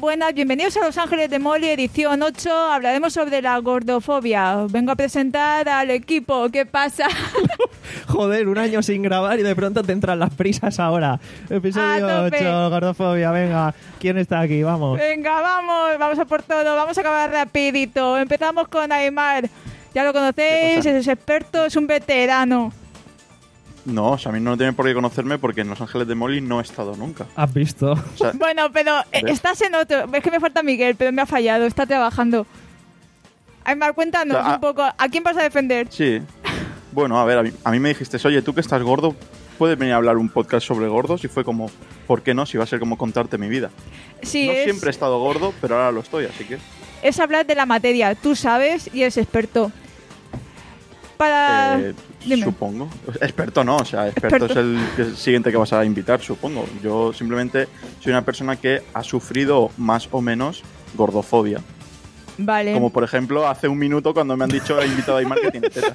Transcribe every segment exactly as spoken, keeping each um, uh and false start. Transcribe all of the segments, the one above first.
buenas, bienvenidos a Los Ángeles de Molly, edición ocho. Hablaremos sobre la gordofobia. Vengo a presentar al equipo. ¿Qué pasa? Joder, un año sin grabar y de pronto te entran las prisas ahora. Episodio ocho, gordofobia, venga. ¿Quién está aquí? Vamos. Venga, vamos, vamos a por todo. Vamos a acabar rapidito. Empezamos con Aymar. Ya lo conocéis, es experto, es un veterano. No, o sea, a mí no tiene por qué conocerme porque en Los Ángeles de Molly no he estado nunca. ¿Has visto? O sea, bueno, pero ¿ves? Estás en otro. Es que me falta Miguel, pero me ha fallado. Está trabajando. Aymar, cuéntanos o sea, un poco. ¿A quién vas a defender? Sí. Bueno, a ver, a mí, a mí me dijiste, oye, tú que estás gordo, ¿puedes venir a hablar un podcast sobre gordos? Y fue como, ¿por qué no? Si va a ser como contarte mi vida. Sí, no es... siempre he estado gordo, pero ahora lo estoy, así que... Es hablar de la materia. Tú sabes y eres experto. Para... Eh, supongo. Experto no, o sea, experto, experto. es el, el siguiente que vas a invitar, supongo. Yo simplemente soy una persona que ha sufrido más o menos gordofobia. Vale. Como por ejemplo, hace un minuto cuando me han dicho he invitado a Aymar que tiene tetas.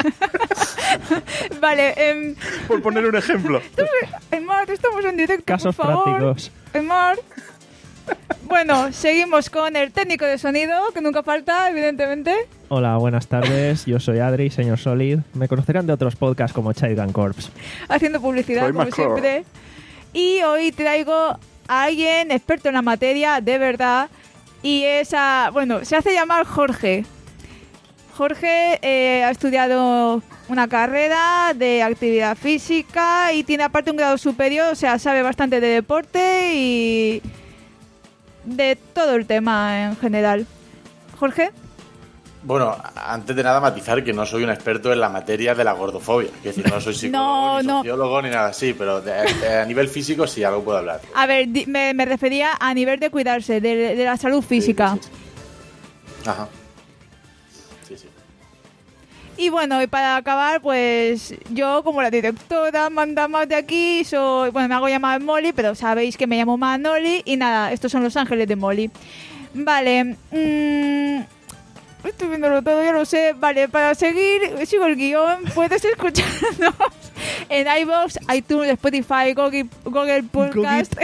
Vale. Eh... Por poner un ejemplo. Aymar, estamos en directo, Casos por favor. prácticos. Aymar. Bueno, seguimos con el técnico de sonido, que nunca falta, evidentemente. Hola, buenas tardes. Yo soy Adri, señor Solid. Me conocerán de otros podcasts como Child Gun Corps. Haciendo publicidad, soy como mejor. siempre. Y hoy traigo a alguien experto en la materia, de verdad. Y es a... Bueno, se hace llamar Jorge. Jorge eh, ha estudiado una carrera de actividad física y tiene aparte un grado superior, o sea, sabe bastante de deporte y de todo el tema en general. Jorge. Bueno, antes de nada matizar que no soy un experto en la materia de la gordofobia. Es decir, no soy psicólogo, no, ni no. sociólogo, ni nada así, pero de, de, a nivel físico sí algo puedo hablar. A ver, me, me refería a nivel de cuidarse, de, de la salud física. Sí, sí, sí. Ajá. Sí, sí. Y bueno, y para acabar, pues yo como la directora manda más de aquí, soy, bueno, me hago llamar Molly, pero sabéis que me llamo Manoli y nada, estos son Los Ángeles de Molly. Vale, mmm... Estoy viéndolo todo, ya lo sé. Vale, para seguir, sigo el guión. Puedes escucharnos en iVoox, iTunes, Spotify, Google, Google Podcast.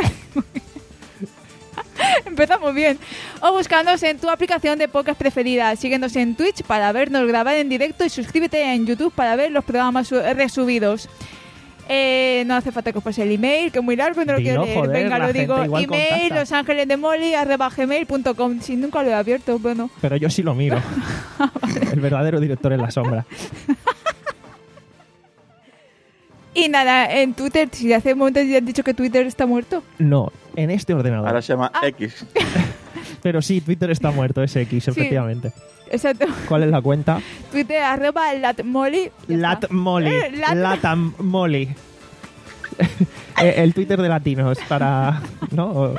Empezamos bien. O buscándonos en tu aplicación de podcast preferida. Síguenos en Twitch para vernos grabar en directo y suscríbete en YouTube para ver los programas resubidos. Eh, no hace falta que os pase el email, que es muy largo y no lo Dilo, quiero leer. joder, Venga, lo digo. Email, losangelesdemolly arroba gmail punto com. Si nunca lo he abierto, bueno. Pero yo sí lo miro. El verdadero director en la sombra. Y nada, en Twitter, si hace un momento ya han dicho que Twitter está muerto. No, en este ordenador. Ahora se llama ah. X. Pero sí, Twitter está muerto, es X, sí, efectivamente. Exacto. ¿Cuál es la cuenta? Twitter, arroba latmolly. Latmolly. Eh, lat- Latamolly. El Twitter de latinos para... ¿no?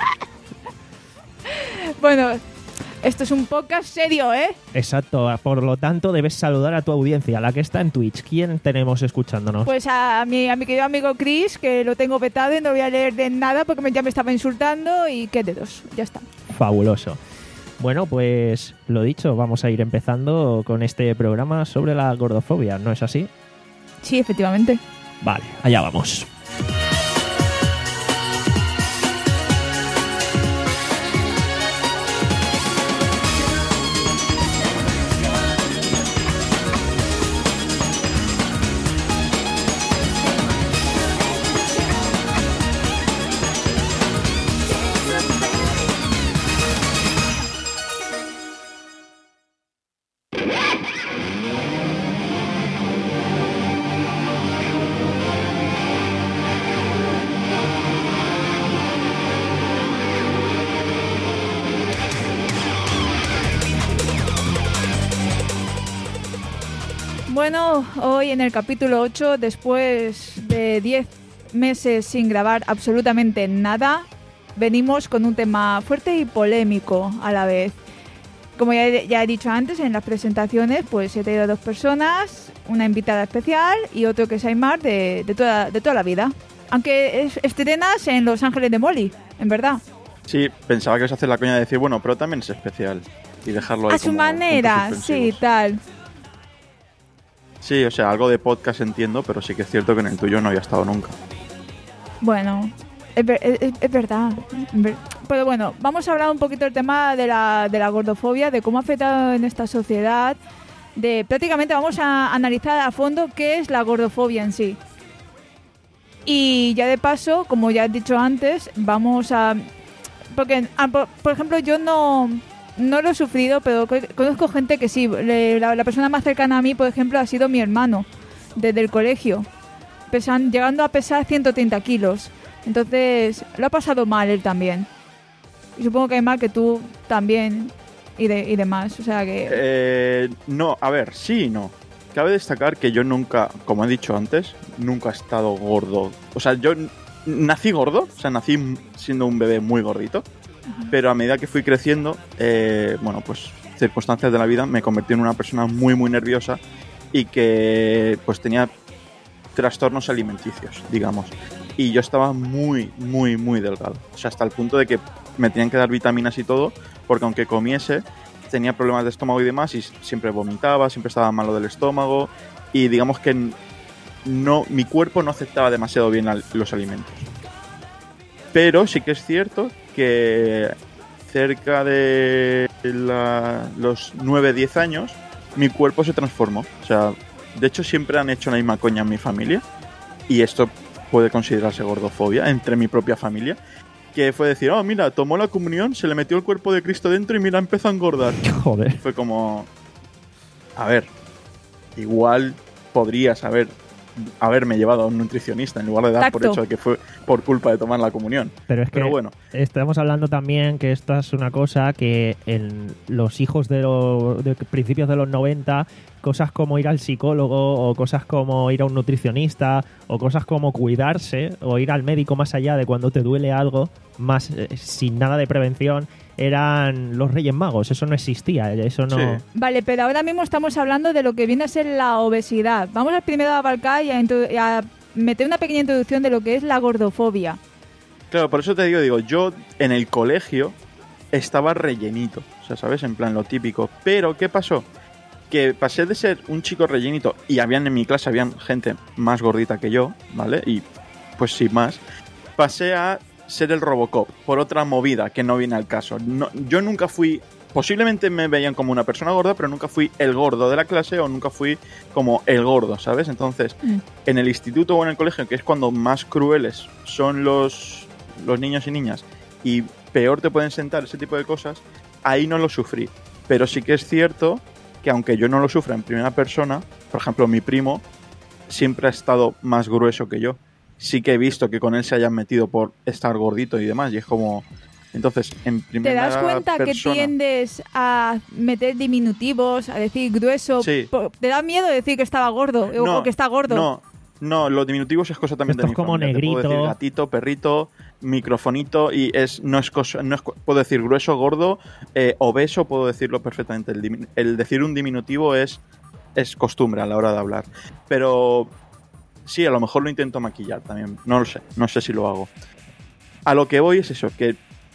Bueno, esto es un podcast serio, ¿eh? Exacto, por lo tanto debes saludar a tu audiencia, la que está en Twitch. ¿Quién tenemos escuchándonos? Pues a mi, a mi querido amigo Chris, que lo tengo vetado y no voy a leer de nada porque me, ya me estaba insultando y qué dedos, ya está. Fabuloso. Bueno, pues lo dicho, vamos a ir empezando con este programa sobre la gordofobia, ¿no es así? Sí, efectivamente. Vale, allá vamos. Bueno, hoy en el capítulo ocho, después de diez meses sin grabar absolutamente nada, venimos con un tema fuerte y polémico a la vez. Como ya he, ya he dicho antes en las presentaciones, pues he traído a dos personas, una invitada especial y otro que es Aymar de, de, toda, de toda la vida. Aunque es, estrenas en Los Ángeles de Molly, en verdad. Sí, pensaba que ibas a hacer la coña de decir, bueno, pero también es especial. Y dejarlo ahí a su como manera, puntos sí, suspensivos. tal. Sí, o sea, algo de podcast entiendo, pero sí que es cierto que en el tuyo no había estado nunca. Bueno, Es, ver, es, es verdad. Pero bueno, vamos a hablar un poquito del tema de la, de la gordofobia, de cómo ha afectado en esta sociedad. De prácticamente vamos a analizar a fondo qué es la gordofobia en sí. Y ya de paso, como ya he dicho antes, vamos a... Porque, por, por ejemplo, yo no, no lo he sufrido, pero conozco gente que sí. La, la persona más cercana a mí, por ejemplo, ha sido mi hermano, desde el colegio. Pesan, llegando a pesar ciento treinta kilos. Entonces, lo ha pasado mal él también. Y supongo que hay mal que tú también y, de, y demás. O sea que... Eh, no, a ver, sí y no. Cabe destacar que yo nunca, como he dicho antes, nunca he estado gordo. O sea, yo n- nací gordo, o sea, nací siendo un bebé muy gordito. Uh-huh. Pero a medida que fui creciendo, eh, bueno, pues circunstancias de la vida, me convertí en una persona muy, muy nerviosa y que pues tenía trastornos alimenticios, digamos. Y yo estaba muy, muy, muy delgado. O sea, hasta el punto de que me tenían que dar vitaminas y todo, porque aunque comiese, tenía problemas de estómago y demás, y siempre vomitaba, siempre estaba malo del estómago, y digamos que no, mi cuerpo no aceptaba demasiado bien al, los alimentos. Pero sí que es cierto que cerca de la, los nueve diez años, mi cuerpo se transformó. O sea, de hecho siempre han hecho la misma coña en mi familia, y esto puede considerarse gordofobia entre mi propia familia, que fue decir, oh, mira, tomó la comunión, se le metió el cuerpo de Cristo dentro y mira, empezó a engordar. Joder. Fue como, a ver, igual podrías haber haberme llevado a un nutricionista en lugar de dar Tacto. por hecho de que fue por culpa de tomar la comunión. Pero es que Pero bueno, estamos hablando también que esta es una cosa que en los hijos de los de principios de los noventa, cosas como ir al psicólogo o cosas como ir a un nutricionista o cosas como cuidarse o ir al médico más allá de cuando te duele algo, más eh, sin nada de prevención, eran los Reyes Magos. Eso no existía, eso no... Sí. Vale, pero ahora mismo estamos hablando de lo que viene a ser la obesidad. Vamos a primero a abarcar y a, introdu- a meter una pequeña introducción de lo que es la gordofobia. claro, por eso te digo, digo, yo en el colegio estaba rellenito, o sea, ¿sabes? En plan lo típico. Pero, ¿qué pasó? Que pasé de ser un chico rellenito, y habían en mi clase, habían gente más gordita que yo, ¿vale? Y pues sin más, pasé a ser el Robocop, por otra movida que no viene al caso. No, yo nunca fui, posiblemente me veían como una persona gorda, pero nunca fui el gordo de la clase o nunca fui como el gordo, ¿sabes? Entonces, mm. en el instituto o en el colegio, que es cuando más crueles son los, los niños y niñas y peor te pueden sentar ese tipo de cosas, ahí no lo sufrí. Pero sí que es cierto que aunque yo no lo sufra en primera persona, por ejemplo, mi primo siempre ha estado más grueso que yo. Sí que he visto que con él se hayan metido por estar gordito y demás, y es como... Entonces, en primera ¿Te das cuenta persona, que tiendes a meter diminutivos, a decir grueso? Sí. ¿Te da miedo decir que estaba gordo no, o que está gordo? No, no, los diminutivos es cosa también Esto de mi es como familia. Te puedo negrito. decir gatito, perrito, microfonito, y es no es cosa, no es, puedo decir grueso, gordo, eh, obeso, puedo decirlo perfectamente. El, dimin, el decir un diminutivo es, es costumbre a la hora de hablar. Pero sí, a lo mejor lo intento maquillar también. No lo sé, no sé si lo hago. A lo que voy es eso, que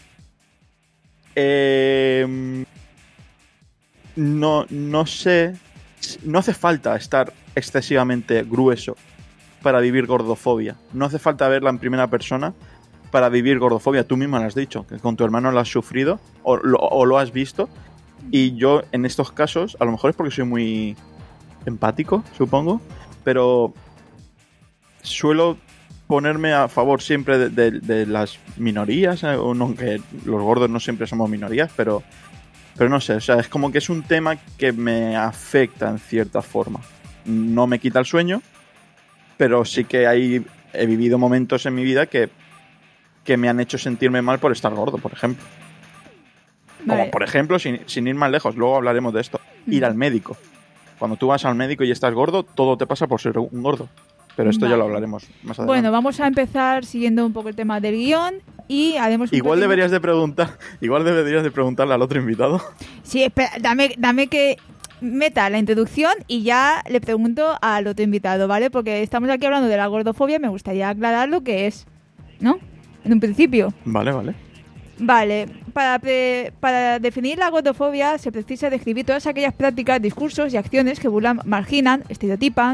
eh, no, no sé, no hace falta estar excesivamente grueso para vivir gordofobia. No hace falta verla en primera persona para vivir gordofobia. Tú misma lo has dicho, que con tu hermano lo has sufrido o lo, o lo has visto. Y yo en estos casos, a lo mejor es porque soy muy empático, supongo, pero suelo ponerme a favor siempre de, de, de las minorías, eh, aunque los gordos no siempre somos minorías, pero, pero no sé, o sea, es como que es un tema que me afecta en cierta forma. No me quita el sueño, pero sí que hay, he vivido momentos en mi vida que, que me han hecho sentirme mal por estar gordo, por ejemplo. Vale. Como por ejemplo, sin, sin ir más lejos, luego hablaremos de esto, ir mm. al médico. Cuando tú vas al médico y estás gordo, todo te pasa por ser un gordo. Pero esto vale. ya lo hablaremos más adelante. Bueno, vamos a empezar siguiendo un poco el tema del guión y haremos un Igual pequeño... deberías de preguntar, igual deberías de preguntarle al otro invitado. Sí, espera, dame, dame que meta la introducción y ya le pregunto al otro invitado, ¿vale? Porque estamos aquí hablando de la gordofobia, me gustaría aclarar lo que es, ¿no? En un principio. Vale, vale. Vale, para, pre, para definir la gordofobia se precisa describir todas aquellas prácticas, discursos y acciones que burlan, marginan, estereotipan,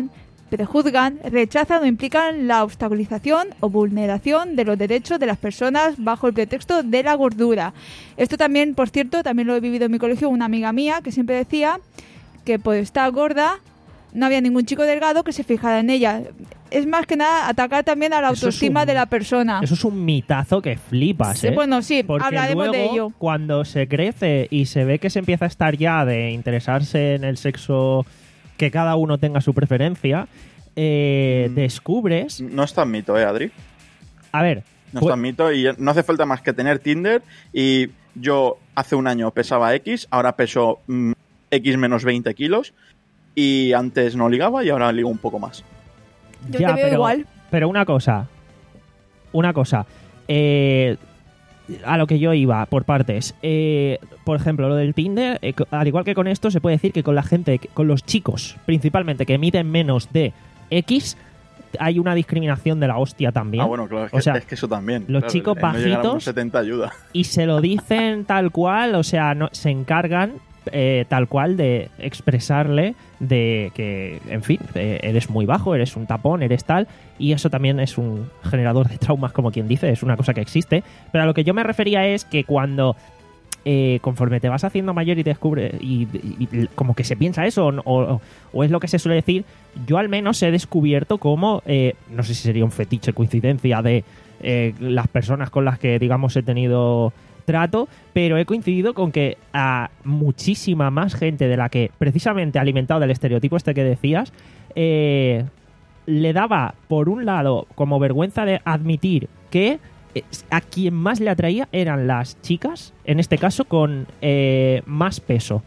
prejuzgan, rechazan o implican la obstaculización o vulneración de los derechos de las personas bajo el pretexto de la gordura. Esto también, por cierto, también lo he vivido en mi colegio, una amiga mía que siempre decía que por estar gorda no había ningún chico delgado que se fijara en ella. Es más que nada atacar también a la Eso autoestima es un- de la persona. Eso es un mitazo que flipas, Sí, ¿eh? bueno, sí, Porque hablaremos luego, de ello. cuando se crece y se ve que se empieza a estar ya de interesarse en el sexo, que cada uno tenga su preferencia, eh, Mm. descubres... No es tan mito, ¿eh, Adri? A ver, No pu- es tan mito y no hace falta más que tener Tinder y yo hace un año pesaba X, ahora peso mm, X menos veinte kilos y antes no ligaba y ahora ligo un poco más. Yo ya, te veo pero, igual. pero una cosa, una cosa, eh, a lo que yo iba por partes. Eh, por ejemplo, lo del Tinder, eh, co- al igual que con esto, se puede decir que con la gente, que- con los chicos, principalmente que miden menos de X, hay una discriminación de la hostia también. Ah, bueno, claro, es, O que, sea, es que eso también. los claro, chicos el no llegar a unos bajitos- setenta ayuda. Y se lo dicen tal cual, o sea, no, se encargan eh, tal cual de expresarle de que, en fin, eh, eres muy bajo, eres un tapón, eres tal, y eso también es un generador de traumas, como quien dice, es una cosa que existe. Pero a lo que yo me refería es que cuando, eh, conforme te vas haciendo mayor y te descubres, y, y- y como que se piensa eso, o, o- o es lo que se suele decir, yo al menos he descubierto como, eh, no sé si sería un fetiche, coincidencia de eh, las personas con las que, digamos, he tenido trato, pero he coincidido con que a muchísima más gente de la que precisamente alimentado del estereotipo este que decías, eh, le daba, por un lado, como vergüenza de admitir que eh, a quien más le atraía eran las chicas, en este caso con eh, más peso.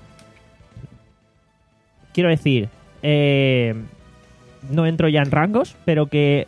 Quiero decir, eh, no entro ya en rangos, pero que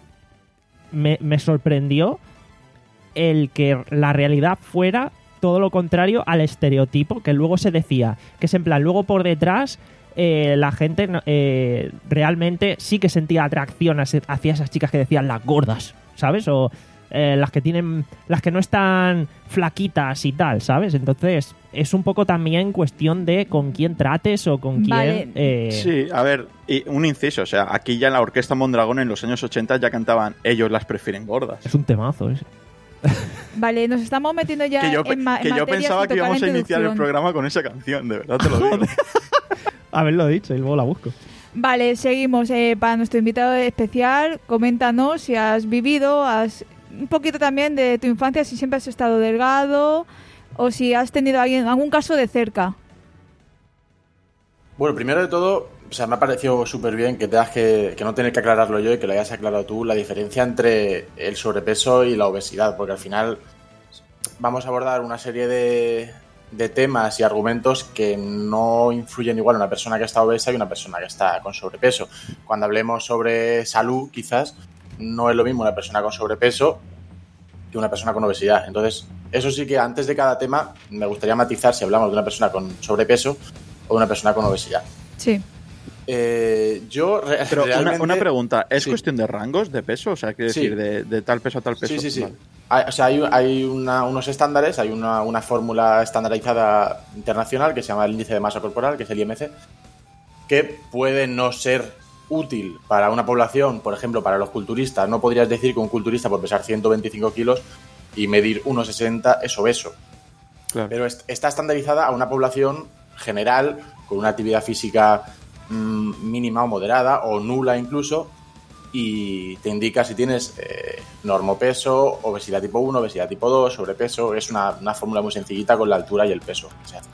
me, me sorprendió el que la realidad fuera todo lo contrario al estereotipo que luego se decía. Que es en plan, luego por detrás eh, la gente no- eh, realmente sí que sentía atracción hacia hacia esas chicas que decían las gordas, ¿sabes? O eh, las que tienen, las que no están flaquitas y tal, ¿sabes? Entonces es un poco también cuestión de con quién trates o con quién... Vale. eh, Sí, a ver, y un inciso, o sea, aquí ya en la Orquesta Mondragón en los años ochenta ya cantaban ellos las prefieren gordas. Es un temazo ese. Vale, nos estamos metiendo ya Que yo, en, ma- en que yo materia pensaba sin que tocar íbamos la a iniciar el introducción. programa con esa canción, de verdad te lo digo. Haberlo dicho y luego la busco. Vale, seguimos. Eh, para nuestro invitado especial, coméntanos si has vivido, has un poquito también de tu infancia, si siempre has estado delgado o si has tenido alguien, algún caso de cerca. Bueno, primero de todo, o sea, me ha parecido súper bien que tengas que, que no tener que aclararlo yo y que lo hayas aclarado tú, la diferencia entre el sobrepeso y la obesidad, porque al final vamos a abordar una serie de, de temas y argumentos que no influyen igual en una persona que está obesa y una persona que está con sobrepeso. Cuando hablemos sobre salud, quizás, no es lo mismo una persona con sobrepeso que una persona con obesidad. Entonces, eso sí que antes de cada tema me gustaría matizar si hablamos de una persona con sobrepeso o de una persona con obesidad. Sí. Eh, yo re- Pero una, realmente... una pregunta, ¿es Sí. cuestión de rangos de peso? O sea, quiere Sí. decir, de, de tal peso a tal peso. Sí, sí, sí. Vale. Hay, o sea, hay, hay una- unos estándares, hay una, una fórmula estandarizada internacional que se llama el índice de masa corporal, que es el I M C, que puede no ser útil para una población, por ejemplo, para los culturistas. No podrías decir que un culturista por pesar ciento veinticinco kilos y medir uno sesenta es obeso. Claro. Pero est- está estandarizada a una población general con una actividad física mm, mínima o moderada o nula incluso, y te indica si tienes eh, normopeso, obesidad tipo uno, obesidad tipo dos, sobrepeso. Es una, una fórmula muy sencillita con la altura y el peso que se hace.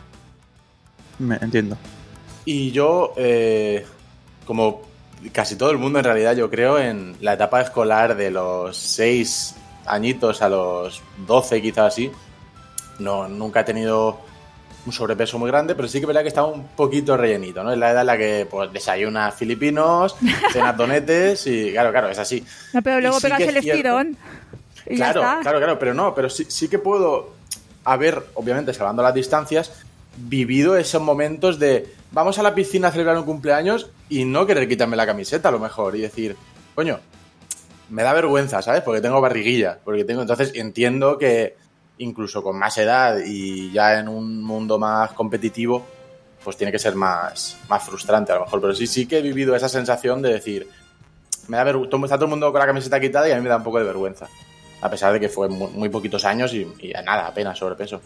Me entiendo. Y yo, eh, como casi todo el mundo en realidad, yo creo en la etapa escolar de los seis añitos a los doce quizás así, no, nunca he tenido un sobrepeso muy grande, pero sí que es verdad que estaba un poquito rellenito, ¿no? Es la edad en la que pues desayunas filipinos, cenas donetes y claro, claro, es así. No, pero Y luego sí pegas que es el cierto. estirón. Y Claro, ya está. claro, claro, pero no, pero sí, sí que puedo haber, obviamente, salvando las distancias, vivido esos momentos de vamos a la piscina a celebrar un cumpleaños y no querer quitarme la camiseta a lo mejor y decir, coño, me da vergüenza, ¿sabes? Porque tengo barriguilla, porque tengo, entonces entiendo que incluso con más edad y ya en un mundo más competitivo, pues tiene que ser más, más frustrante a lo mejor. Pero sí, sí que he vivido esa sensación de decir, me da vergüenza, está todo el mundo con la camiseta quitada y a mí me da un poco de vergüenza. A pesar de que fue muy, muy poquitos años y, y nada, apenas sobrepeso.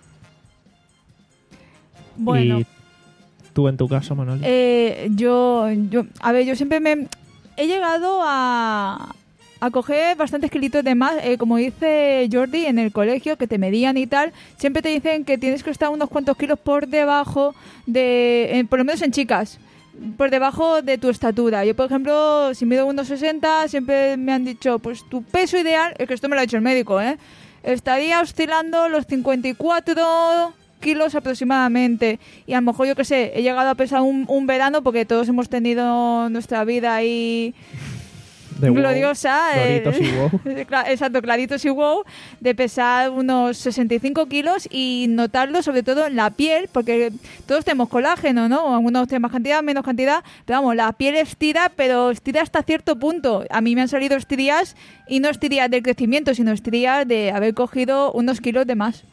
Bueno. ¿Y tú en tu caso, Manoli? Eh, yo, yo, a ver, yo siempre me he llegado a, a coger bastantes kilitos de más, eh, como dice Jordi en el colegio, que te medían y tal, siempre te dicen que tienes que estar unos cuantos kilos por debajo de, eh, por lo menos en chicas, por debajo de tu estatura. Yo, por ejemplo, si mido uno sesenta, siempre me han dicho, pues tu peso ideal, es que esto me lo ha dicho el médico, ¿eh? Estaría oscilando los cincuenta y cuatro kilos aproximadamente. Y a lo mejor, yo qué sé, he llegado a pesar un, un verano, porque todos hemos tenido nuestra vida ahí De wow, gloriosa. Claritos eh, y wow. Exacto, claritos y wow, de pesar unos sesenta y cinco kilos y notarlo sobre todo en la piel, porque todos tenemos colágeno, ¿no? Algunos tenemos más cantidad, menos cantidad, pero vamos, la piel estira, pero estira hasta cierto punto. A mí me han salido estrías, y no estrías del crecimiento, sino estrías de haber cogido unos kilos de más.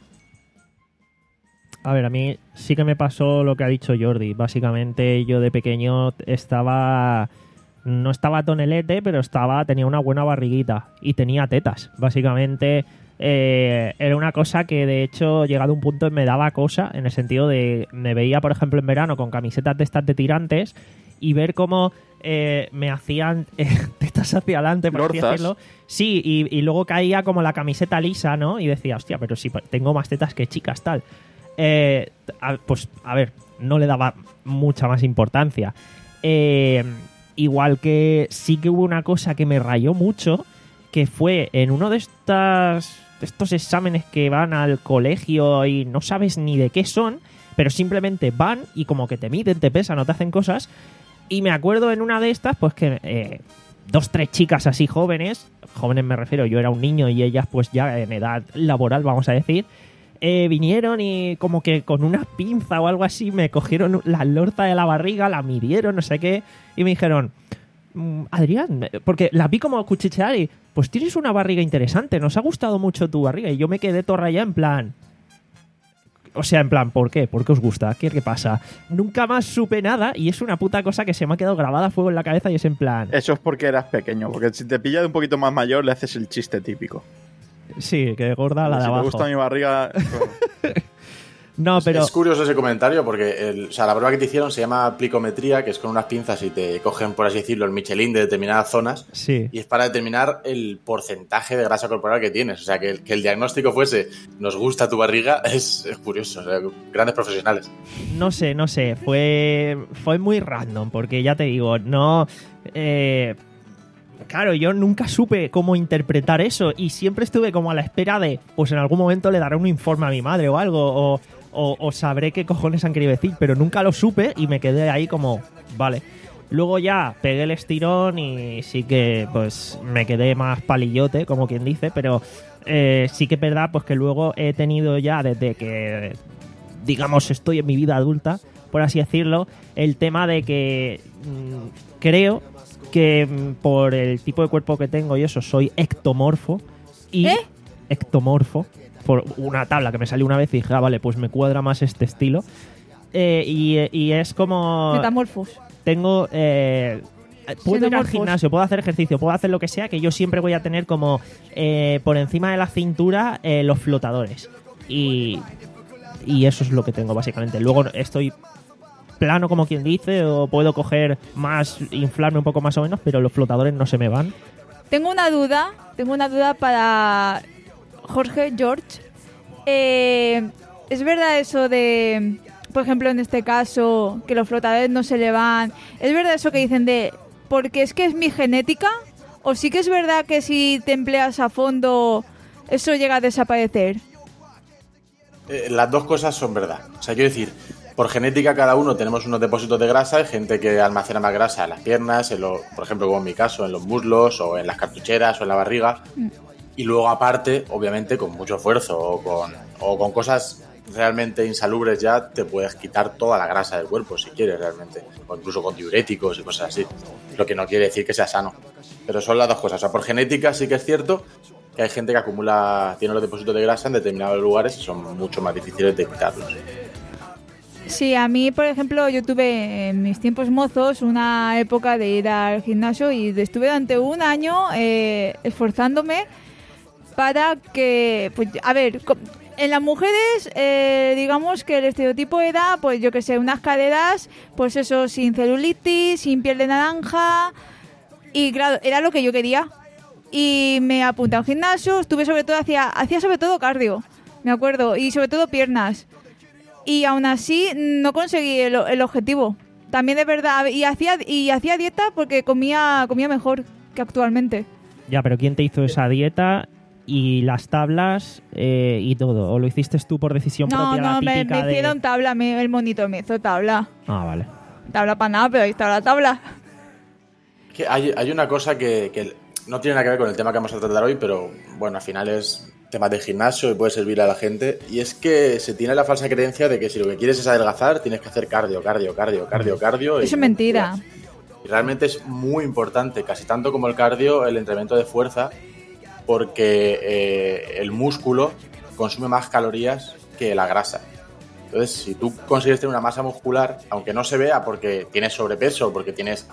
A ver, a mí sí que me pasó lo que ha dicho Jordi. Básicamente yo de pequeño estaba... No estaba tonelete, pero estaba tenía una buena barriguita y tenía tetas. Básicamente eh, era una cosa que, de hecho, llegado a un punto me daba cosa, en el sentido de... Me veía, por ejemplo, en verano con camisetas de estas de tirantes y ver cómo eh, me hacían eh, tetas hacia adelante, por así decirlo. Sí, y, y luego caía como la camiseta lisa, ¿no? Y decía, hostia, pero si tengo más tetas que chicas, tal. Eh, a, pues, a ver, no le daba mucha más importancia. Eh... Igual que sí que hubo una cosa que me rayó mucho, que fue en uno de estas, estos exámenes que van al colegio y no sabes ni de qué son, pero simplemente van y como que te miden, te pesan o te hacen cosas. Y me acuerdo en una de estas, pues que eh, dos, tres chicas así jóvenes, jóvenes me refiero, yo era un niño y ellas pues ya en edad laboral, vamos a decir, Eh, vinieron y como que con una pinza o algo así me cogieron la lorza de la barriga, la midieron, no sé qué, y me dijeron, Adrián, porque la vi como cuchichear y, pues tienes una barriga interesante, nos ha gustado mucho tu barriga. Y yo me quedé todo rayado en plan... O sea, en plan, ¿por qué? ¿Por qué os gusta? ¿Qué, qué pasa? Nunca más supe nada y es una puta cosa que se me ha quedado grabada a fuego en la cabeza y es en plan... Eso es porque eras pequeño, porque si te pillas de un poquito más mayor le haces el chiste típico. Sí, que gorda la de si abajo. Si te gusta mi barriga... Bueno. No, pero... Es curioso ese comentario porque el, o sea, la prueba que te hicieron se llama plicometría, que es con unas pinzas y te cogen, por así decirlo, el Michelin de determinadas zonas. Sí. Y es para determinar el porcentaje de grasa corporal que tienes. O sea, que el, que el diagnóstico fuese nos gusta tu barriga es, es curioso. O sea, grandes profesionales. No sé, no sé. Fue, fue muy random porque ya te digo, no... Eh... Claro, yo nunca supe cómo interpretar eso y siempre estuve como a la espera de, pues en algún momento le daré un informe a mi madre o algo, o, o, o sabré qué cojones han querido decir, pero nunca lo supe y me quedé ahí como, vale. Luego ya pegué el estirón y sí que pues me quedé más palillote, como quien dice, pero eh, sí que es verdad pues que luego he tenido ya desde que, digamos, estoy en mi vida adulta, por así decirlo, el tema de que mmm, creo... que por el tipo de cuerpo que tengo y eso, soy ectomorfo. Y ¿Eh? Ectomorfo. Por una tabla que me salió una vez y dije, ah, vale, pues me cuadra más este estilo. Eh, y, y es como... Metamorfos. Tengo... Eh, puedo ir al Xenomorfos. gimnasio, puedo hacer ejercicio, puedo hacer lo que sea, que yo siempre voy a tener como eh, por encima de la cintura eh, los flotadores. Y, y eso es lo que tengo, básicamente. Luego estoy... plano, como quien dice, o puedo coger más, inflarme un poco más o menos, pero los flotadores no se me van. Tengo una duda, tengo una duda para Jorge, George. Eh, ¿Es verdad eso de, por ejemplo, en este caso, que los flotadores no se le van? ¿Es verdad eso que dicen de, porque es que es mi genética? ¿O sí que es verdad que si te empleas a fondo, eso llega a desaparecer? Eh, las dos cosas son verdad. O sea, quiero decir... Por genética, cada uno tenemos unos depósitos de grasa. Hay gente que almacena más grasa en las piernas, en lo, por ejemplo, como en mi caso, en los muslos, o en las cartucheras, o en la barriga. Mm. Y luego, aparte, obviamente, con mucho esfuerzo o con, o con cosas realmente insalubres ya, te puedes quitar toda la grasa del cuerpo, si quieres, realmente. O incluso con diuréticos y cosas así. Lo que no quiere decir que sea sano. Pero son las dos cosas. O sea, por genética sí que es cierto que hay gente que acumula, tiene los depósitos de grasa en determinados lugares y son mucho más difíciles de quitarlos. Sí, a mí, por ejemplo, yo tuve en mis tiempos mozos una época de ir al gimnasio y estuve durante un año eh, esforzándome para que, pues, a ver, en las mujeres, eh, digamos que el estereotipo era, pues yo que sé, unas caderas, pues eso, sin celulitis, sin piel de naranja, y claro, era lo que yo quería. Y me apunté a un gimnasio, estuve sobre todo, hacía, hacía sobre todo cardio, me acuerdo, y sobre todo piernas. Y aún así no conseguí el, el objetivo. También de verdad, y hacía y hacía dieta porque comía comía mejor que actualmente. Ya, pero ¿quién te hizo esa dieta y las tablas eh, y todo? ¿O lo hiciste tú por decisión no, propia? No, la me, típica me de... hicieron tabla, me, el monito me hizo tabla. Ah, vale. Tabla para nada, pero ahí está la tabla. Que hay, hay una cosa que, que no tiene nada que ver con el tema que vamos a tratar hoy, pero bueno, al final es tema de gimnasio y puede servir a la gente, y es que se tiene la falsa creencia de que si lo que quieres es adelgazar tienes que hacer cardio, cardio, cardio, cardio, cardio. Eso es mentira. Y realmente es muy importante, casi tanto como el cardio, el entrenamiento de fuerza, porque eh, el músculo consume más calorías que la grasa. Entonces, si tú consigues tener una masa muscular, aunque no se vea porque tienes sobrepeso, porque tienes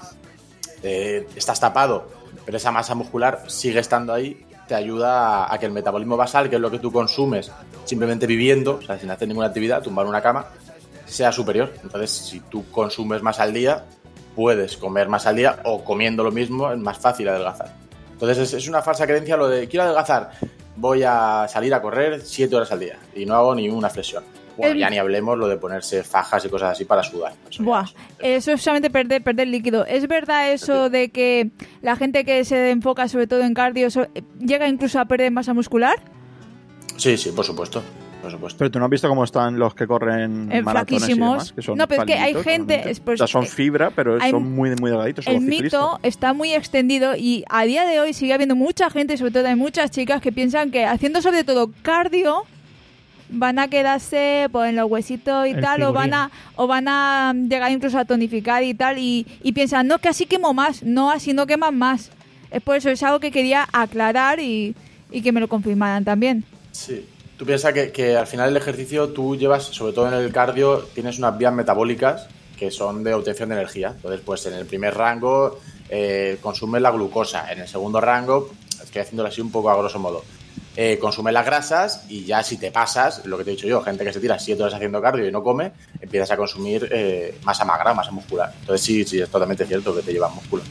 eh, estás tapado, pero esa masa muscular sigue estando ahí, te ayuda a, a que el metabolismo basal, que es lo que tú consumes simplemente viviendo, o sea, sin hacer ninguna actividad, tumbar una cama, sea superior. Entonces, si tú consumes más al día, puedes comer más al día, o comiendo lo mismo es más fácil adelgazar. Entonces, es, es una falsa creencia lo de quiero adelgazar, voy a salir a correr siete horas al día y no hago ni una flexión. Bueno, El... ya ni hablemos lo de ponerse fajas y cosas así para sudar. Eso, Buah, eso es solamente perder, perder líquido. ¿Es verdad eso de que la gente que se enfoca sobre todo en cardio so- llega incluso a perder masa muscular? Sí, sí, por supuesto. Por supuesto. Pero tú no has visto cómo están los que corren Eh, maratones y flaquísimos. demás, que son No, pero es que hay palmitos, gente- normalmente. es, pues, o sea, son eh, fibra, pero hay- son muy, muy delgaditos. Son El los ciclistas. mito está muy extendido y a día de hoy sigue habiendo mucha gente, sobre todo hay muchas chicas que piensan que haciendo sobre todo cardio van a quedarse pues, en los huesitos y El tal, o van a o van a llegar incluso a tonificar y tal, y, y piensan, no, que así quemo más, no, así no queman más. Es por eso, es algo que quería aclarar y, y que me lo confirmaran también. Sí. Tú piensas que, que al final el ejercicio tú llevas, sobre todo en el cardio, tienes unas vías metabólicas que son de obtención de energía. Entonces, pues en el primer rango eh, consumes la glucosa, en el segundo rango, estoy haciéndolo así un poco a grosso modo, eh, consumes las grasas, y ya si te pasas, lo que te he dicho yo, gente que se tira siete horas haciendo cardio y no come, empiezas a consumir eh, masa magra, masa muscular. Entonces sí, sí, es totalmente cierto que te llevas músculo.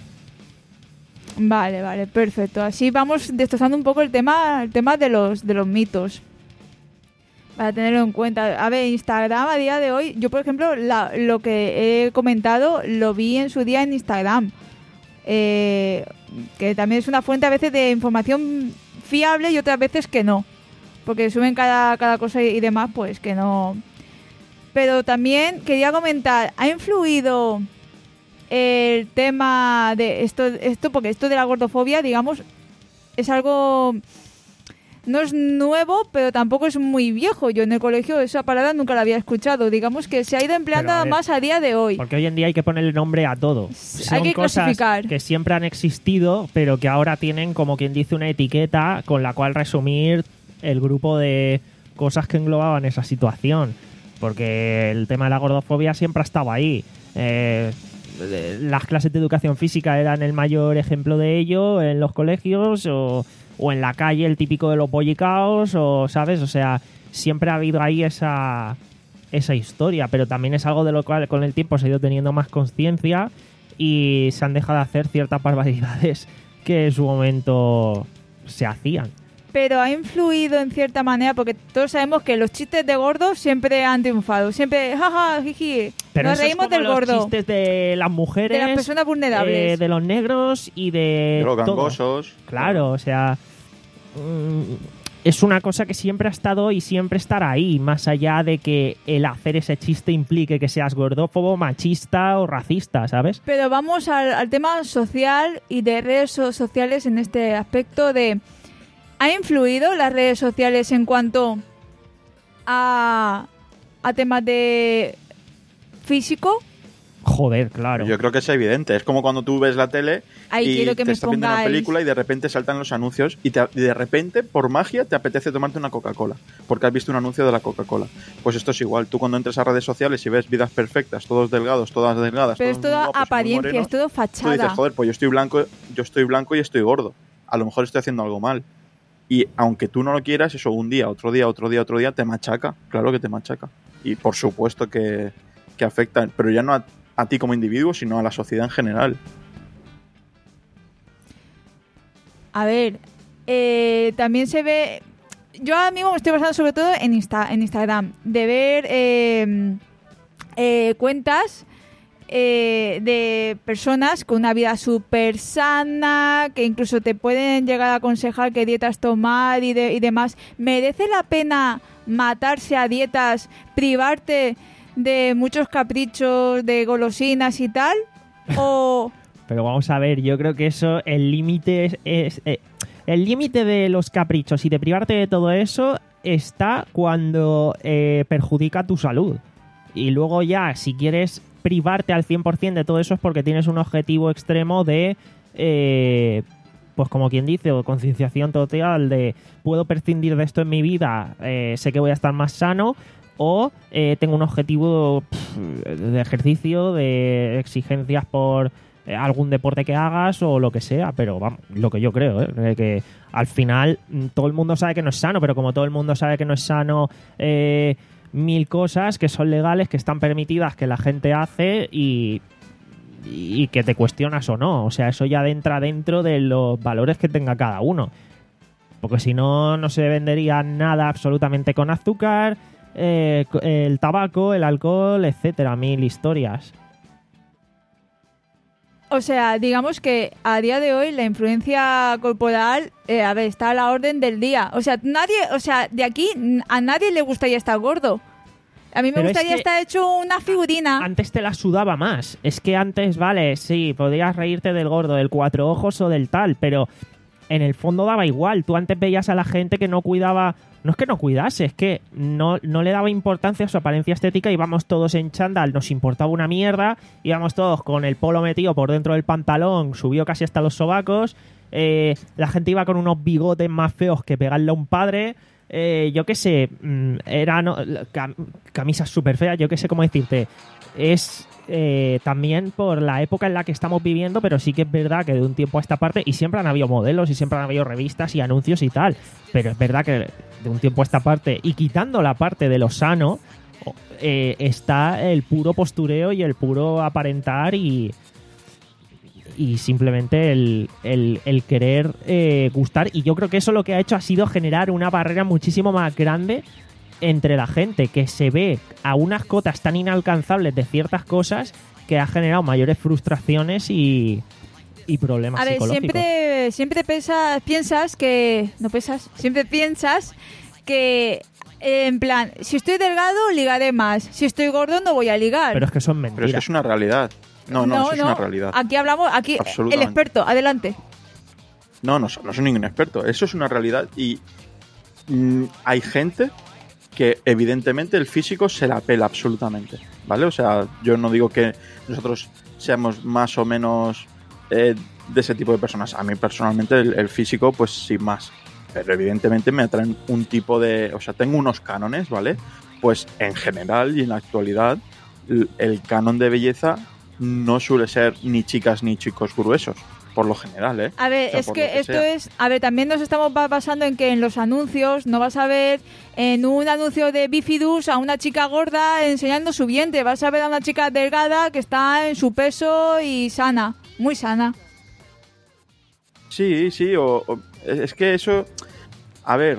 Vale, vale, perfecto. Así vamos destrozando un poco el tema, el tema de los de los mitos. Para tenerlo en cuenta. A ver, Instagram a día de hoy, yo por ejemplo, la, lo que he comentado lo vi en su día en Instagram. Eh, que también es una fuente a veces de información fiable y otras veces que no. Porque suben cada, cada cosa y, y demás, pues que no. Pero también quería comentar, ¿ha influido el tema de esto, esto porque esto de la gordofobia, digamos, es algo, no es nuevo, pero tampoco es muy viejo? Yo en el colegio esa palabra nunca la había escuchado. Digamos que se ha ido empleando Pero, a ver, más a día de hoy. Porque hoy en día hay que ponerle nombre a todo. Son Hay que cosas clasificar. que siempre han existido, pero que ahora tienen, como quien dice, una etiqueta con la cual resumir el grupo de cosas que englobaban esa situación. Porque el tema de la gordofobia siempre ha estado ahí. Eh, las clases de educación física eran el mayor ejemplo de ello en los colegios, o, o en la calle el típico de los bollicaos, o sabes, o sea, siempre ha habido ahí esa esa historia, pero también es algo de lo cual con el tiempo se ha ido teniendo más conciencia y se han dejado de hacer ciertas barbaridades que en su momento se hacían. Pero ha influido en cierta manera, porque todos sabemos que los chistes de gordos siempre han triunfado. Siempre, jaja, jiji, Pero nos eso es reímos como del los gordo. chistes de las mujeres, De las personas vulnerables. eh, de los negros y de, De los todo. gangosos. Claro, o sea, mm, es una cosa que siempre ha estado y siempre estará ahí, más allá de que el hacer ese chiste implique que seas gordófobo, machista o racista, ¿sabes? Pero vamos al, al tema social y de redes so- sociales en este aspecto de... ¿Ha influido las redes sociales en cuanto a, a temas de físico? Joder, claro. Yo creo que es evidente. Es como cuando tú ves la tele Ay, y quiero que te me estás viendo una pongáis- película y de repente saltan los anuncios y, te- y de repente, por magia, te apetece tomarte una Coca-Cola porque has visto un anuncio de la Coca-Cola. Pues esto es igual. Tú cuando entras a redes sociales y ves vidas perfectas, todos delgados, todas delgadas, Pero todos es muy todo guapos y muy apariencia, morenos, es todo tú fachada. dices, joder, pues yo estoy blanco, yo estoy blanco y estoy gordo. A lo mejor estoy haciendo algo mal. Y aunque tú no lo quieras, eso un día, otro día, otro día, otro día, te machaca. Claro que te machaca. Y por supuesto que, que afecta, pero ya no a, a ti como individuo, sino a la sociedad en general. A ver, eh, también se ve... Yo ahora mismo me estoy basando sobre todo en, Insta, en Instagram, de ver eh, eh, cuentas eh, de personas con una vida súper sana, que incluso te pueden llegar a aconsejar qué dietas tomar y, de, y demás. ¿Merece la pena matarse a dietas, privarte de muchos caprichos, de golosinas y tal? ¿O...? Pero vamos a ver, yo creo que eso, el límite es... es, eh, el límite de los caprichos y de privarte de todo eso está cuando eh, perjudica tu salud. Y luego ya, si quieres privarte al cien por ciento de todo eso es porque tienes un objetivo extremo de... Eh, pues como quien dice, o concienciación total de puedo prescindir de esto en mi vida, eh, sé que voy a estar más sano, o eh, tengo un objetivo pff, de ejercicio, de exigencias por eh, algún deporte que hagas o lo que sea, pero vamos, lo que yo creo, ¿eh? que al final mm, todo el mundo sabe que no es sano, pero como todo el mundo sabe que no es sano, eh, mil cosas que son legales, que están permitidas, que la gente hace y... y que te cuestionas o no. O sea, eso ya entra dentro de los valores que tenga cada uno. Porque si no, no se vendería nada absolutamente con azúcar, eh, el tabaco, el alcohol, etcétera, mil historias. O sea, digamos que a día de hoy la influencia corporal, eh, a ver, está a la orden del día. O sea, nadie, o sea, de aquí a nadie le gustaría estar gordo. A mí me Pero es gustaría que estar hecho una figurina. Antes te la sudaba más. Es que antes, vale, sí, podías reírte del gordo, del cuatro ojos o del tal, pero en el fondo daba igual. Tú antes veías a la gente que no cuidaba... No es que no cuidase, es que no, no le daba importancia a su apariencia estética. Íbamos todos en chándal, nos importaba una mierda. Íbamos todos con el polo metido por dentro del pantalón, subió casi hasta los sobacos. Eh, la gente iba con unos bigotes más feos que pegarle a un padre. Eh, yo qué sé, mmm, eran cam- camisas súper feas, yo qué sé cómo decirte. Es eh, también por la época en la que estamos viviendo, pero sí que es verdad que de un tiempo a esta parte, y siempre han habido modelos y siempre han habido revistas y anuncios y tal, pero es verdad que de un tiempo a esta parte, y quitando la parte de lo sano, eh, está el puro postureo y el puro aparentar y... y simplemente el, el, el querer eh, gustar. Y yo creo que eso lo que ha hecho ha sido generar una barrera muchísimo más grande entre la gente, que se ve a unas cotas tan inalcanzables de ciertas cosas que ha generado mayores frustraciones y, y problemas A ver, psicológicos. siempre, siempre pensas, piensas que... No pesas, siempre piensas que... eh, en plan, si estoy delgado, ligaré más. Si estoy gordo, no voy a ligar. Pero es que son Pero es que mentiras. es una realidad. No, no, eso es una realidad. Aquí hablamos, aquí el Absolutamente. experto, adelante. No, no, no soy ningún experto. Eso es una realidad y mm, hay gente que evidentemente el físico se la pela absolutamente, ¿vale? O sea, yo no digo que nosotros seamos más o menos eh, de ese tipo de personas. A mí personalmente el, el físico, pues sin más. Pero evidentemente me atraen un tipo de... O sea, tengo unos cánones, ¿vale? Pues en general y en la actualidad el, el canon de belleza no suele ser ni chicas ni chicos gruesos. Por lo general, ¿eh? A ver, O sea, es por que, lo que esto sea. es... A ver, también nos estamos ba- basando en que en los anuncios no vas a ver en un anuncio de Bifidus a una chica gorda enseñando su vientre. Vas a ver a una chica delgada que está en su peso y sana. Muy sana. Sí, sí, o, o- es que eso, a ver,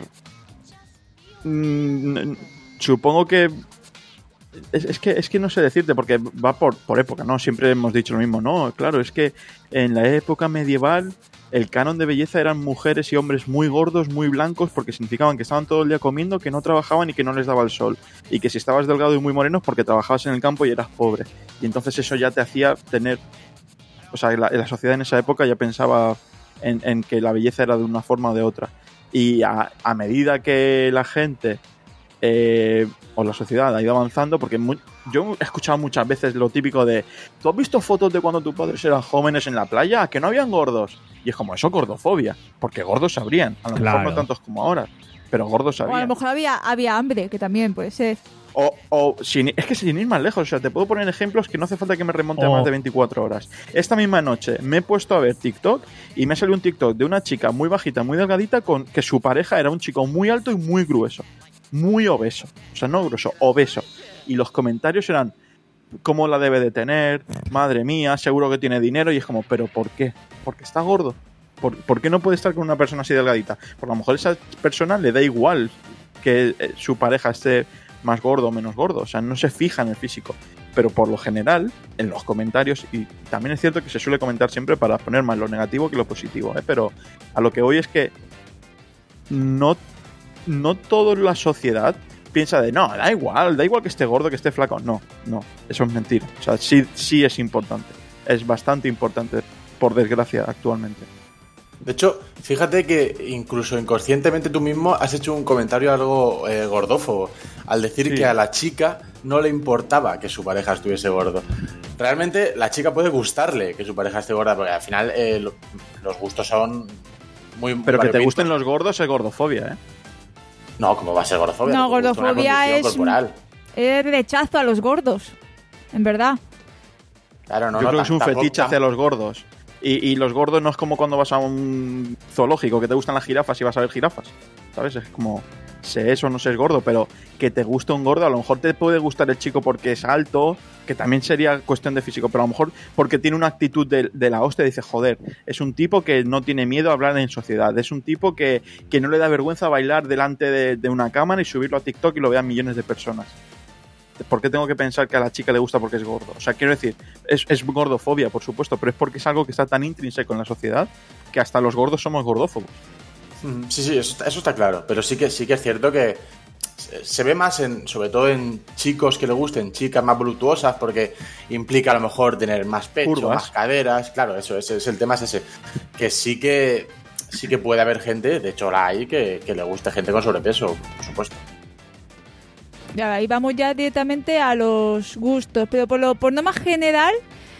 mm, supongo que es, es que es que no sé decirte porque va por, por época, ¿no? Siempre hemos dicho lo mismo, no, claro, es que en la época medieval el canon de belleza eran mujeres y hombres muy gordos, muy blancos, porque significaban que estaban todo el día comiendo, que no trabajaban y que no les daba el sol, y que si estabas delgado y muy moreno porque trabajabas en el campo y eras pobre, y entonces eso ya te hacía tener, o sea, la, la sociedad en esa época ya pensaba En, en que la belleza era de una forma o de otra. Y a, a medida que la gente eh, o la sociedad ha ido avanzando, porque muy, yo he escuchado muchas veces lo típico de ¿tú has visto fotos de cuando tus padres eran jóvenes en la playa? ¿Que no habían gordos? Y es como, eso gordofobia, porque gordos habrían, a lo Claro. mejor no tantos como ahora, pero gordos O a lo habrían. mejor había, había hambre, que también puede ser. O, o sin, es que sin ir más lejos, o sea, te puedo poner ejemplos que no hace falta que me remonte a O- más de veinticuatro horas. Esta misma noche me he puesto a ver TikTok y me salió un TikTok de una chica muy bajita, muy delgadita, con que su pareja era un chico muy alto y muy grueso. Muy obeso. O sea, no grueso, obeso. Y los comentarios eran, ¿cómo la debe de tener? Madre mía, seguro que tiene dinero. Y es como, ¿pero por qué? Porque está gordo. ¿Por, ¿por qué no puede estar con una persona así delgadita? Porque a lo mejor a esa persona le da igual que eh, su pareja esté más gordo o menos gordo, o sea, no se fija en el físico, pero por lo general, en los comentarios, y también es cierto que se suele comentar siempre para poner más lo negativo que lo positivo, ¿eh? Pero a lo que voy es que no, no toda la sociedad piensa de, no, da igual, da igual que esté gordo, que esté flaco, no, no, eso es mentira, o sea, sí, sí es importante, es bastante importante, por desgracia, actualmente. De hecho, fíjate que incluso inconscientemente tú mismo has hecho un comentario algo eh, gordófobo al decir Sí. que a la chica no le importaba que su pareja estuviese gordo. Realmente la chica puede gustarle que su pareja esté gorda, porque al final eh, lo- los gustos son muy Pero que te variopintos. gusten los gordos es gordofobia, ¿eh? No, ¿cómo va a ser gordofobia? No, Te gusta una gordofobia condición es- corporal. Es rechazo a los gordos, en verdad. Claro, no, Yo no, creo que es un tampoco- fetiche hacia los gordos. Y, y los gordos no es como cuando vas a un zoológico, que te gustan las jirafas y vas a ver jirafas. ¿Sabes? Es como, sé eso, no sé, es gordo, pero que te guste un gordo, a lo mejor te puede gustar el chico porque es alto, que también sería cuestión de físico, pero a lo mejor porque tiene una actitud de, de la hostia, dice, joder, es un tipo que no tiene miedo a hablar en sociedad, es un tipo que, que no le da vergüenza bailar delante de, de una cámara y subirlo a TikTok y lo vean millones de personas. ¿Por qué tengo que pensar que a la chica le gusta porque es gordo? O sea, quiero decir, es, es gordofobia, por supuesto, pero es porque es algo que está tan intrínseco en la sociedad que hasta los gordos somos gordófobos. Mm, Sí, sí, eso, está- eso está claro. Pero sí que sí que es cierto que se, se ve más en, sobre todo en chicos que le gusten, chicas más voluptuosas, porque implica a lo mejor tener más pecho, Curvas. más caderas. Claro, eso, ese es el tema, es ese. Que sí que sí que puede haber gente, de hecho la hay, que, que le guste gente con sobrepeso, por supuesto. Ya, ahí vamos ya directamente a los gustos, pero por lo por norma general,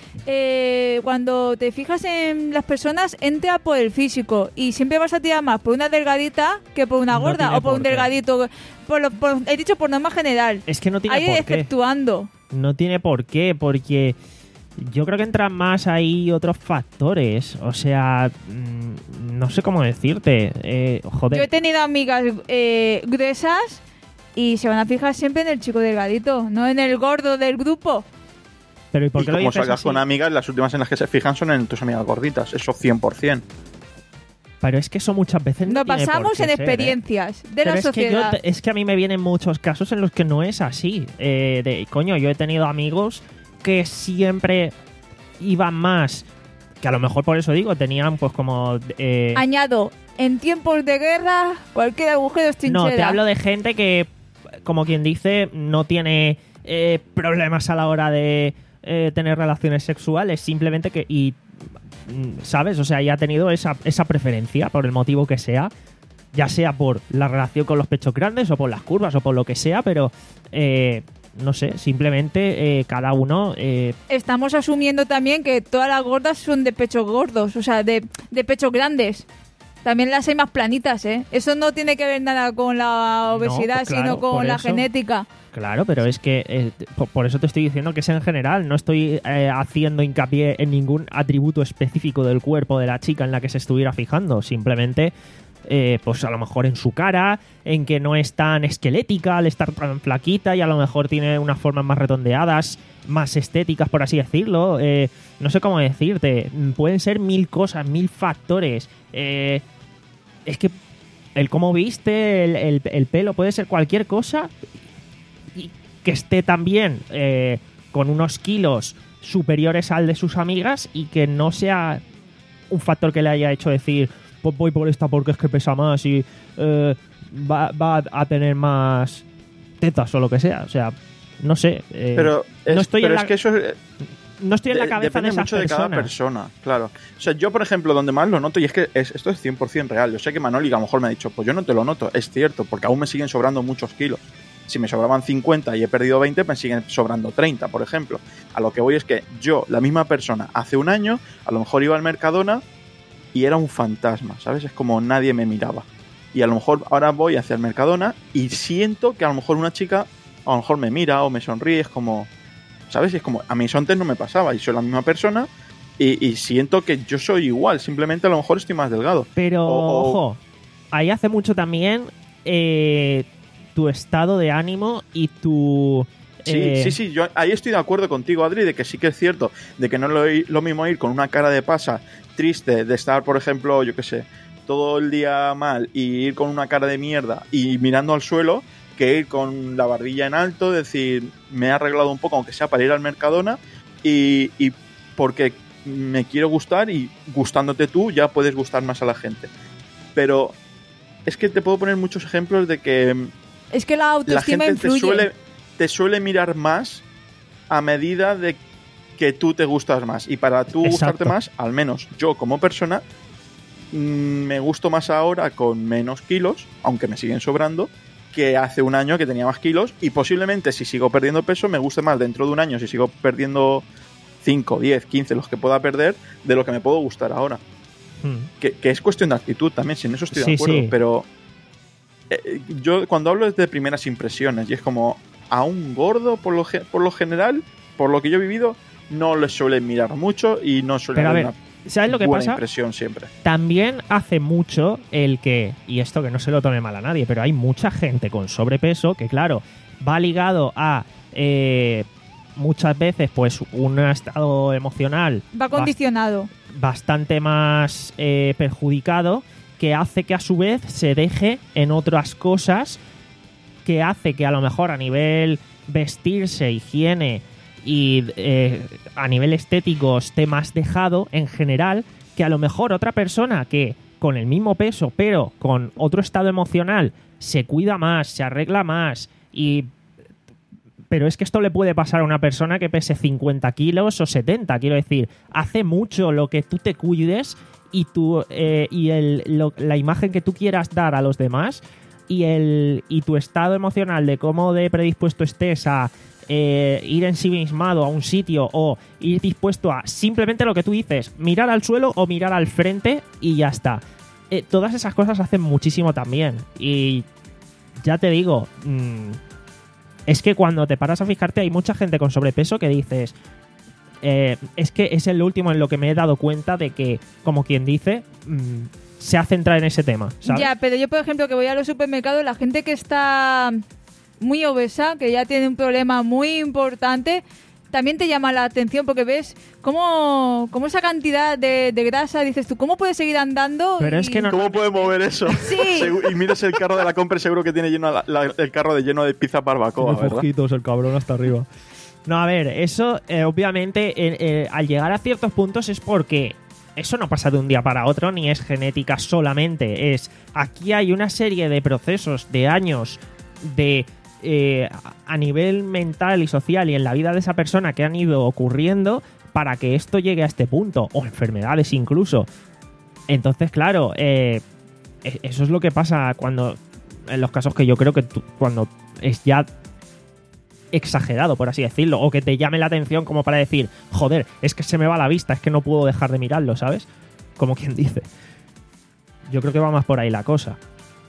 eh, cuando te fijas en las personas, entra por el físico y siempre vas a tirar más por una delgadita que por una No gorda tiene o por por un qué. delgadito. Por lo, por- he dicho por norma general. Es que no tiene Ahí por qué. exceptuando. No tiene por qué, porque yo creo que entran más ahí otros factores. O sea, mm, no sé cómo decirte. Eh, joder. Yo he tenido amigas eh, gruesas y se van a fijar siempre en el chico delgadito, no en el gordo del grupo. Pero ¿y por Y qué lo como dices salgas así? con amigas, las últimas en las que se fijan son en tus amigas gorditas, eso cien por ciento. Pero es que eso muchas veces no Nos tiene por basamos qué en ser, ¿eh? experiencias de Pero la es que, yo sociedad. te- es que a mí me vienen muchos casos en los que no es así. Eh, de, coño, yo he tenido amigos que siempre iban más, que a lo mejor por eso digo, tenían pues como... eh, Añado, en tiempos de guerra, cualquier agujero es trinchera. no, te hablo de gente que, como quien dice, no tiene eh, problemas a la hora de eh, tener relaciones sexuales, simplemente que... y mm, ¿sabes? O sea, ya ha tenido esa, esa preferencia, por el motivo que sea, ya sea por la relación con los pechos grandes o por las curvas o por lo que sea, pero eh, no sé, simplemente eh, cada uno... eh, Estamos asumiendo también que todas las gordas son de pechos gordos, o sea, de, de pechos grandes. También las hay más planitas, ¿eh? Eso no tiene que ver nada con la obesidad, pues claro, sino por con la eso. genética. Claro, pero es que eh, por, por eso te estoy diciendo que es en general. No estoy eh, haciendo hincapié en ningún atributo específico del cuerpo de la chica en la que se estuviera fijando. Simplemente, eh, pues a lo mejor en su cara, en que no es tan esquelética al estar tan flaquita y a lo mejor tiene unas formas más redondeadas, más estéticas, por así decirlo. Eh, no sé cómo decirte. Pueden ser mil cosas, mil factores. Eh, es que el cómo viste, el, el- el pelo, puede ser cualquier cosa y que esté también eh, con unos kilos superiores al de sus amigas y que no sea un factor que le haya hecho decir, pues voy por esta porque es que pesa más y eh, va, va a tener más tetas o lo que sea. O sea, no sé. eh, Pero, es, no estoy pero en es la, que eso es, no estoy en la de- cabeza depende de esas mucho de personas. cada persona, claro. O sea, yo, por ejemplo, donde más lo noto, y es que es- esto es cien por ciento real. Yo sé que Manoli a lo mejor me ha dicho, pues yo no te lo noto. Es cierto, porque aún me siguen sobrando muchos kilos. si me sobraban cincuenta y he perdido veinte, me siguen sobrando treinta, por ejemplo. A lo que voy es que yo, la misma persona, hace un año, a lo mejor iba al Mercadona y era un fantasma, ¿sabes? Es como nadie me miraba. Y a lo mejor ahora voy hacia el Mercadona y siento que a lo mejor una chica a lo mejor me mira o me sonríe, es como, ¿sabes? Es como, a mí eso antes no me pasaba y soy la misma persona y, y siento que yo soy igual, simplemente a lo mejor estoy más delgado. Pero, o, ojo, ahí hace mucho también eh, tu estado de ánimo y tu... Sí, eh... sí, sí, yo ahí estoy de acuerdo contigo, Adri, de que sí que es cierto, de que no es lo mismo ir con una cara de pasa, triste, de estar, por ejemplo, yo qué sé, todo el día mal y ir con una cara de mierda y mirando al suelo, que ir con la barbilla en alto, decir, me he arreglado un poco, aunque sea para ir al Mercadona, y, y porque me quiero gustar, y gustándote tú ya puedes gustar más a la gente. Pero es que te puedo poner muchos ejemplos de que es que la autoestima la gente influye. te suele, te suele mirar más a medida de que tú te gustas más. Y para tú Exacto. gustarte más, al menos yo como persona, me gusto más ahora con menos kilos, aunque me siguen sobrando, que hace un año que tenía más kilos, y posiblemente si sigo perdiendo peso me guste más dentro de un año si sigo perdiendo cinco, diez, quince, los que pueda perder, de lo que me puedo gustar ahora. Hmm. Que, que es cuestión de actitud también, sin eso estoy de sí, acuerdo, sí. pero eh, yo cuando hablo es de primeras impresiones, y es como a un gordo por lo, por lo general, por lo que yo he vivido, no le suelen mirar mucho y no suelen pero a dar ver, una ¿sabes lo que buena pasa? impresión siempre. También hace mucho el que, y esto que no se lo tome mal a nadie, pero hay mucha gente con sobrepeso que, claro, va ligado a eh, muchas veces pues un estado emocional va condicionado, bastante más eh, perjudicado, que hace que a su vez se deje en otras cosas, que hace que a lo mejor a nivel vestirse, higiene y eh, a nivel estético esté más dejado en general, que a lo mejor otra persona que con el mismo peso pero con otro estado emocional se cuida más, se arregla más, y pero es que esto le puede pasar a una persona que pese cincuenta kilos o setenta, quiero decir, hace mucho lo que tú te cuides y, tú, eh, y el, lo, la imagen que tú quieras dar a los demás y, el, y tu estado emocional de cómo de predispuesto estés a Eh, ir ensimismado a un sitio o ir dispuesto a simplemente lo que tú dices, mirar al suelo o mirar al frente y ya está. Eh, todas esas cosas hacen muchísimo también. Y ya te digo, mmm, es que cuando te paras a fijarte hay mucha gente con sobrepeso que dices, eh, es que es el último en lo que me he dado cuenta de que, como quien dice, mmm, se hace entrar en ese tema, ¿sabes? Ya, pero yo por ejemplo que voy a los supermercados, la gente que está muy obesa, que ya tiene un problema muy importante, también te llama la atención porque ves cómo, cómo esa cantidad de, de grasa, dices tú, ¿cómo puedes seguir andando? Pero y... es que no... ¿Cómo puede mover eso? Sí. Y miras el carro de la compra y seguro que tiene lleno la, la, el carro de lleno de pizza barbacoa, Tiene ¿verdad? fojitos el cabrón hasta arriba. No, a ver, eso eh, obviamente eh, eh, al llegar a ciertos puntos es porque eso no pasa de un día para otro, ni es genética solamente. Es aquí hay una serie de procesos de años de... Eh, a nivel mental y social y en la vida de esa persona que han ido ocurriendo para que esto llegue a este punto, o enfermedades incluso. Entonces, claro, eh, eso es lo que pasa cuando, en los casos que yo creo que tú, cuando es ya exagerado, por así decirlo, o que te llame la atención como para decir, joder, es que se me va la vista, es que no puedo dejar de mirarlo, ¿sabes? Como quien dice. Yo creo que va más por ahí la cosa.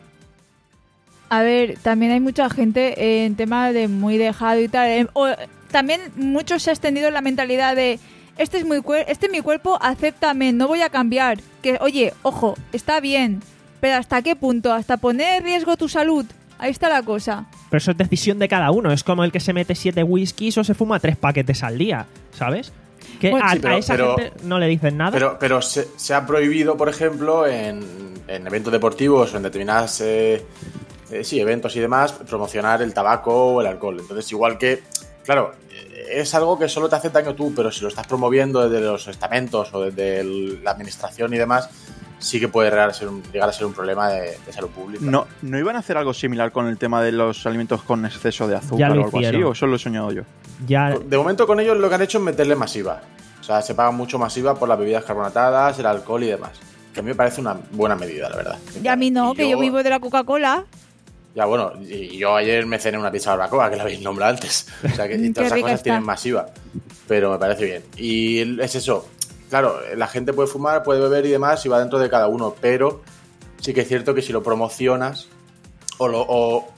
A ver, también hay mucha gente en tema de muy dejado y tal. Eh, o, también mucho se ha extendido la mentalidad de este es, muy cuer- este es mi cuerpo, acéptame, no voy a cambiar. Que, oye, ojo, está bien, pero ¿hasta qué punto? ¿Hasta poner en riesgo tu salud? Ahí está la cosa. Pero eso es decisión de cada uno. Es como el que se mete siete whiskies o se fuma tres paquetes al día, ¿sabes? Que Bueno, a, sí, pero- a esa pero- gente no le dicen nada. Pero, pero se, se ha prohibido, por ejemplo, en, en eventos deportivos o en determinadas eh, eh, sí, eventos y demás, promocionar el tabaco o el alcohol. Entonces, igual que, claro, eh, es algo que solo te hace daño tú, pero si lo estás promoviendo desde los estamentos o desde el- la administración y demás, sí que puede llegar a ser un, llegar a ser un problema de, de salud pública. No, ¿no iban a hacer algo similar con el tema de los alimentos con exceso de Ya azúcar lo o algo así? hicieron. ¿O eso lo he soñado yo? Ya, De momento con ellos lo que han hecho es meterle masiva. O sea, se paga mucho masiva por las bebidas carbonatadas, el alcohol y demás. Que a mí me parece una buena medida, la verdad. Y a mí no, Y que yo vivo de la Coca-Cola. Ya, bueno, y yo ayer me cené una pizza barbacoa, que la habéis nombrado antes. O sea, que y todas esas cosas está. tienen masiva. Pero me parece bien. Y es eso. Claro, la gente puede fumar, puede beber y demás, y va dentro de cada uno. Pero sí que es cierto que si lo promocionas o lo, o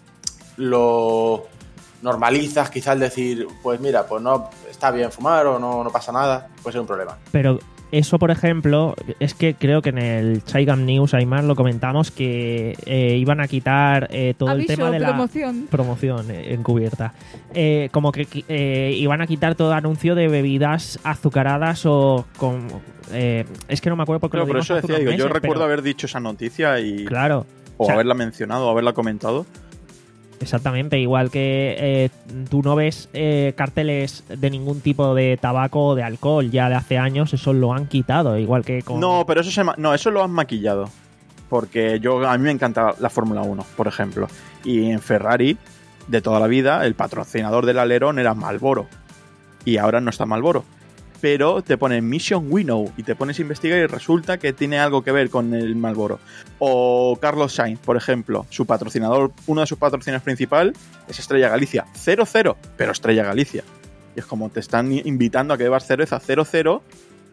lo normalizas, quizás decir, pues mira, pues no está bien fumar o no, no pasa nada, puede ser un problema. Pero eso, por ejemplo, es que creo que en el Chaigam News, Aymar, lo comentamos que eh, iban a quitar eh, todo Aviso, el tema de promoción. la promoción eh, encubierta. Eh, como que eh, iban a quitar todo anuncio de bebidas azucaradas o con... Eh, es que no me acuerdo porque Pero lo por dimos eso hace decía, unos digo, yo meses, recuerdo pero- haber dicho esa noticia y Claro. o, O sea, haberla mencionado o haberla comentado. Exactamente, igual que eh, tú no ves eh, carteles de ningún tipo de tabaco o de alcohol ya de hace años, eso lo han quitado, igual que con... No, pero eso se ma- no, eso lo han maquillado. Porque yo a mí me encanta la Fórmula uno, por ejemplo. Y en Ferrari, de toda la vida, el patrocinador del alerón era Marlboro. Y ahora no está Marlboro. Pero te ponen Mission Winnow y te pones a investigar y resulta que tiene algo que ver con el Marlboro. O Carlos Sainz, por ejemplo, su patrocinador, uno de sus patrocinadores principal es Estrella Galicia. cero cero, pero Estrella Galicia. Y es como te están invitando a que bebas cerveza cero cero,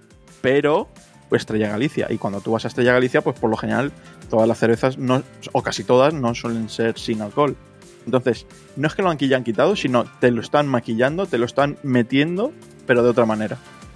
pero Estrella Galicia. Y cuando tú vas a Estrella Galicia, pues por lo general todas las cervezas, no, o casi todas, no suelen ser sin alcohol. Entonces, no es que lo hayan quitado, sino te lo están maquillando, te lo están metiendo, pero de otra manera.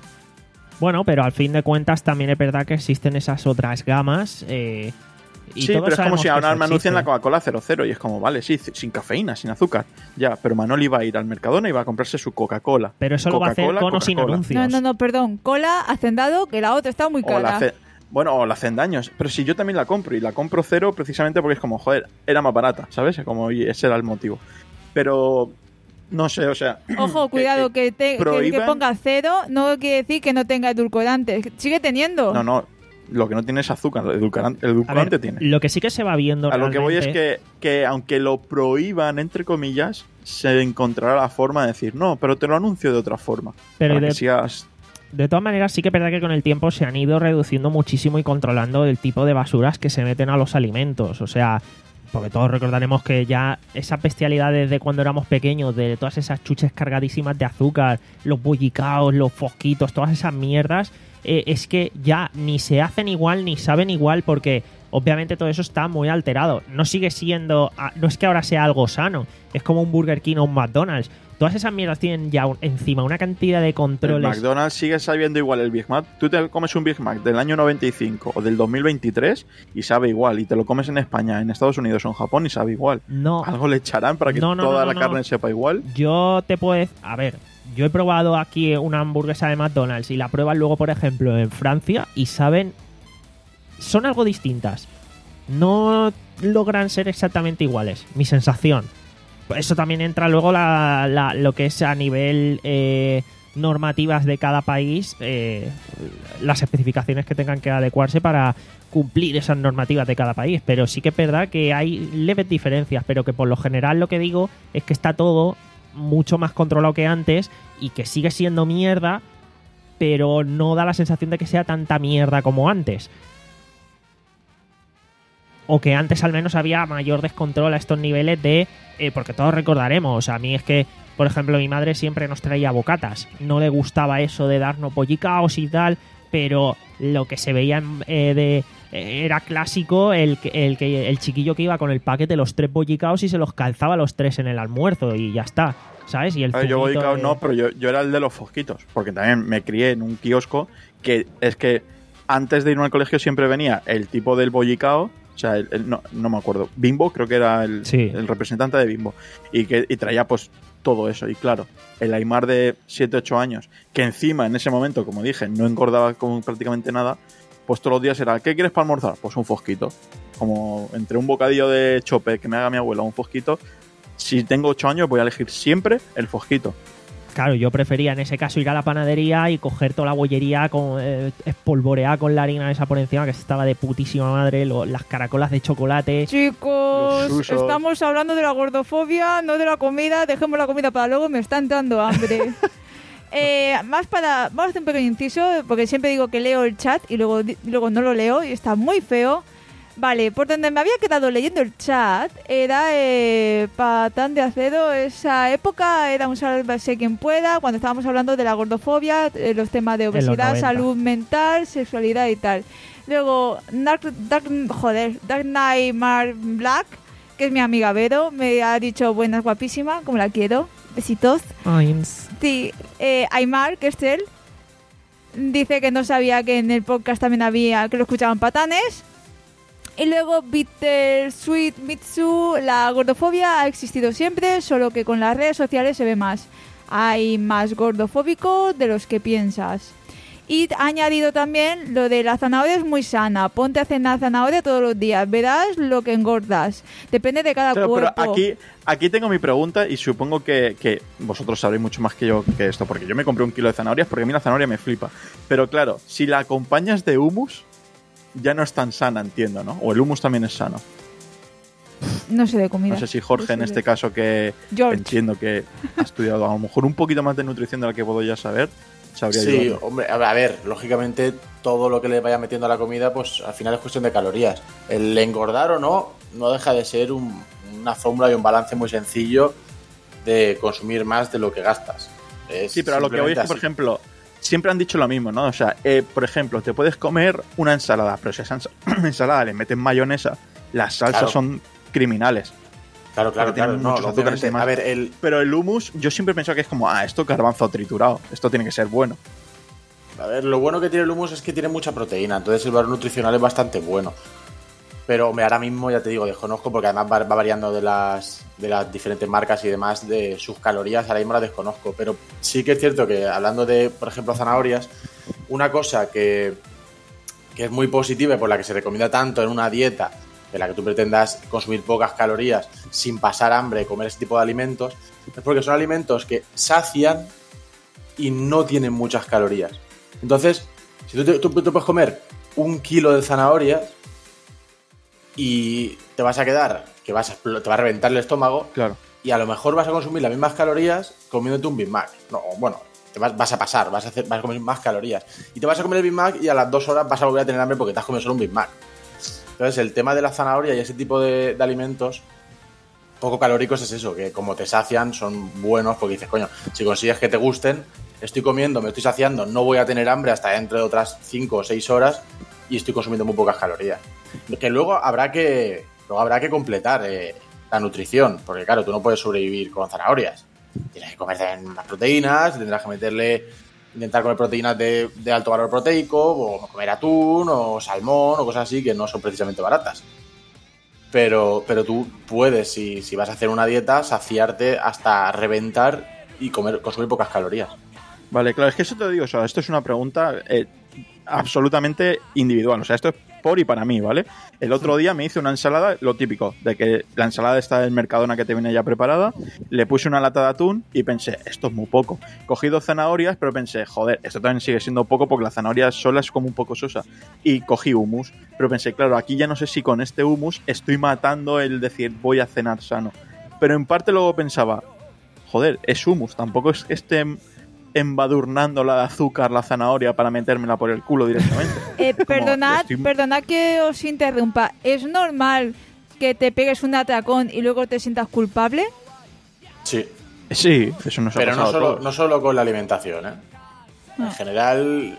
Bueno, pero al fin de cuentas también es verdad que existen esas otras gamas. Eh, y sí, todos pero es como sabemos si que ahora eso me anuncian la existe. Coca-Cola cero cero y es como, vale, sí, sin cafeína, sin azúcar. Ya, pero Manoli va a ir al Mercadona y va a comprarse su Coca-Cola. Pero eso lo va a hacer Coca-Cola, con o sin Coca-Cola. anuncios. No, no, no, perdón. Cola, hacendado, que la otra está muy O la cara. hace- bueno, o la hacen daños. Pero si yo también la compro y la compro cero precisamente porque es como, joder, era más barata, ¿sabes? Como y ese era el motivo. Pero no sé, o sea... Ojo, cuidado, que, te, que, que prohíban- ponga cero no quiere decir que no tenga edulcorantes. Sigue teniendo. No, no, lo que no tiene es azúcar, el edulcorante, el A edulcorante ver, tiene. lo que sí que se va viendo A lo que voy es realmente- que, que aunque lo prohíban, entre comillas, se encontrará la forma de decir, no, pero te lo anuncio de otra forma. Pero para de- que sigas... De todas maneras, sí que es verdad que con el tiempo se han ido reduciendo muchísimo y controlando el tipo de basuras que se meten a los alimentos. O sea, porque todos recordaremos que ya esas bestialidades de cuando éramos pequeños, de todas esas chuches cargadísimas de azúcar, los bollicaos, los fosquitos, todas esas mierdas, eh, es que ya ni se hacen igual ni saben igual porque obviamente todo eso está muy alterado. No sigue siendo... No es que ahora sea algo sano, es como un Burger King o un McDonald's. Todas esas mierdas tienen ya un- encima una cantidad de El controles. McDonald's sigue sabiendo igual el Big Mac. Tú te comes un Big Mac del año noventa y cinco o del dos mil veintitrés y sabe igual. Y te lo comes en España, en Estados Unidos o en Japón y sabe igual. No, Algo le echarán para que No, no, toda no, la no, carne no. sepa igual. yo te puedo... A ver, yo he probado aquí una hamburguesa de McDonald's y la pruebas luego, por ejemplo, en Francia y saben... Son algo distintas. No logran ser exactamente iguales. Mi sensación. Eso también entra luego la, la- lo que es a nivel eh, normativas de cada país, eh, las especificaciones que tengan que adecuarse para cumplir esas normativas de cada país. Pero sí que es verdad que hay leves diferencias, pero que por lo general lo que digo es que está todo mucho más controlado que antes y que sigue siendo mierda, pero no da la sensación de que sea tanta mierda como antes. O que antes al menos había mayor descontrol a estos niveles de... eh, porque todos recordaremos, o sea, a mí es que, por ejemplo, mi madre siempre nos traía bocatas. No le gustaba eso de darnos pollicaos y tal, pero lo que se veía en- eh, de eh, era clásico el, que- el, que, el chiquillo que iba con el paquete los tres bollicaos y se los calzaba los tres en el almuerzo y ya está, ¿sabes? Y el A ver, yo zumito bollicaos de- no, pero yo, yo era el de los fosquitos. Porque también me crié en un kiosco que es que antes de irme al colegio siempre venía el tipo del bollicao. O sea, el- el- no, no me acuerdo. Bimbo, creo que era el, Sí. el representante de Bimbo. Y que y traía pues todo eso. Y claro, el Aymar de siete ocho años, que encima en ese momento, como dije, no engordaba con prácticamente nada, pues todos los días era, ¿qué quieres para almorzar? Pues un fosquito. Como entre un bocadillo de chope que me haga mi abuela, un fosquito. Si tengo ocho años voy a elegir siempre el fosquito. Claro, yo prefería en ese caso ir a la panadería y coger toda la bollería, con, eh, espolvorear con la harina esa por encima, que estaba de putísima madre, lo- las caracolas de chocolate. Chicos, Los usos. estamos hablando de la gordofobia, no de la comida. Dejemos la comida para luego, me está entrando hambre. Eh, más para... Vamos a hacer un pequeño inciso, porque siempre digo que leo el chat y luego, di- luego no lo leo y está muy feo. Vale, por donde me había quedado leyendo el chat era eh, Patán de Acero. Esa época era un sálvese quien pueda, cuando estábamos hablando de la gordofobia, eh, los temas de obesidad, salud mental, sexualidad y tal. Luego, Dark, Dark, joder, Dark Knight Mar Black, que es mi amiga Vero, me ha dicho buenas, guapísima, como la quiero. Besitos. Ains. Sí, eh, Aymar, que es él, dice que no sabía que en el podcast también había, que lo escuchaban patanes. Y luego Bittersweet Mitsu, la gordofobia ha existido siempre, solo que con las redes sociales se ve más. Hay más gordofóbicos de los que piensas. Y ha añadido también lo de la zanahoria es muy sana. Ponte a cenar zanahoria todos los días. Verás lo que engordas. Depende de cada Claro, cuerpo. pero aquí, aquí tengo mi pregunta y supongo que, que vosotros sabréis mucho más que yo que esto, porque yo me compré un kilo de zanahorias porque a mí la zanahoria me flipa. Pero claro, si la acompañas de hummus, ya no es tan sana, entiendo, ¿no? O el hummus también es sano. No sé de comida. No sé si Jorge, No sé en de- este caso, que George. entiendo que ha estudiado a lo mejor un poquito más de nutrición de la que puedo ya saber, sabría Sí, ayudarme. hombre, a ver, a ver, lógicamente todo lo que le vaya metiendo a la comida, pues al final es cuestión de calorías. El engordar o no, no deja de ser un- una fórmula y un balance muy sencillo de consumir más de lo que gastas. Es Sí, pero a lo que voy es que, por simplemente así. ejemplo, siempre han dicho lo mismo, ¿no? O sea, eh, por ejemplo, te puedes comer una ensalada, pero si a esa ens- ensalada le meten mayonesa, las salsas Claro. son criminales. Claro, claro, porque tienen claro. No, muchos azúcares y lógicamente, demás. a ver, el, Pero el hummus, yo siempre he pensado que es como, ah, esto garbanzo triturado, esto tiene que ser bueno. a ver, lo bueno que tiene el hummus es que tiene mucha proteína, entonces el valor nutricional es bastante bueno. Pero hombre, ahora mismo ya te digo, desconozco porque además va, va variando de las, de las diferentes marcas y demás de sus calorías, ahora mismo las desconozco. Pero sí que es cierto que hablando de, por ejemplo, zanahorias, una cosa que, que es muy positiva y por la que se recomienda tanto en una dieta en la que tú pretendas consumir pocas calorías sin pasar hambre, comer ese tipo de alimentos, es porque son alimentos que sacian y no tienen muchas calorías. Entonces, si tú, te- tú, tú puedes comer un kilo de zanahorias y te vas a quedar, que vas a, explo- te va a reventar el estómago, Claro. y a lo mejor vas a consumir las mismas calorías comiéndote un Big Mac. No, bueno, te vas, vas a pasar, vas a, hacer, vas a comer más calorías. Y te vas a comer el Big Mac y a las dos horas vas a volver a tener hambre porque te has comido solo un Big Mac. Entonces, el tema de la zanahoria y ese tipo de, de alimentos poco calóricos es eso, que como te sacian son buenos porque dices, coño, si consigues que te gusten, estoy comiendo, me estoy saciando, no voy a tener hambre hasta dentro de otras cinco o seis horas y estoy consumiendo muy pocas calorías. Que luego habrá que, luego habrá que completar eh, la nutrición, porque claro, tú no puedes sobrevivir con zanahorias. Tienes que comer también más proteínas, tendrás que meterle, intentar comer proteínas de, de alto valor proteico, o comer atún, o salmón, o cosas así que no son precisamente baratas. Pero, pero tú puedes, si, si vas a hacer una dieta, saciarte hasta reventar y comer, consumir pocas calorías. Vale, claro, es que eso te digo, o sea, esto es una pregunta eh, absolutamente individual, o sea, esto es por y para mí, ¿vale? El otro día me hice una ensalada, lo típico, de que la ensalada está del Mercadona que te viene ya preparada, le puse una lata de atún y pensé, esto es muy poco. Cogí dos zanahorias, pero pensé, joder, esto también sigue siendo poco porque la zanahoria sola es como un poco sosa. Y cogí hummus, pero pensé, claro, aquí ya no sé si con este hummus estoy matando el decir, voy a cenar sano. Pero en parte luego pensaba, joder, es hummus, tampoco es que esté embadurnándola de azúcar la zanahoria para metérmela por el culo directamente. Eh, Como, perdonad, estoy- perdonad que os interrumpa. ¿Es normal que te pegues un atracón y luego te sientas culpable? Sí, Sí, eso nos ha pero no pasado a solo, todos. no solo con la alimentación, ¿eh? En Ah. general,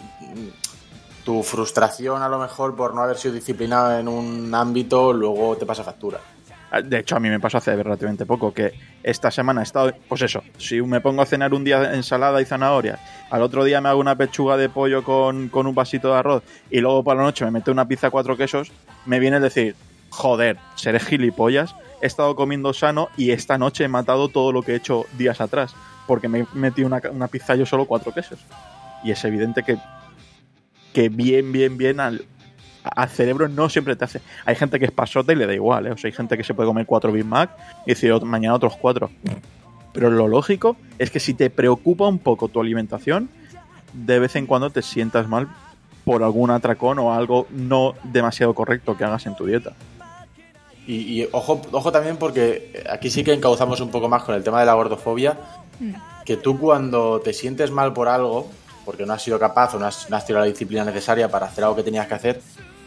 mm, tu frustración a lo mejor por no haber sido disciplinado en un ámbito luego te pasa factura. De hecho, a mí me pasó hace relativamente poco que esta semana he estado, pues eso, si me pongo a cenar un día ensalada y zanahoria, al otro día me hago una pechuga de pollo con, con un vasito de arroz y luego por la noche me meto una pizza cuatro quesos, me viene el decir, joder, seré gilipollas, he estado comiendo sano y esta noche he matado todo lo que he hecho días atrás, porque me metí una, una pizza yo solo cuatro quesos. Y es evidente que, que bien, bien, bien al... al cerebro no siempre te hace. Hay gente que es pasota y le da igual, ¿eh? O sea, hay gente que se puede comer cuatro Big Mac y decir ot- mañana otros cuatro. Pero lo lógico es que si te preocupa un poco tu alimentación, de vez en cuando te sientas mal por algún atracón o algo no demasiado correcto que hagas en tu dieta. Y, y ojo, ojo también porque aquí sí que encauzamos un poco más con el tema de la gordofobia, que tú cuando te sientes mal por algo, porque no has sido capaz o no has, no has tenido la disciplina necesaria para hacer algo que tenías que hacer,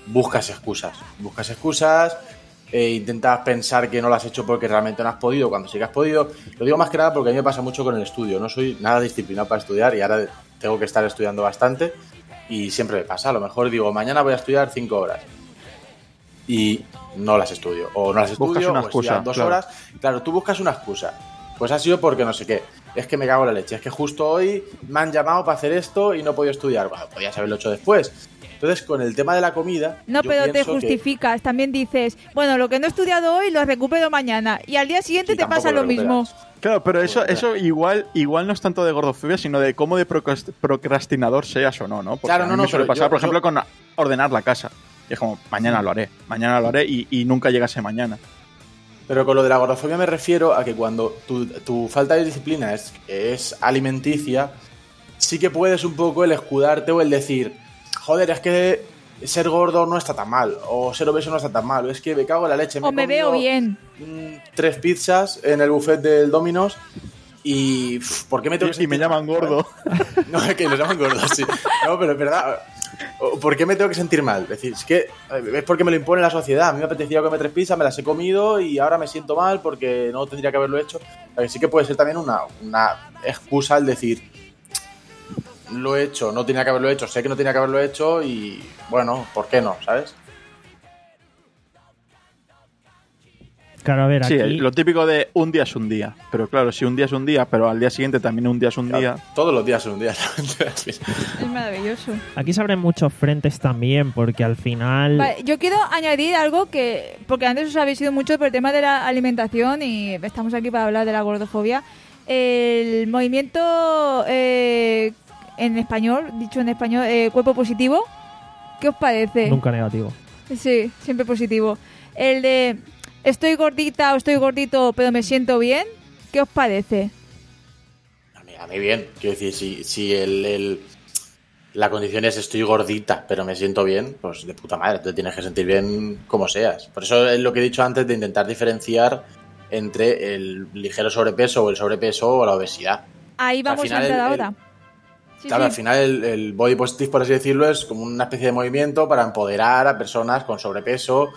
buscas excusas. Buscas excusas, e intentas pensar que no lo has hecho porque realmente no has podido, cuando sí que has podido. Lo digo más que nada porque a mí me pasa mucho con el estudio. No soy nada disciplinado para estudiar y ahora tengo que estar estudiando bastante y siempre me pasa. A lo mejor digo, mañana voy a estudiar cinco horas y no las estudio. O no las estudio, buscas una o excusa, estudiar dos claro. horas. Claro, tú buscas una excusa. Pues ha sido porque no sé qué. Es que me cago en la leche. Es que justo hoy me han llamado para hacer esto y no he podido estudiar. Bueno, podías haberlo hecho después. Entonces, con el tema de la comida... No, yo pero te pienso que- justificas. También dices, bueno, lo que no he estudiado hoy lo recupero mañana. Y al día siguiente Sí, te tampoco pasa lo mismo. recuperas. Claro, pero eso, Joder. eso igual, igual no es tanto de gordofobia, sino de cómo de procrast- procrastinador seas o no, ¿no? Porque Claro, a mí no, no, me suele pero pasar, yo- por ejemplo, yo- con ordenar la casa. Y es como, mañana lo haré, mañana lo haré y, y nunca llega ese mañana. Pero con lo de la gordofobia me refiero a que cuando tu, tu falta de disciplina es, es alimenticia, sí que puedes un poco el escudarte o el decir, joder, es que ser gordo no está tan mal, o ser obeso no está tan mal, o es que me cago en la leche. O he me veo comido, bien. mm, tres pizzas en el buffet del Domino's y uf, ¿por qué me tengo que Y, y me sentir llaman mal? gordo. No, es que los llaman gordos, sí. No, pero es verdad. ¿Por qué me tengo que sentir mal? Es decir, es que es porque me lo impone la sociedad. A mí me apetecía comer tres pizzas, me las he comido y ahora me siento mal porque no tendría que haberlo hecho. O sea, que sí que puede ser también una, una excusa el decir, lo he hecho, no tenía que haberlo hecho, sé que no tenía que haberlo hecho y bueno, ¿por qué no? ¿Sabes? Claro, a ver, Sí, aquí... lo típico de un día es un día. Pero claro, si un día es un día, pero al día siguiente también un día es un Claro, día. todos los días son un día. realmente. Es maravilloso. Aquí se abren muchos frentes también, porque al final... Vale, yo quiero añadir algo que, porque antes os habéis ido mucho por el tema de la alimentación y estamos aquí para hablar de la gordofobia. El movimiento eh, en español, dicho en español, eh, cuerpo positivo, ¿qué os parece? Nunca negativo. Sí, siempre positivo. El de estoy gordita o estoy gordito pero me siento bien, ¿qué os parece? A mí, a mí bien. Quiero decir, si, si el, el- la condición es estoy gordita, pero me siento bien, pues de puta madre, te tienes que sentir bien como seas. Por eso es lo que he dicho antes de intentar diferenciar entre el ligero sobrepeso o el sobrepeso o la obesidad. Ahí Al vamos final a entrar el- el- ahora. Sí, claro, sí. al final el, el body positive, por así decirlo, es como una especie de movimiento para empoderar a personas con sobrepeso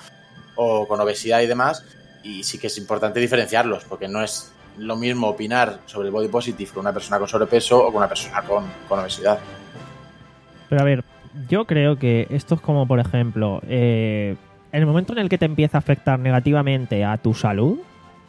o con obesidad y demás. Y sí que es importante diferenciarlos, porque no es lo mismo opinar sobre el body positive con una persona con sobrepeso o con una persona con, con obesidad. Pero a ver, yo creo que esto es como, por ejemplo, eh, en el momento en el que te empieza a afectar negativamente a tu salud,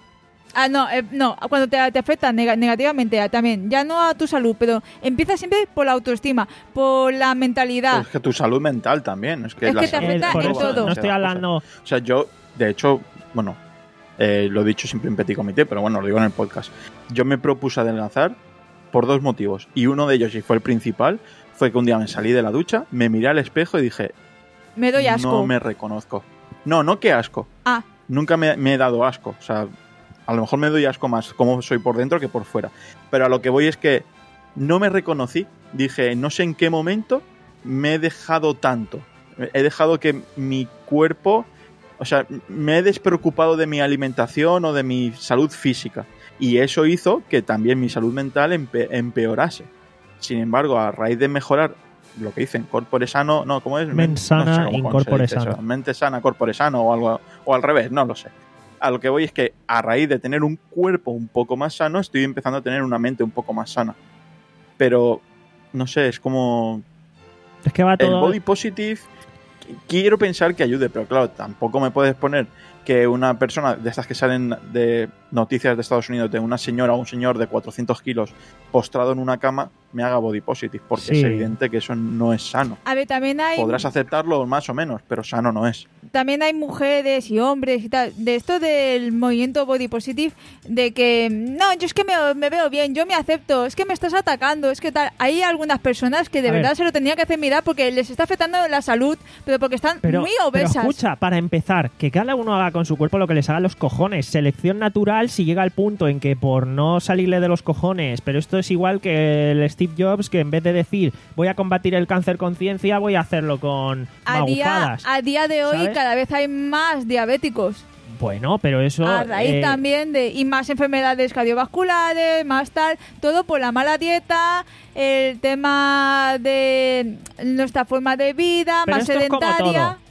Ah, no, eh, no, cuando te, te afecta neg- negativamente a- también, ya no a tu salud, pero empieza siempre por la autoestima, por la mentalidad. Pues es que tu salud mental también. Es que, Es la que te salud afecta mental en no todo. se no da estoy cosas. hablando... O sea, yo, de hecho, bueno, eh, lo he dicho siempre en petit comité, pero bueno, lo digo en el podcast. Yo me propuse adelgazar por dos motivos. Y uno de ellos, y fue el principal, fue que un día me salí de la ducha, me miré al espejo y dije, Me doy asco. no me reconozco. No, no que asco. Ah, Nunca me, me he dado asco. O sea, a lo mejor me doy asco más como soy por dentro que por fuera. Pero a lo que voy es que no me reconocí. Dije, no sé en qué momento me he dejado tanto. He dejado que mi cuerpo... O sea, me he despreocupado de mi alimentación o de mi salud física. Y eso hizo que también mi salud mental empe- empeorase. Sin embargo, a raíz de mejorar lo que dicen, corpore sano... No, ¿cómo es? Mens sana, cómo- in cómo se corpore dice eso. sano. Mente sana, corpore sano o algo... O al revés, no lo sé. A lo que voy es que a raíz de tener un cuerpo un poco más sano, estoy empezando a tener una mente un poco más sana. Pero, no sé, es como... Es que va El todo... body positive, quiero pensar que ayude, pero claro, tampoco me puedes poner que una persona de estas que salen de noticias de Estados Unidos, de una señora o un señor de cuatrocientos kilos postrado en una cama, me haga body positive, porque Sí. es evidente que eso no es sano. a ver, también hay... Podrás aceptarlo más o menos, pero sano no es. También hay mujeres y hombres y tal, de esto del movimiento body positive, de que, no, yo es que me, me veo bien, yo me acepto, es que me estás atacando, es que tal. Hay algunas personas que de A verdad ver. se lo tendrían que hacer mirar porque les está afectando la salud, pero porque están Pero, muy pero obesas. escucha, para empezar, que cada uno haga con su cuerpo lo que les haga los cojones. Selección natural si llega al punto en que por no salirle de los cojones, pero esto es igual que el Steve Jobs, que en vez de decir voy a combatir el cáncer con ciencia, voy a hacerlo con a, día, magufadas. a día de hoy ¿sabes? cada vez hay más diabéticos. Bueno, pero eso... A raíz eh, también de... Y más enfermedades cardiovasculares, más tal. Todo por la mala dieta, el tema de nuestra forma de vida, Pero más esto es como sedentaria. todo.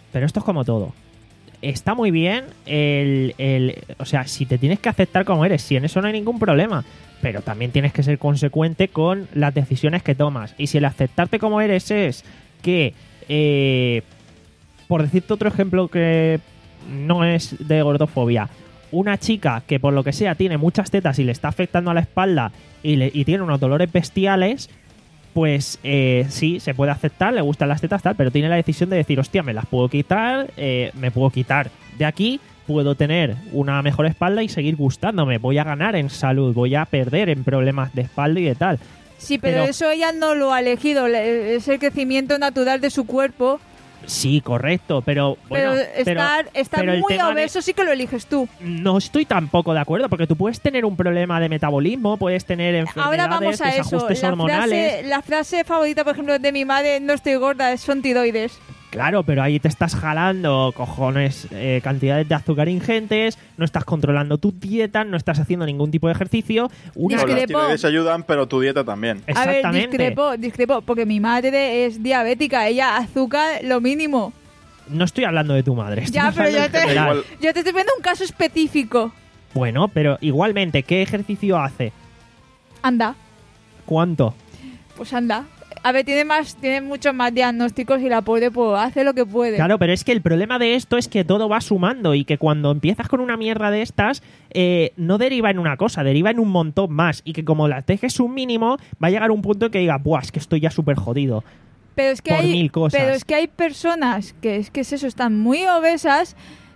Pero esto es como todo. Está muy bien el, el... O sea, si te tienes que aceptar como eres, si en eso no hay ningún problema. Pero también tienes que ser consecuente con las decisiones que tomas. Y si el aceptarte como eres es que... Eh, por decirte otro ejemplo que no es de gordofobia, una chica que por lo que sea tiene muchas tetas y le está afectando a la espalda y, le, y tiene unos dolores bestiales, pues eh, sí, se puede aceptar, le gustan las tetas tal, pero tiene la decisión de decir, hostia, me las puedo quitar, eh, me puedo quitar de aquí, puedo tener una mejor espalda y seguir gustándome, voy a ganar en salud, voy a perder en problemas de espalda y de tal. Sí, pero, Pero- eso ella no lo ha elegido, le- es el crecimiento natural de su cuerpo. Sí, correcto, pero bueno, pero estar, pero- estar pero el muy tema de- obeso sí que lo eliges tú. No estoy tampoco de acuerdo, porque tú puedes tener un problema de metabolismo, puedes tener enfermedades, Ahora vamos a eso. desajustes La hormonales. frase, la frase favorita, por ejemplo, de mi madre, no estoy gorda, son tiroides. Claro, pero ahí te estás jalando, cojones, eh, cantidades de azúcar ingentes, no estás controlando tu dieta, no estás haciendo ningún tipo de ejercicio. Una... Discrepo. Las tiroides ayudan, pero tu dieta también. A ver, Exactamente. discrepo, discrepo, porque mi madre es diabética, ella azúcar lo mínimo. No estoy hablando de tu madre. estoy Ya, pero hablando yo en te, general. igual. yo te estoy poniendo un caso específico. Bueno, pero igualmente, ¿qué ejercicio hace? Anda, ¿Cuánto? pues anda. A ver, tiene más, tiene muchos más diagnósticos y la pobre pues hace lo que puede. Claro, pero es que el problema de esto es que todo va sumando y que cuando empiezas con una mierda de estas, eh, no deriva en una cosa, deriva en un montón más. Y que como las dejes un mínimo, va a llegar un punto en que diga, buah, es que estoy ya súper jodido. pero es que por hay, mil cosas. pero es que hay personas que es que es eso, están muy obesas,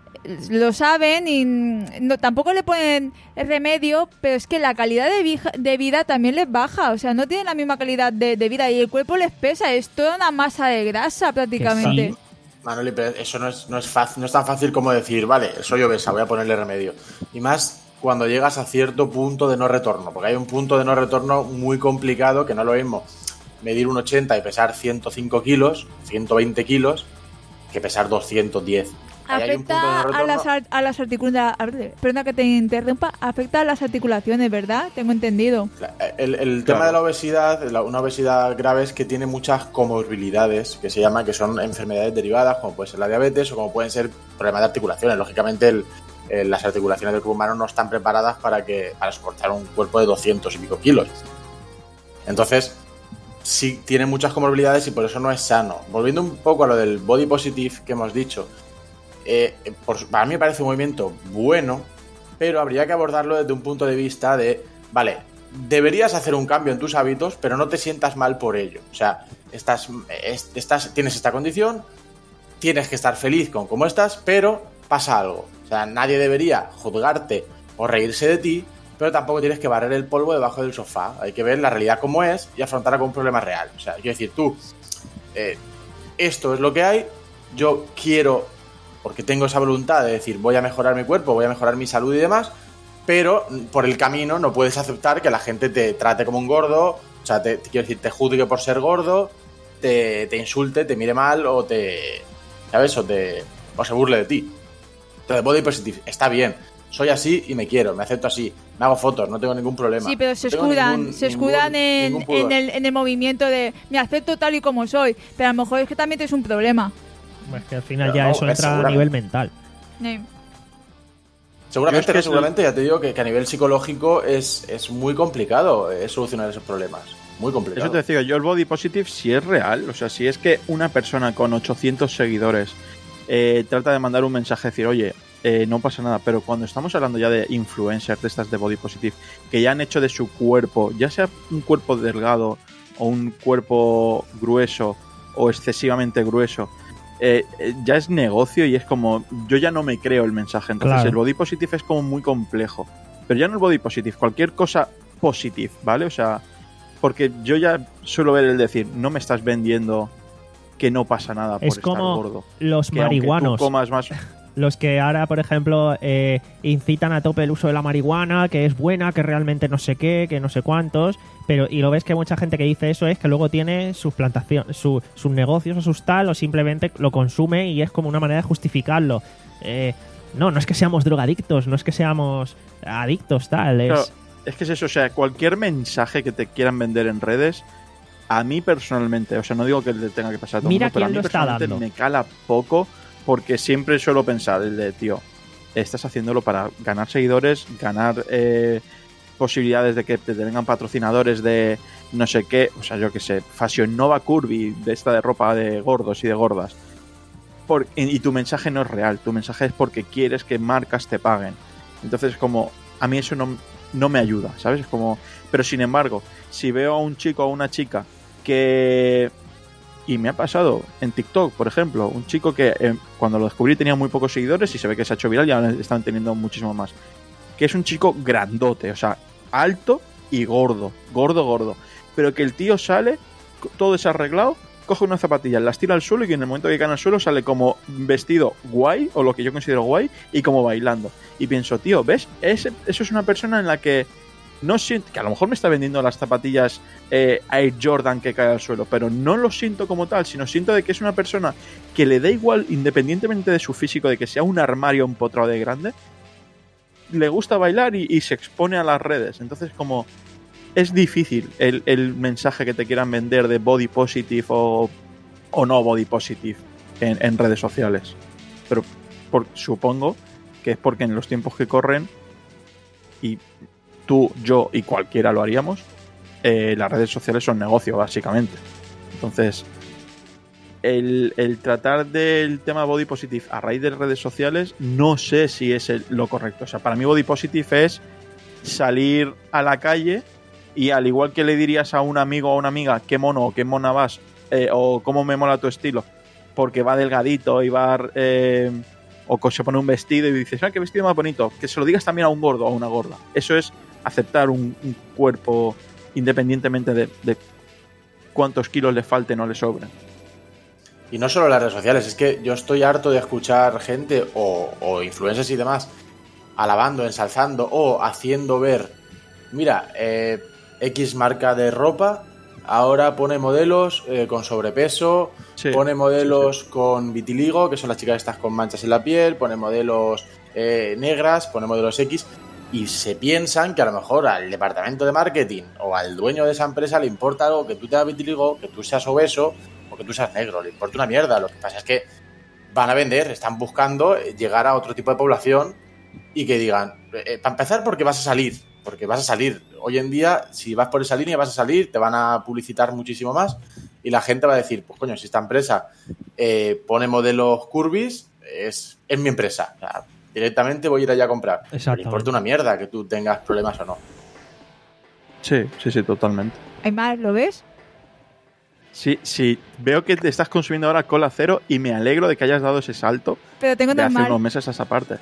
lo saben y no, tampoco le ponen remedio, pero es que la calidad de, vija- de vida también les baja, o sea, no tienen la misma calidad de, de vida y el cuerpo les pesa, es toda una masa de grasa prácticamente. sí. Manoli, pero eso no es, no, es fácil, no es tan fácil como decir, vale, soy obesa, voy a ponerle remedio. Y más cuando llegas a cierto punto de no retorno, porque hay un punto de no retorno muy complicado, que no es lo mismo medir un ochenta y pesar ciento cinco kilos, ciento veinte kilos, que pesar doscientos diez. Ahí hay un punto de no Afecta a retorno. las, ar- a las articulaciones, perdona que te interrumpa, afecta a las articulaciones, ¿verdad? Tengo entendido. El, el Claro. tema de la obesidad, la- una obesidad grave es que tiene muchas comorbilidades, que se llaman, que son enfermedades derivadas, como puede ser la diabetes o como pueden ser problemas de articulaciones. Lógicamente, el- el- las articulaciones del cuerpo humano no están preparadas para, que, para soportar un cuerpo de doscientos y pico kilos. Entonces, sí tiene muchas comorbilidades y por eso no es sano. Volviendo un poco a lo del body positive que hemos dicho, eh, por su- para mí me parece un movimiento bueno, pero habría que abordarlo desde un punto de vista de, vale, deberías hacer un cambio en tus hábitos, pero no te sientas mal por ello. O sea, estás, es- estás, tienes esta condición, tienes que estar feliz con cómo estás, pero pasa algo. O sea, nadie debería juzgarte o reírse de ti, pero tampoco tienes que barrer el polvo debajo del sofá. Hay que ver la realidad como es y afrontarla con un problema real. O sea, quiero decir, tú, eh, esto es lo que hay, yo quiero, porque tengo esa voluntad de decir, voy a mejorar mi cuerpo, voy a mejorar mi salud y demás, pero por el camino no puedes aceptar que la gente te trate como un gordo, o sea, te, te quiero decir, te juzgue por ser gordo, te, te insulte, te mire mal o te, ¿sabes? O, te, o se burle de ti. Entonces, body positive, está bien. Soy así y me quiero, me acepto así, me hago fotos, no tengo ningún problema. Sí, pero se No tengo escudan, ningún- se escudan ningún- en, ningún pudor. en, el, en el movimiento de me acepto tal y como soy, pero a lo mejor es que también tienes un problema. Es que al final Pero ya no, eso es entra a seguramente. nivel mental. Eh, Seguramente, Yo es que no, es seguramente, ya te digo que, que a nivel psicológico es, es muy complicado eh, solucionar esos problemas. Muy complicado. Eso te decía yo, el body positive si es real. O sea, si es que una persona con ochocientos seguidores eh, trata de mandar un mensaje, decir, oye, eh, no pasa nada. Pero cuando estamos hablando ya de influencers de estas de body positive, que ya han hecho de su cuerpo, ya sea un cuerpo delgado o un cuerpo grueso o excesivamente grueso, eh, eh, ya es negocio y es como, yo ya no me creo el mensaje. Entonces Claro. el body positive es como muy complejo. Pero ya no el body positive, cualquier cosa positive, ¿vale? O sea, porque yo ya suelo ver el decir, no me estás vendiendo que no pasa nada por Es estar como gordo. los Que aunque tú marihuanos. comas más... Los que ahora, por ejemplo, eh, incitan a tope el uso de la marihuana, que es buena, que realmente no sé qué, que no sé cuántos, pero y lo ves que mucha gente que dice eso es que luego tiene sus plantaciones, su, sus negocios o sus tal, o simplemente lo consume y es como una manera de justificarlo. Eh, no, no es que seamos drogadictos, no es que seamos adictos, tal, es... Claro, es que es eso, o sea, cualquier mensaje que te quieran vender en redes, a mí personalmente, o sea, no digo que le tenga que pasar a todo el Mira mundo, pero a quién mí lo está personalmente dando. me cala poco porque siempre suelo pensar el de, tío, estás haciéndolo para ganar seguidores, ganar eh, posibilidades de que te vengan patrocinadores de no sé qué, o sea, yo qué sé, Fashion Nova Curvy, de esta de ropa de gordos y de gordas. Por, y tu mensaje no es real, tu mensaje es porque quieres que marcas te paguen. Entonces, como, a mí eso no, no me ayuda, ¿sabes? Es como, pero sin embargo, si veo a un chico o a una chica que... Y me ha pasado en TikTok, por ejemplo, un chico que eh, cuando lo descubrí tenía muy pocos seguidores y se ve que se ha hecho viral y ahora están teniendo muchísimo más. Que es un chico grandote, o sea, alto y gordo, gordo, gordo. Pero que el tío sale, todo desarreglado, coge unas zapatillas, las tira al suelo y en el momento que caen al suelo sale como vestido guay, o lo que yo considero guay, y como bailando. Y pienso, tío, ¿ves? Ese, eso es una persona en la que no siento, que a lo mejor me está vendiendo las zapatillas eh, Air Jordan que cae al suelo, pero no lo siento como tal, sino siento de que es una persona que le da igual, independientemente de su físico, de que sea un armario empotrado de grande, le gusta bailar y, y se expone a las redes. Entonces, como es difícil el, el mensaje que te quieran vender de body positive o, o no body positive en, en redes sociales. Pero por, supongo que es porque en los tiempos que corren, y tú, yo y cualquiera lo haríamos, eh, las redes sociales son negocio, básicamente. Entonces, el, el tratar del tema body positive a raíz de redes sociales, no sé si es el, lo correcto. O sea, para mí body positive es salir a la calle y al igual que le dirías a un amigo o a una amiga qué mono o qué mona vas, eh, o cómo me mola tu estilo, porque va delgadito y va... Eh, o se pone un vestido y dices, ah, qué vestido más bonito, que se lo digas también a un gordo o a una gorda. Eso es aceptar un, un cuerpo independientemente de, de cuántos kilos le falten o le sobren. Y no solo las redes sociales, es que yo estoy harto de escuchar gente o, o influencers y demás alabando, ensalzando o haciendo ver, mira, eh, X marca de ropa ahora pone modelos eh, con sobrepeso, sí, pone modelos sí, sí. con vitiligo, que son las chicas estas con manchas en la piel, pone modelos eh, negras, pone modelos X, y se piensan que a lo mejor al departamento de marketing o al dueño de esa empresa le importa algo que tú tengas vitiligo, que tú seas obeso o que tú seas negro, le importa una mierda. Lo que pasa es que van a vender, están buscando llegar a otro tipo de población y que digan, eh, para empezar porque vas a salir, porque vas a salir. Hoy en día, si vas por esa línea vas a salir, te van a publicitar muchísimo más y la gente va a decir, pues coño, si esta empresa eh, pone modelos curvis, es, es mi empresa. O sea, directamente voy a ir allá a comprar. Le importa una mierda que tú tengas problemas o no. Sí, sí, sí, totalmente. Aymar, ¿lo ves? Sí, sí, veo que te estás consumiendo ahora cola cero y me alegro de que hayas dado ese salto. Pero tengo de normal. hace unos meses a esa parte.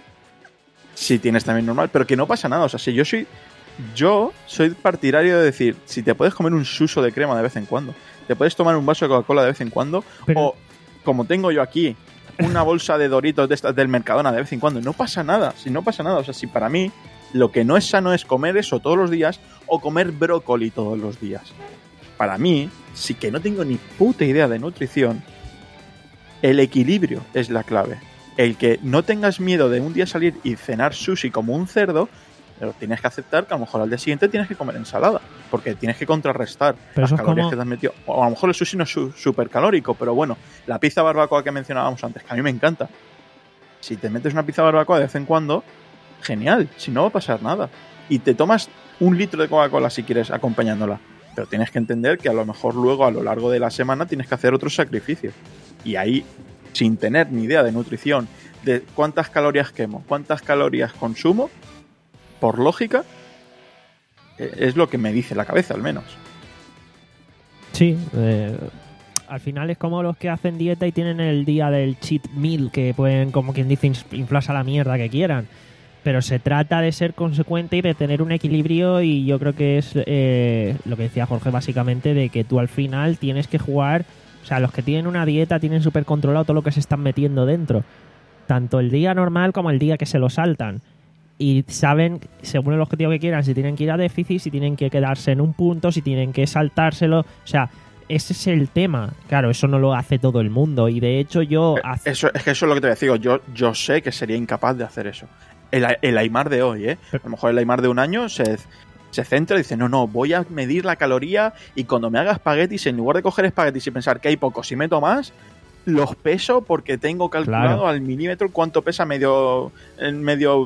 Sí, tienes también normal, pero que no pasa nada. O sea, si yo soy yo soy partidario de decir, si te puedes comer un suso de crema de vez en cuando, te puedes tomar un vaso de Coca-Cola de vez en cuando, pero... o como tengo yo aquí, una bolsa de Doritos de estas del Mercadona de vez en cuando, no pasa nada, si no pasa nada. O sea, si para mí lo que no es sano es comer eso todos los días o comer brócoli todos los días. Para mí, sí que no tengo ni puta idea de nutrición, el equilibrio es la clave. El que no tengas miedo de un día salir y cenar sushi como un cerdo, pero tienes que aceptar que a lo mejor al día siguiente tienes que comer ensalada, porque tienes que contrarrestar pero las calorías como... que te has metido. O a lo mejor el sushi no es súper calórico, pero bueno, la pizza barbacoa que mencionábamos antes, que a mí me encanta. Si te metes una pizza barbacoa de vez en cuando, genial, si no va a pasar nada. Y te tomas un litro de Coca-Cola si quieres acompañándola, pero tienes que entender que a lo mejor luego a lo largo de la semana tienes que hacer otros sacrificios. Y ahí, sin tener ni idea de nutrición, de cuántas calorías quemo, cuántas calorías consumo, por lógica, es lo que me dice la cabeza, al menos. Sí, eh, al final es como los que hacen dieta y tienen el día del cheat meal, que pueden, como quien dice, inflarse a la mierda que quieran. Pero se trata de ser consecuente y de tener un equilibrio, y yo creo que es eh, lo que decía Jorge básicamente, de que tú al final tienes que jugar. O sea, los que tienen una dieta tienen súper controlado todo lo que se están metiendo dentro. Tanto el día normal como el día que se lo saltan. Y saben, según el objetivo que quieran, si tienen que ir a déficit, si tienen que quedarse en un punto, si tienen que saltárselo. O sea, ese es el tema. Claro, eso no lo hace todo el mundo. Y de hecho yo... Hace... Eso, es que eso es lo que te decía. Yo, yo sé que sería incapaz de hacer eso. El, el Aymar de hoy, ¿eh? A lo mejor el Aymar de un año se... se centra y dice, no, no, voy a medir la caloría y cuando me haga espaguetis, en lugar de coger espaguetis y pensar que hay poco, si meto más, los peso porque tengo calculado Claro. al milímetro cuánto pesa medio, medio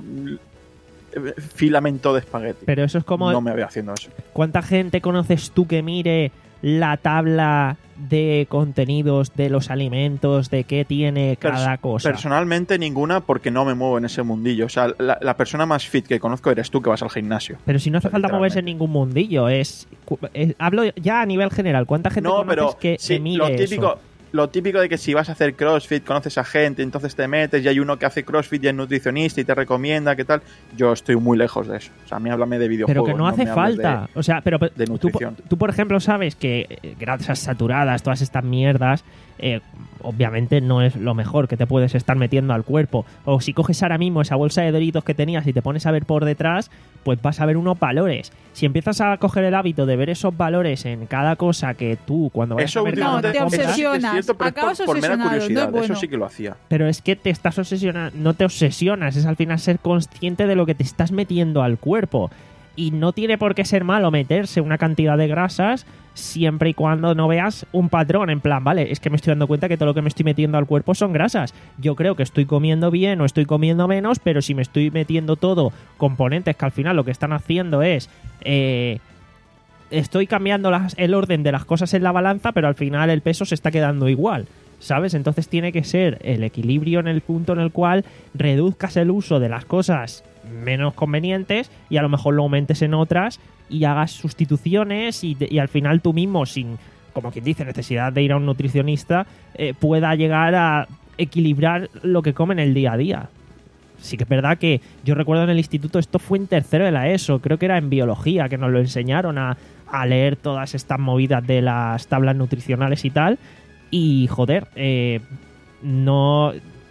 filamento de espagueti. Pero eso es como... No me veo haciendo eso. ¿Cuánta gente conoces tú que mire la tabla de contenidos de los alimentos, de qué tiene cada Pers- cosa? Personalmente ninguna, porque no me muevo en ese mundillo. O sea, la, la persona más fit que conozco eres tú, que vas al gimnasio. Pero si no hace O sea, falta moverse en literalmente. ningún mundillo, es, cu- es- hablo ya a nivel general. ¿Cuánta gente No, conoces pero que, sí, que mire lo típico, eso? lo típico de que si vas a hacer CrossFit, conoces a gente, entonces te metes y hay uno que hace CrossFit y es nutricionista y te recomienda, ¿qué tal? Yo estoy muy lejos de eso. O sea, a mí háblame de videojuegos. Pero que no hace me hables falta. O sea, pero, pero de tú, nutrición. tú, por ejemplo, sabes que eh, grasas saturadas, todas estas mierdas, eh, obviamente no es lo mejor que te puedes estar metiendo al cuerpo. O si coges ahora mismo esa bolsa de Doritos que tenías y te pones a ver por detrás, pues vas a ver unos valores. Si empiezas a coger el hábito de ver esos valores en cada cosa que tú, cuando vayas Eso al mercado, No, te últimamente compras, obsesionas. sí que es cierto, pero es Acabas por, por mera obsesionado, no es curiosidad. bueno. Eso sí que lo hacía. pero es que te estás obsesionando, no te obsesionas, es al final ser consciente de lo que te estás metiendo al cuerpo. Y no tiene por qué ser malo meterse una cantidad de grasas siempre y cuando no veas un patrón en plan, vale, es que me estoy dando cuenta que todo lo que me estoy metiendo al cuerpo son grasas. Yo creo que estoy comiendo bien o estoy comiendo menos, pero si me estoy metiendo todo componentes que al final lo que están haciendo es... Eh, estoy cambiando las, el orden de las cosas en la balanza, pero al final el peso se está quedando igual, ¿sabes? Entonces tiene que ser el equilibrio en el punto en el cual reduzcas el uso de las cosas menos convenientes y a lo mejor lo aumentes en otras y hagas sustituciones y, y al final tú mismo, sin, como quien dice, necesidad de ir a un nutricionista, eh, pueda llegar a equilibrar lo que come en el día a día. Sí que es verdad que yo recuerdo en el instituto, esto fue en tercero de la ESO, creo que era en biología, que nos lo enseñaron a, a leer todas estas movidas de las tablas nutricionales y tal. Y joder, eh, no,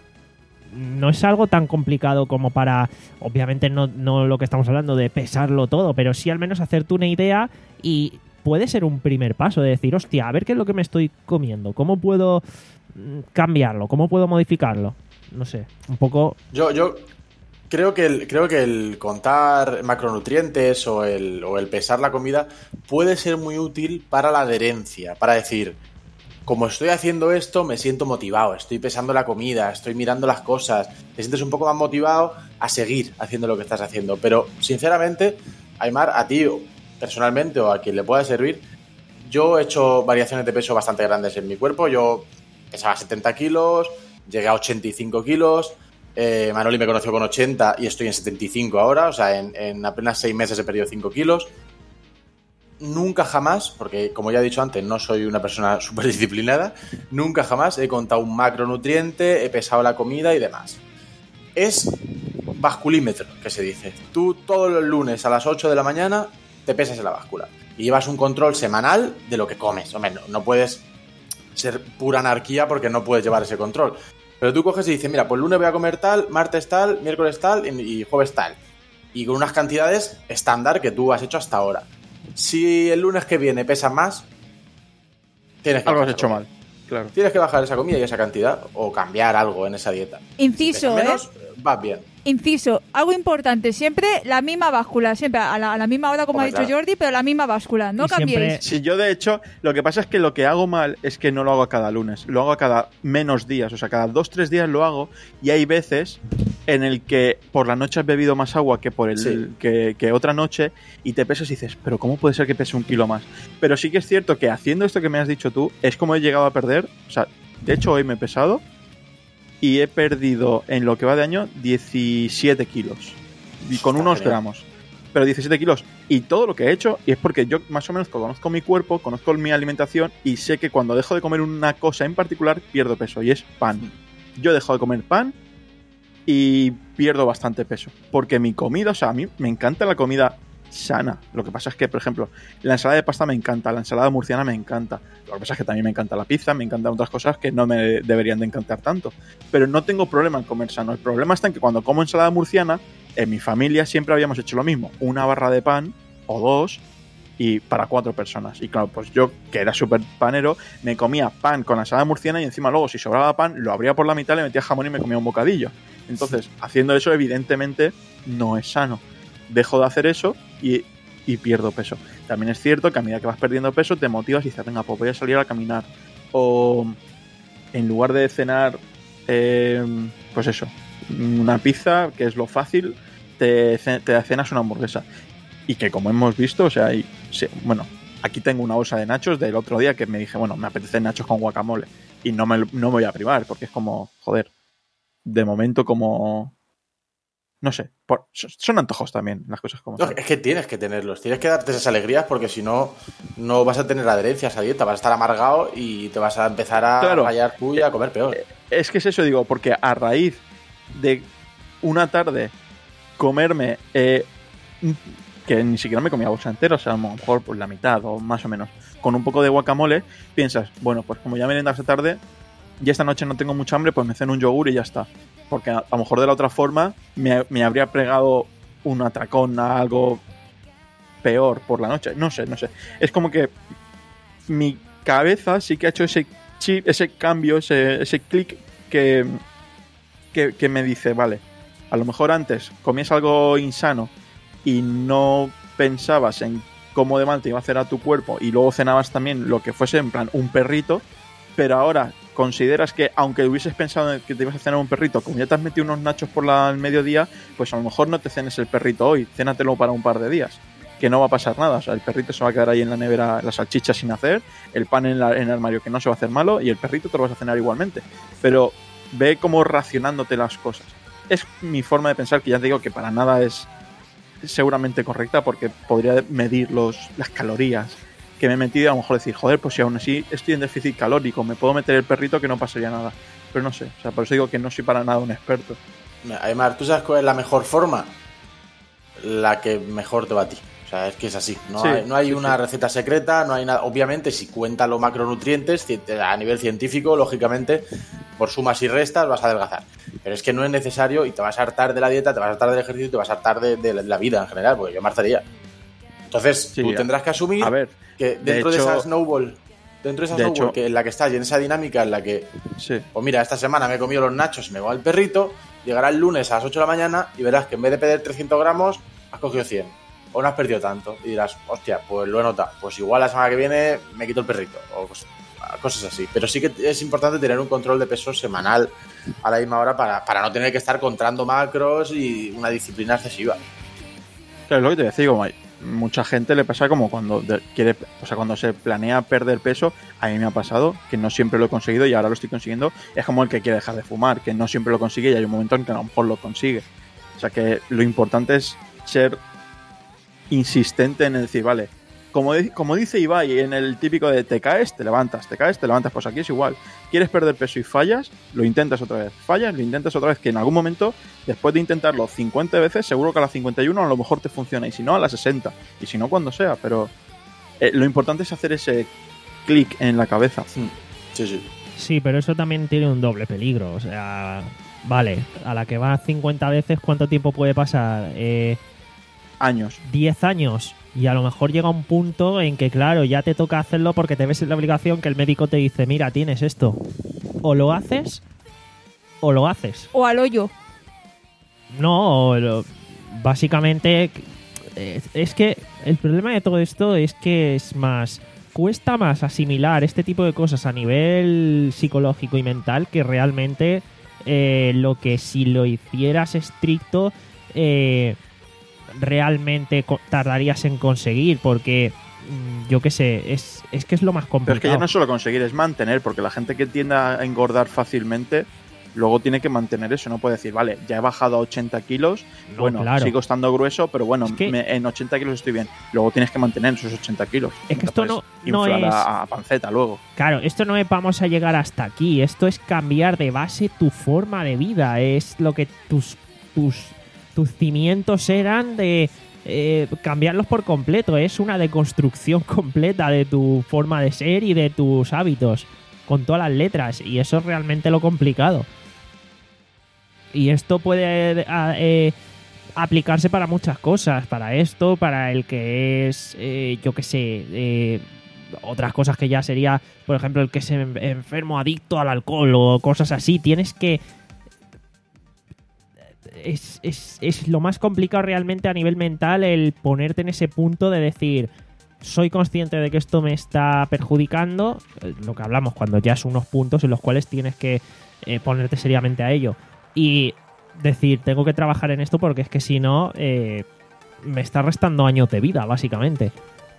no es algo tan complicado como para, obviamente no, no lo que estamos hablando de pesarlo todo, pero sí al menos hacerte una idea y puede ser un primer paso de decir, hostia, a ver qué es lo que me estoy comiendo, cómo puedo mm, cambiarlo, cómo puedo modificarlo. No sé, un poco... Yo, yo creo que el, creo que el contar macronutrientes o el, o el pesar la comida puede ser muy útil para la adherencia, para decir, como estoy haciendo esto, me siento motivado, estoy pesando la comida, estoy mirando las cosas, te sientes un poco más motivado a seguir haciendo lo que estás haciendo. Pero, sinceramente, Aimar, a ti personalmente o a quien le pueda servir, yo he hecho variaciones de peso bastante grandes en mi cuerpo. Yo pesaba setenta kilos, llegué a ochenta y cinco kilos, eh, Manoli me conoció con ochenta y estoy en setenta y cinco ahora, o sea, en, en apenas seis meses he perdido cinco kilos. Nunca jamás, porque como ya he dicho antes, no soy una persona súper disciplinada, nunca jamás he contado un macronutriente, he pesado la comida y demás. Es basculímetro, que se dice. Tú todos los lunes a las ocho de la mañana te pesas en la báscula y llevas un control semanal de lo que comes. Hombre, no, no puedes ser pura anarquía porque no puedes llevar ese control. Pero tú coges y dices, mira, pues lunes voy a comer tal, martes tal, miércoles tal y jueves tal. Y con unas cantidades estándar que tú has hecho hasta ahora. Si el lunes que viene pesas más, tienes que Algo has bajar hecho esa mal, comida. claro. Tienes que bajar esa comida y esa cantidad o cambiar algo en esa dieta. Inciso, si pesas ¿eh? menos, vas bien. Inciso, algo importante, siempre la misma báscula, siempre a la, a la misma hora como Hombre, ha dicho claro. Jordi, pero la misma báscula, no Y siempre- cambiéis. Si yo, de hecho, lo que pasa es que lo que hago mal es que no lo hago a cada lunes, lo hago a cada menos días, o sea, cada dos, tres días lo hago y hay veces en el que por la noche has bebido más agua que por el Sí. que, que otra noche y te pesas y dices, pero ¿cómo puede ser que pese un kilo más? Pero sí que es cierto que haciendo esto que me has dicho tú, es como he llegado a perder, o sea, de hecho hoy me he pesado y he perdido en lo que va de año diecisiete kilos y con Está unos genial. gramos. Pero diecisiete kilos. Y todo lo que he hecho, y es porque yo más o menos conozco mi cuerpo, conozco mi alimentación y sé que cuando dejo de comer una cosa en particular, pierdo peso. Y es pan. Yo dejo de comer pan y pierdo bastante peso. Porque mi comida, o sea, a mí me encanta la comida sana. Lo que pasa es que, por ejemplo, la ensalada de pasta me encanta, la ensalada murciana me encanta. Lo que pasa es que también me encanta la pizza, me encantan otras cosas que no me deberían de encantar tanto. Pero no tengo problema en comer sano. El problema está en que cuando como ensalada murciana, en mi familia siempre habíamos hecho lo mismo. Una barra de pan o dos y para cuatro personas. Y claro, pues yo, que era súper panero, me comía pan con la ensalada murciana y encima luego, si sobraba pan, lo abría por la mitad, le metía jamón y me comía un bocadillo. Entonces, haciendo eso, evidentemente, no es sano. Dejo de hacer eso y, y pierdo peso. También es cierto que a medida que vas perdiendo peso, te motivas y dices, venga, pues voy a salir a caminar. O en lugar de cenar, eh, pues eso, una pizza, que es lo fácil, te, te cenas una hamburguesa. Y que como hemos visto, o sea, y, sí, bueno, aquí tengo una bolsa de nachos del otro día que me dije, bueno, me apetecen nachos con guacamole. Y no me, no me voy a privar, porque es como, joder, de momento como... No sé, por, son antojos también, las cosas como no, son. Es que tienes que tenerlos, tienes que darte esas alegrías porque si no, no vas a tener adherencia a esa dieta, vas a estar amargado y te vas a empezar a claro, rayar tú y a comer peor. Es que es eso, digo, porque a raíz de una tarde comerme, eh, que ni siquiera me comía bolsa entera, o sea, a lo mejor por la mitad o más o menos, con un poco de guacamole, piensas, bueno, pues como ya me esta tarde, y esta noche no tengo mucha hambre, pues me ceno un yogur y ya está. Porque a, a lo mejor de la otra forma me, me habría pegado un atracón a algo peor por la noche. No sé, no sé. Es como que mi cabeza sí que ha hecho ese chip, ese cambio, ese, ese clic que, que, que me dice, vale, a lo mejor antes comías algo insano y no pensabas en cómo de mal te iba a hacer a tu cuerpo y luego cenabas también lo que fuese en plan un perrito, pero ahora consideras que aunque hubieses pensado en que te ibas a cenar un perrito, como ya te has metido unos nachos por la, el mediodía, pues a lo mejor no te cenes el perrito hoy, cénatelo para un par de días, que no va a pasar nada. O sea, el perrito se va a quedar ahí en la nevera, las salchichas sin hacer, el pan en, la, en el armario que no se va a hacer malo y el perrito te lo vas a cenar igualmente. Pero ve como racionándote las cosas. Es mi forma de pensar, que ya te digo que para nada es seguramente correcta, porque podría medir los, las calorías que me he metido y a lo mejor decir, joder, pues si aún así estoy en déficit calórico, me puedo meter el perrito que no pasaría nada. Pero no sé, o sea, por eso digo que no soy para nada un experto. Además, ¿tú sabes cuál es la mejor forma? La que mejor te va a ti. O sea, es que es así. No sí, hay, no hay sí, una sí. receta secreta, no hay nada. Obviamente, si cuenta los macronutrientes, a nivel científico, lógicamente, por sumas y restas vas a adelgazar. Pero es que no es necesario y te vas a hartar de la dieta, te vas a hartar del ejercicio, te vas a hartar de, de la vida en general, porque yo me hartaría. Entonces, Sí, tú tendrás que asumir a ver, que dentro de, de hecho, esa snowball, dentro de esa de snowball hecho, que en la que estás y en esa dinámica en la que, sí. pues mira, esta semana me he comido los nachos y me voy al perrito, llegará el lunes a las ocho de la mañana y verás que en vez de perder trescientos gramos, has cogido cien. O no has perdido tanto. Y dirás, hostia, pues lo he notado. Pues igual la semana que viene me quito el perrito. O cosas así. Pero sí que es importante tener un control de peso semanal a la misma hora para, para no tener que estar contando macros y una disciplina excesiva. Claro, es lo que te decía, como hay mucha gente le pasa como cuando de, quiere, o sea, cuando se planea perder peso, a mí me ha pasado que no siempre lo he conseguido y ahora lo estoy consiguiendo. Es como el que quiere dejar de fumar, que no siempre lo consigue y hay un momento en que a lo mejor lo consigue. O sea que lo importante es ser insistente en el decir, vale, como, de, como dice Ibai en el típico de te caes, te levantas, te caes, te levantas, pues aquí es igual. Quieres perder peso y fallas, lo intentas otra vez, fallas, lo intentas otra vez, que en algún momento, después de intentarlo cincuenta veces, seguro que a la cincuenta y uno a lo mejor te funciona, y si no, a la sesenta, y si no, cuando sea, pero eh, lo importante es hacer ese clic en la cabeza. Sí, sí. Sí, pero eso también tiene un doble peligro, o sea, vale, a la que vas cincuenta veces, ¿cuánto tiempo puede pasar? Eh... Años. diez años. Y a lo mejor llega un punto en que, claro, ya te toca hacerlo porque te ves en la obligación que el médico te dice, mira, tienes esto. O lo haces, o lo haces. O al hoyo. No, o lo, básicamente es, es que el problema de todo esto es que es más... Cuesta más asimilar este tipo de cosas a nivel psicológico y mental que realmente eh, lo que si lo hicieras estricto... Eh, realmente tardarías en conseguir, porque yo qué sé, es, es que es lo más complicado. Pero es que ya no es solo conseguir, es mantener, porque la gente que tiende a engordar fácilmente luego tiene que mantener eso, no puede decir, vale, ya he bajado a ochenta kilos, no, bueno, claro. sigo estando grueso, pero bueno, es que me, en ochenta kilos estoy bien. Luego tienes que mantener esos ochenta kilos. Es que esto no, no es... a, a panceta luego. Claro, esto no es vamos a llegar hasta aquí, esto es cambiar de base tu forma de vida, es lo que tus... tus tus cimientos eran de eh, cambiarlos por completo. Es una deconstrucción completa de tu forma de ser y de tus hábitos, con todas las letras, y eso es realmente lo complicado. Y esto puede eh, aplicarse para muchas cosas, para esto, para el que es, eh, yo qué sé, eh, otras cosas que ya sería, por ejemplo, el que es enfermo, adicto al alcohol o cosas así. Tienes que... Es, es, es lo más complicado realmente a nivel mental el ponerte en ese punto de decir, soy consciente de que esto me está perjudicando, eh, lo que hablamos, cuando ya es unos puntos en los cuales tienes que eh, ponerte seriamente a ello y decir, tengo que trabajar en esto porque es que si no, eh, me está restando años de vida, básicamente.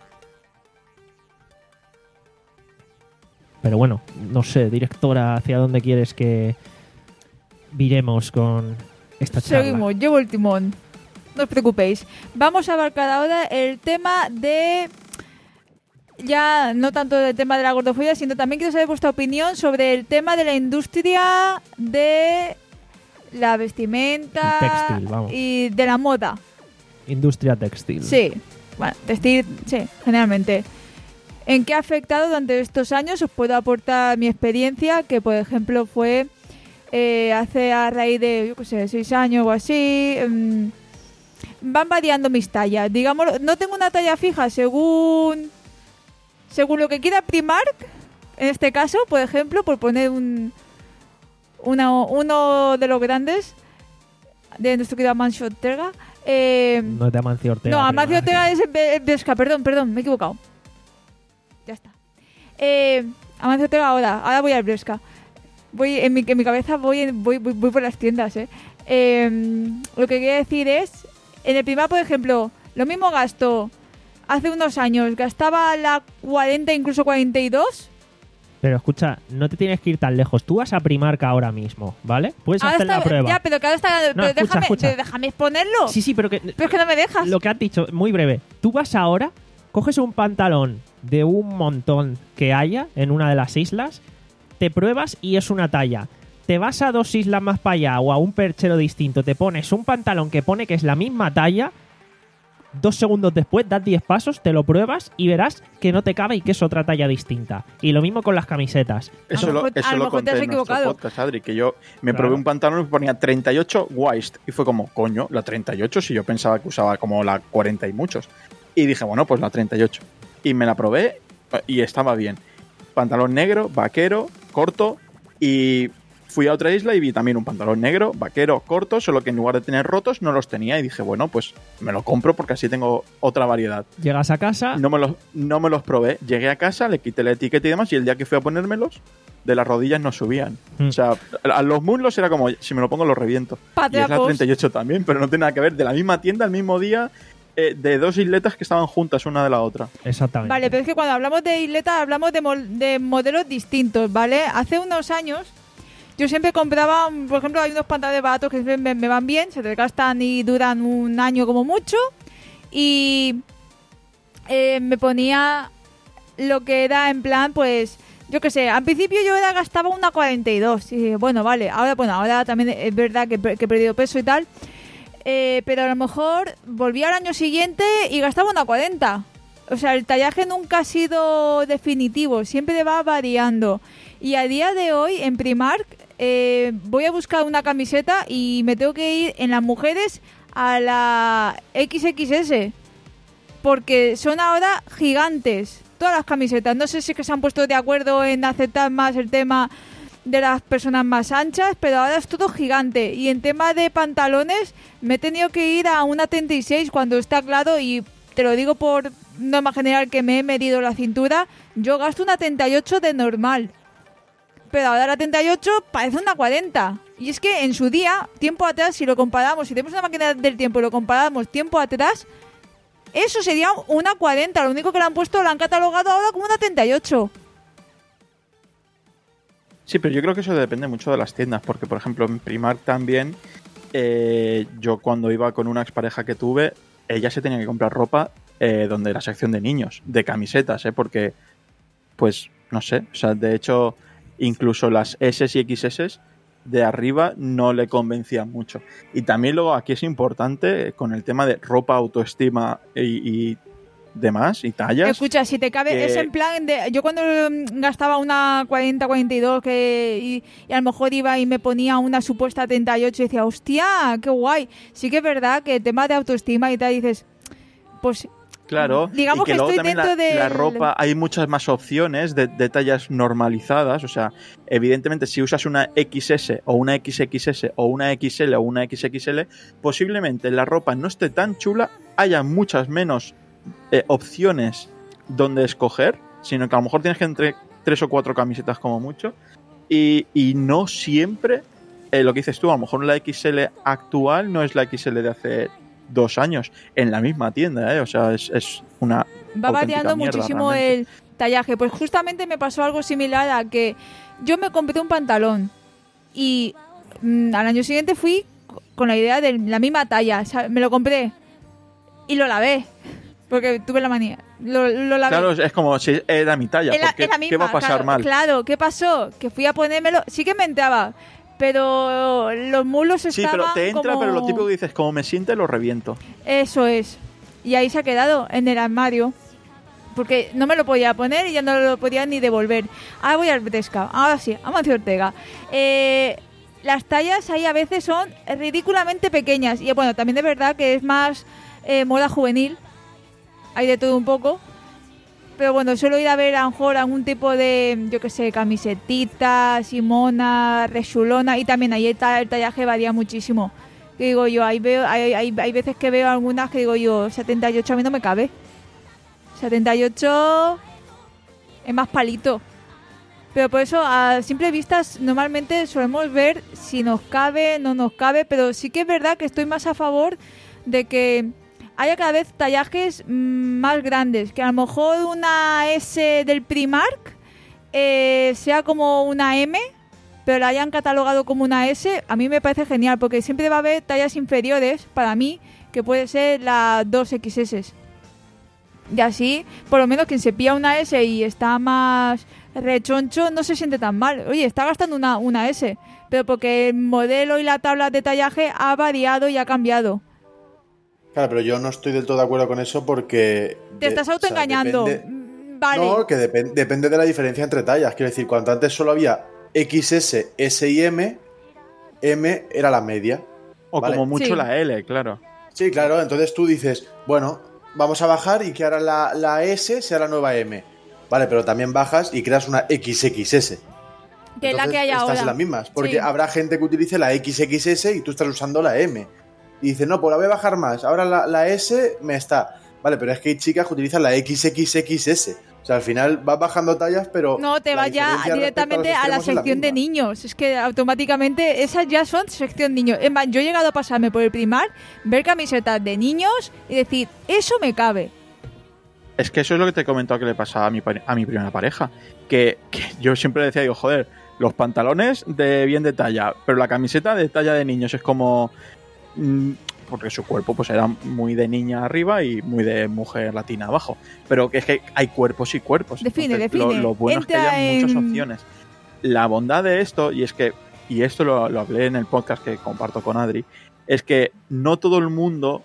Pero bueno, no sé, directora, ¿hacia dónde quieres que viremos con esta charla? Seguimos, llevo el timón. No os preocupéis. Vamos a abarcar ahora el tema de... Ya no tanto el tema de la gordofobia, sino también quiero saber vuestra opinión sobre el tema de la industria de la vestimenta Textil, vamos. y de la moda. Industria textil. Sí, bueno, textil, sí, generalmente. ¿En qué ha afectado durante estos años? Os puedo aportar mi experiencia, que por ejemplo fue eh, hace a raíz de, yo qué sé, seis años o así. Mmm, van variando mis tallas. Digamos, no tengo una talla fija según según lo que quiera Primark. En este caso, por ejemplo, por poner un una, uno de los grandes de nuestro querido Amancio Ortega. Eh, No es de Amancio Ortega. no, Amancio Primark. Ortega es Be- Bershka, perdón, perdón, me he equivocado. Ya está. Eh, Amancio Ortega ahora, ahora voy al Bershka. Voy, en mi, en mi cabeza voy, en- voy, voy, voy por las tiendas, eh. Eh, Lo que quería decir es, en el Primark, por ejemplo, lo mismo gasto hace unos años, gastaba la cuarenta, incluso cuarenta y dos. Pero escucha, no te tienes que ir tan lejos. Tú vas a Primark ahora mismo, ¿vale? Puedes Ahora hacer está- la prueba. Ya, pero que ahora está... No, pero escucha, déjame, escucha. déjame exponerlo. Sí, sí, pero que... Pero es que no me dejas. Lo que has dicho, muy breve. Tú vas ahora, coges un pantalón de un montón que haya en una de las islas, te pruebas y es una talla. Te vas a dos islas más para allá o a un perchero distinto, te pones un pantalón que pone que es la misma talla, dos segundos después das diez pasos, te lo pruebas y verás que no te cabe y que es otra talla distinta. Y lo mismo con las camisetas. Eso lo lo, mejor- a eso lo lo mejor te conté has en nuestro equivocado. podcast, Adri, que yo me Claro. probé un pantalón y me ponía treinta y ocho Waist. Y fue como, coño, la treinta y ocho, si yo pensaba que usaba como la cuarenta y muchos. Y dije, bueno, pues la treinta y ocho. Y me la probé y estaba bien. Pantalón negro, vaquero, corto. Y fui a otra isla y vi también un pantalón negro, vaquero, corto, solo que en lugar de tener rotos no los tenía. Y dije, bueno, pues me lo compro porque así tengo otra variedad. Llegas a casa, No me los, no me los probé. Llegué a casa, le quité la etiqueta y demás, y el día que fui a ponérmelos, de las rodillas no subían. Mm. O sea, a los muslos era como, si me lo pongo lo reviento. Y es la Patrapos. treinta y ocho también, pero no tiene nada que ver. De la misma tienda, el mismo día, eh, de dos isletas que estaban juntas una de la otra. exactamente. Vale, pero es que cuando hablamos de isleta hablamos de, mol- de modelos distintos, ¿vale? Hace unos años yo siempre compraba, por ejemplo, hay unos pantalones baratos que me, me van bien, se te gastan y duran un año como mucho, y eh, me ponía lo que era en plan, pues, yo qué sé, al principio yo era, gastaba una cuarenta y dos, y bueno, vale, ahora, bueno, ahora también es verdad que, que he perdido peso y tal, eh, pero a lo mejor volví al año siguiente y gastaba una cuarenta. O sea, el tallaje nunca ha sido definitivo, siempre va variando. Y a día de hoy, en Primark, eh, voy a buscar una camiseta y me tengo que ir en las mujeres a la equis equis ese. Porque son ahora gigantes, todas las camisetas. No sé si es que se han puesto de acuerdo en aceptar más el tema de las personas más anchas, pero ahora es todo gigante. Y en tema de pantalones, me he tenido que ir a una treinta y seis cuando está claro, y te lo digo por norma general que me he medido la cintura, yo gasto una treinta y ocho de normal. Pero ahora la treinta y ocho parece una cuarenta. Y es que en su día, tiempo atrás, si lo comparamos, si tenemos una máquina del tiempo y lo comparamos tiempo atrás, eso sería una cuarenta. Lo único que le han puesto, lo han catalogado ahora como una treinta y ocho. Sí, pero yo creo que eso depende mucho de las tiendas, porque, por ejemplo, en Primark también, eh, yo cuando iba con una expareja que tuve, ella se tenía que comprar ropa eh, donde la sección de niños, de camisetas, ¿eh? Porque, pues, no sé, o sea, de hecho, incluso las S y equis ese de arriba no le convencían mucho. Y también luego aquí es importante con el tema de ropa, autoestima y, y demás, y tallas. Escucha, si te cabe, que- es en plan de... Yo cuando mm, gastaba una cuarenta, cuarenta y dos que, y, y a lo mejor iba y me ponía una supuesta treinta y ocho y decía, hostia, qué guay. Sí que es verdad que el tema de autoestima y tal, dices, pues... Claro, Digamos y que, que luego estoy también la, dentro del- la ropa, hay muchas más opciones de, de tallas normalizadas. O sea, evidentemente, si usas una equis ese o una equis equis ese o una equis ele o una equis equis ele, posiblemente la ropa no esté tan chula, haya muchas menos eh, opciones dónde escoger, sino que a lo mejor tienes que entre tres o cuatro camisetas como mucho, y, y no siempre, eh, lo que dices tú, a lo mejor la X L actual no es la X L de hace dos años, en la misma tienda, ¿eh? O sea, es, es una Va variando mierda, muchísimo realmente. el tallaje. Pues justamente me pasó algo similar a que yo me compré un pantalón y mmm, al año siguiente fui con la idea de la misma talla, ¿sabes? Me lo compré y lo lavé porque tuve la manía. Lo, lo lavé. Claro, es como si era mi talla. Era- ¿Por qué, era misma, ¿Qué va a pasar claro, mal? Claro, ¿qué pasó? Que fui a ponérmelo, sí que me entraba, pero los mulos Sí, estaban pero te entra, como... pero lo típico que dices, como me siente, lo reviento. Eso es. Y ahí se ha quedado, en el armario. Porque no me lo podía poner y ya no lo podía ni devolver. Ahora voy al Bresca. Ahora sí, Amancio Ortega. Eh, las tallas ahí a veces son ridículamente pequeñas. Y bueno, también es verdad que es más eh, moda juvenil. Hay de todo un poco. Pero bueno, suelo ir a ver a lo mejor algún tipo de, yo qué sé, camisetita, simona, rechulona. Y también ahí el, ta- el tallaje varía muchísimo. Que digo yo, ahí veo, hay, hay, hay veces que veo algunas que digo yo, setenta y ocho a mí no me cabe. setenta y ocho es más palito. Pero por eso, a simple vista, normalmente solemos ver si nos cabe, no nos cabe. Pero sí que es verdad que estoy más a favor de que haya cada vez tallajes mmm, más grandes. Que a lo mejor una S del Primark eh, sea como una M, pero la hayan catalogado como una S. A mí me parece genial, porque siempre va a haber tallas inferiores, para mí, que puede ser la dos equis ese. Y así, por lo menos quien se pilla una S y está más rechoncho, no se siente tan mal. Oye, está gastando una, una S, pero porque el modelo y la tabla de tallaje ha variado y ha cambiado. Claro, pero yo no estoy del todo de acuerdo con eso porque... Te de- estás o sea, autoengañando. depende- Vale. No, que depen- depende de la diferencia entre tallas. Quiero decir, cuando antes solo había equis ese, ese y M, M era la media. O Vale. como mucho Sí. la L, claro. Sí, claro, entonces tú dices, bueno, vamos a bajar y que ahora la, la S sea la nueva M. Vale, pero también bajas y creas una equis equis ese. Que es la Entonces, que hay estás ahora. en las mismas. Porque Sí. habrá gente que utilice la equis equis ese y tú estás usando la M. Y dices, no, pues la voy a bajar más. Ahora la, la S me está. Vale, pero es que hay chicas que utilizan la equis equis equis ese. O sea, al final vas bajando tallas, pero... No, te la vas ya diferencia directamente respecto a la los extremos es la sección de misma. niños. Es que automáticamente esas ya son sección niños. Es más, yo he llegado a pasarme por el Primark, ver camisetas de niños y decir, eso me cabe. Es que eso es lo que te he comentado que le pasaba a mi, pare- a mi primera pareja. Que, que yo siempre decía, digo, joder, los pantalones de bien de talla, pero la camiseta de talla de niños es como... mm, porque su cuerpo pues era muy de niña arriba y muy de mujer latina abajo. Pero que es que hay cuerpos y cuerpos. Define, Entonces, define. Lo, lo bueno Entra es que haya muchas en- opciones. La bondad de esto, y es que, y esto lo, lo hablé en el podcast que comparto con Adri, es que no todo el mundo,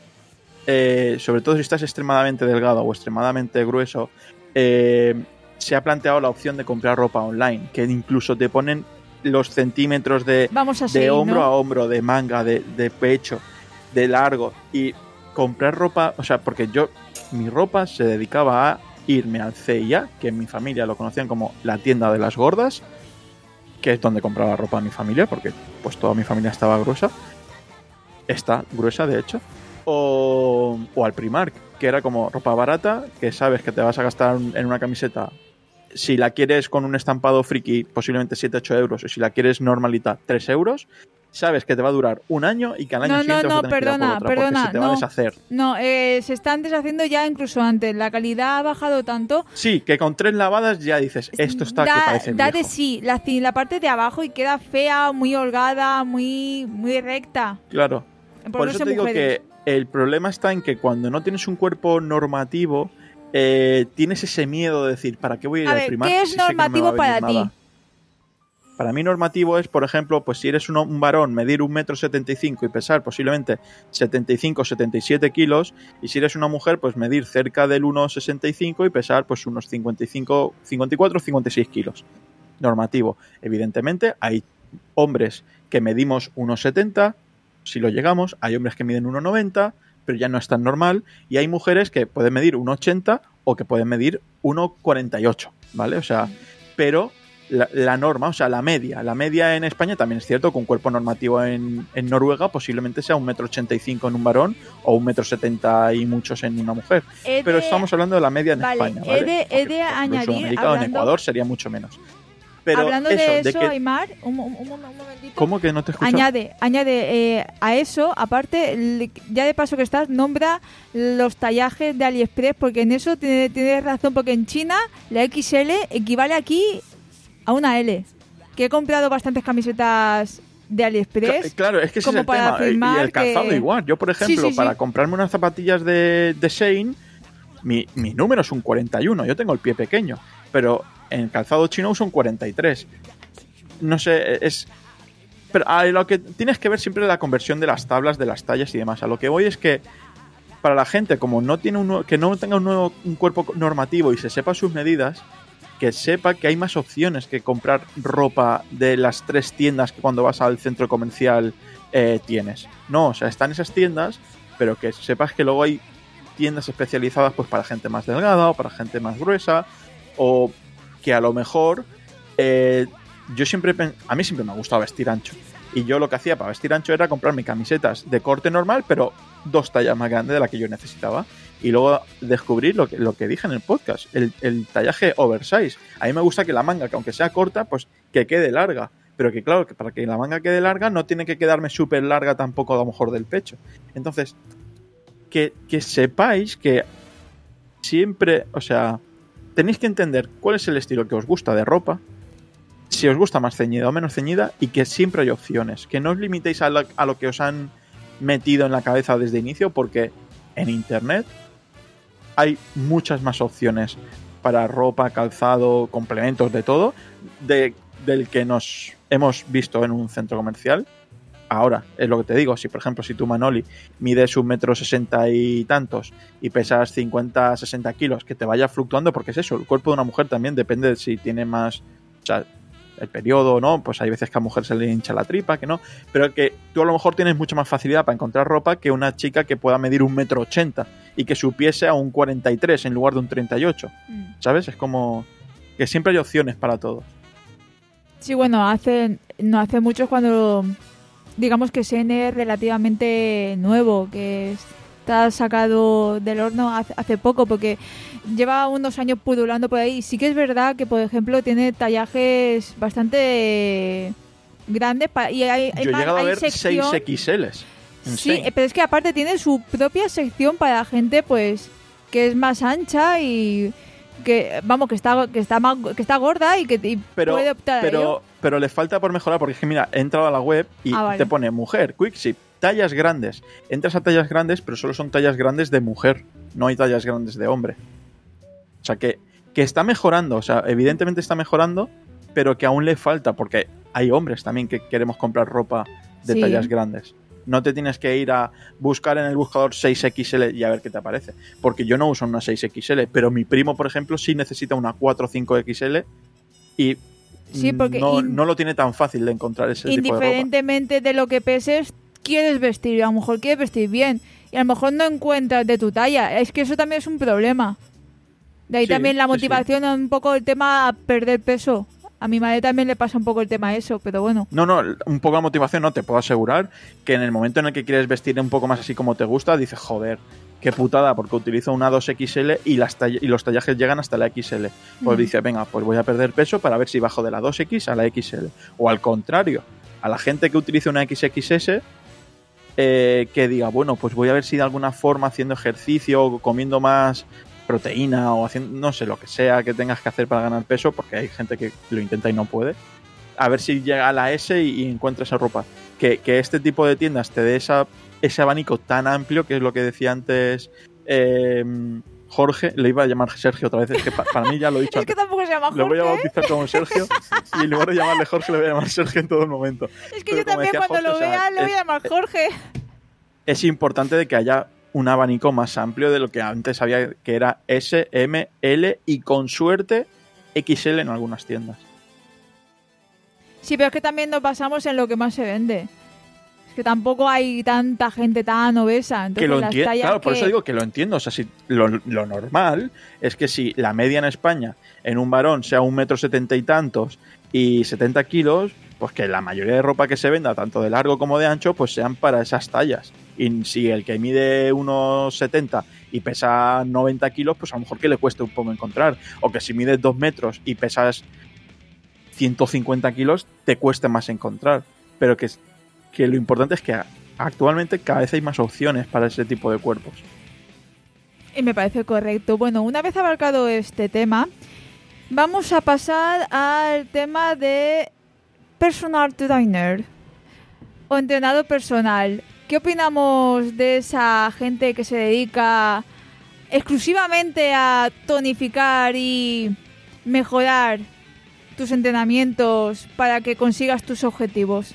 eh, sobre todo si estás extremadamente delgado o extremadamente grueso, eh, se ha planteado la opción de comprar ropa online, que incluso te ponen los centímetros de, Vamos así, de hombro ¿no? a hombro, de manga, de, de pecho, de largo, y comprar ropa, o sea, porque yo, mi ropa se dedicaba a irme al C I A, que en mi familia lo conocían como la tienda de las gordas, que es donde compraba ropa mi familia, porque pues toda mi familia estaba gruesa, está gruesa de hecho, o, o al Primark, que era como ropa barata, que sabes que te vas a gastar en una camiseta, si la quieres con un estampado friki, posiblemente siete ocho euros, o si la quieres normalita, tres euros, sabes que te va a durar un año y que al año No, siguiente no, vas a no, tener que ir a por perdona, otra, perdona, porque se te va a no. deshacer. No, eh, se están deshaciendo ya incluso antes. La calidad ha bajado tanto. Sí, que con tres lavadas ya dices, esto está da, que parece da viejo. de sí, la, ci- la parte de abajo y queda fea, muy holgada, muy, muy recta. Claro. Por, Por no eso ser te digo mujeres. que el problema está en que cuando no tienes un cuerpo normativo, eh, tienes ese miedo de decir, ¿para qué voy a ir A al ver, Primark ¿qué es si sé que no me va a normativo venir para ti? nada? Para mí normativo es, por ejemplo, pues si eres un, un varón, medir un metro setenta y cinco y pesar posiblemente setenta y cinco, setenta y siete kilos, y si eres una mujer, pues medir cerca del uno sesenta y cinco y pesar pues unos cincuenta y cinco, cincuenta y cuatro, cincuenta y seis kilos. Normativo. Evidentemente hay hombres que medimos uno setenta, si lo llegamos, hay hombres que miden uno noventa, pero ya no es tan normal, y hay mujeres que pueden medir uno ochenta o que pueden medir uno cuarenta y ocho, ¿vale? O sea, pero la, la norma, o sea, la media. La media en España también es cierto que un cuerpo normativo en, en Noruega posiblemente sea un metro ochenta y cinco en un varón o un metro setenta y muchos en una mujer. He Pero de- estamos hablando de la media en Vale, España, he ¿vale? de- he Porque, de por ejemplo, añadir, en Sudamérica o en hablando- Ecuador sería mucho menos. Pero Hablando eso, de de eso, que... Aymar, un, un- un- un momentito. ¿Cómo que no te escucho? Añade, añade eh, a eso, aparte, l- ya de paso que estás, nombra los tallajes de AliExpress, porque en eso tiene- tienes razón, porque en China la equis ele equivale aquí a una ele. Que he comprado bastantes camisetas de AliExpress. Cla- Claro, es que ese como es el para tema. Y afirmar el calzado que- igual. Yo, por ejemplo, Sí, sí, para sí. comprarme unas zapatillas de, de Shein, mi, mi número es un cuarenta y uno. Yo tengo el pie pequeño. Pero en calzado chino uso un cuarenta y tres. No sé, es... Pero a lo que tienes que ver siempre es la conversión de las tablas, de las tallas y demás. A lo que voy es que para la gente, como no tiene un, nue- que no tenga un, nuevo, un cuerpo normativo y se sepa sus medidas, que sepa que hay más opciones que comprar ropa de las tres tiendas que cuando vas al centro comercial eh, tienes. No, o sea, están esas tiendas, pero que sepas que luego hay tiendas especializadas pues para gente más delgada o para gente más gruesa, o que a lo mejor eh, yo siempre pen- a mí siempre me ha gustado vestir ancho, y yo lo que hacía para vestir ancho era comprarme camisetas de corte normal pero dos tallas más grandes de la que yo necesitaba, y luego descubrir lo que, lo que dije en el podcast, el, el tallaje oversize. A mí me gusta que la manga, que aunque sea corta, pues que quede larga, pero que claro, que para que la manga quede larga no tiene que quedarme súper larga tampoco a lo mejor del pecho. Entonces, que, que sepáis que siempre, o sea, tenéis que entender cuál es el estilo que os gusta de ropa, si os gusta más ceñida o menos ceñida, y que siempre hay opciones, que no os limitéis a lo, a lo que os han metido en la cabeza desde inicio, porque en internet hay muchas más opciones para ropa, calzado, complementos, de todo, de, del que nos hemos visto en un centro comercial. Ahora, es lo que te digo, si por ejemplo, si tú, Manoli, mides un metro sesenta y tantos y pesas cincuenta, sesenta kilos, que te vaya fluctuando, porque es eso, el cuerpo de una mujer también depende de si tiene más, o sea, el periodo o no, pues hay veces que a mujer se le hincha la tripa, que no, pero que tú a lo mejor tienes mucha más facilidad para encontrar ropa que una chica que pueda medir un metro ochenta y que su pie sea un cuarenta y tres en lugar de un treinta y ocho, Mm. ¿sabes? Es como que siempre hay opciones para todo. Sí, bueno, hace, no hace mucho cuando, digamos que Shein es relativamente nuevo, que está sacado del horno hace, hace poco, porque lleva unos años pudulando por ahí. Sí que es verdad que, por ejemplo, tiene tallajes bastante grandes pa- y hay, hay Yo he más- llegado a hay ver sección- seis equis eles. en Sí, Shein. eh, pero es que aparte tiene su propia sección para gente, pues, que es más ancha y que, vamos, que está que está más- que está gorda y que y pero, puede optar a ello. pero, pero le falta por mejorar, porque es que mira, he entrado a la web y Ah, vale. te pone mujer, quick ship, tallas grandes. Entras a tallas grandes, pero solo son tallas grandes de mujer, no hay tallas grandes de hombre. O sea que, que está mejorando, o sea, evidentemente está mejorando, pero que aún le falta, porque hay hombres también que queremos comprar ropa de Sí. tallas grandes. No te tienes que ir a buscar en el buscador seis equis ele y a ver qué te aparece. Porque yo no uso una seis equis ele, pero mi primo, por ejemplo, sí necesita una cuatro o cinco equis ele y Sí, porque no, in- no lo tiene tan fácil de encontrar ese tipo de ropa. Indiferentemente de lo que peses, quieres vestir, y a lo mejor quieres vestir bien, y a lo mejor no encuentras de tu talla. Es que eso también es un problema. De ahí Sí, también la sí, motivación, un poco el tema a perder peso. A mi madre también le pasa un poco el tema a eso, pero bueno. No, no, un poco la motivación, no, te puedo asegurar que en el momento en el que quieres vestir un poco más así como te gusta, dices, joder, qué putada, porque utilizo una dos equis ele y, las tall- y los tallajes llegan hasta la equis ele. Pues Mm. dice, venga, pues voy a perder peso para ver si bajo de la dos equis a la equis ele. O al contrario, a la gente que utilice una equis equis ese, eh, que diga, bueno, pues voy a ver si de alguna forma haciendo ejercicio o comiendo más proteína o haciendo, no sé, lo que sea que tengas que hacer para ganar peso, porque hay gente que lo intenta y no puede, a ver si llega a la S y, y encuentra esa ropa. Que, que este tipo de tiendas te dé esa, ese abanico tan amplio, que es lo que decía antes eh, Jorge, le iba a llamar Sergio otra vez, es que pa- para mí ya lo he dicho Es que antes. tampoco se llama Lo voy a Jorge. bautizar como Sergio y en lugar de llamarle Jorge le voy a llamar Sergio en todo el momento. Es que Pero yo como también decía cuando Jorge, lo o sea, vea le voy es- a llamar Jorge. es importante de que haya un abanico más amplio de lo que antes había, que era S, M, L y con suerte equis ele en algunas tiendas. Sí, pero es que también nos basamos en lo que más se vende. Es que tampoco hay tanta gente tan obesa. Entonces, Que lo las entiendo, tallas claro, por que- eso digo que lo entiendo. O sea, si lo, lo normal es que si la media en España en un varón sea un metro setenta y tantos y setenta kilos, pues que la mayoría de ropa que se venda, tanto de largo como de ancho, pues sean para esas tallas. Y si el que mide unos setenta y pesa noventa kilos, pues a lo mejor que le cueste un poco encontrar. O que si mides dos metros y pesas ciento cincuenta kilos, te cueste más encontrar. Pero que, que lo importante es que actualmente cada vez hay más opciones para ese tipo de cuerpos. Y me parece correcto. Bueno, una vez abarcado este tema, vamos a pasar al tema de personal trainer o entrenador personal. ¿Qué opinamos de esa gente que se dedica exclusivamente a tonificar y mejorar tus entrenamientos para que consigas tus objetivos?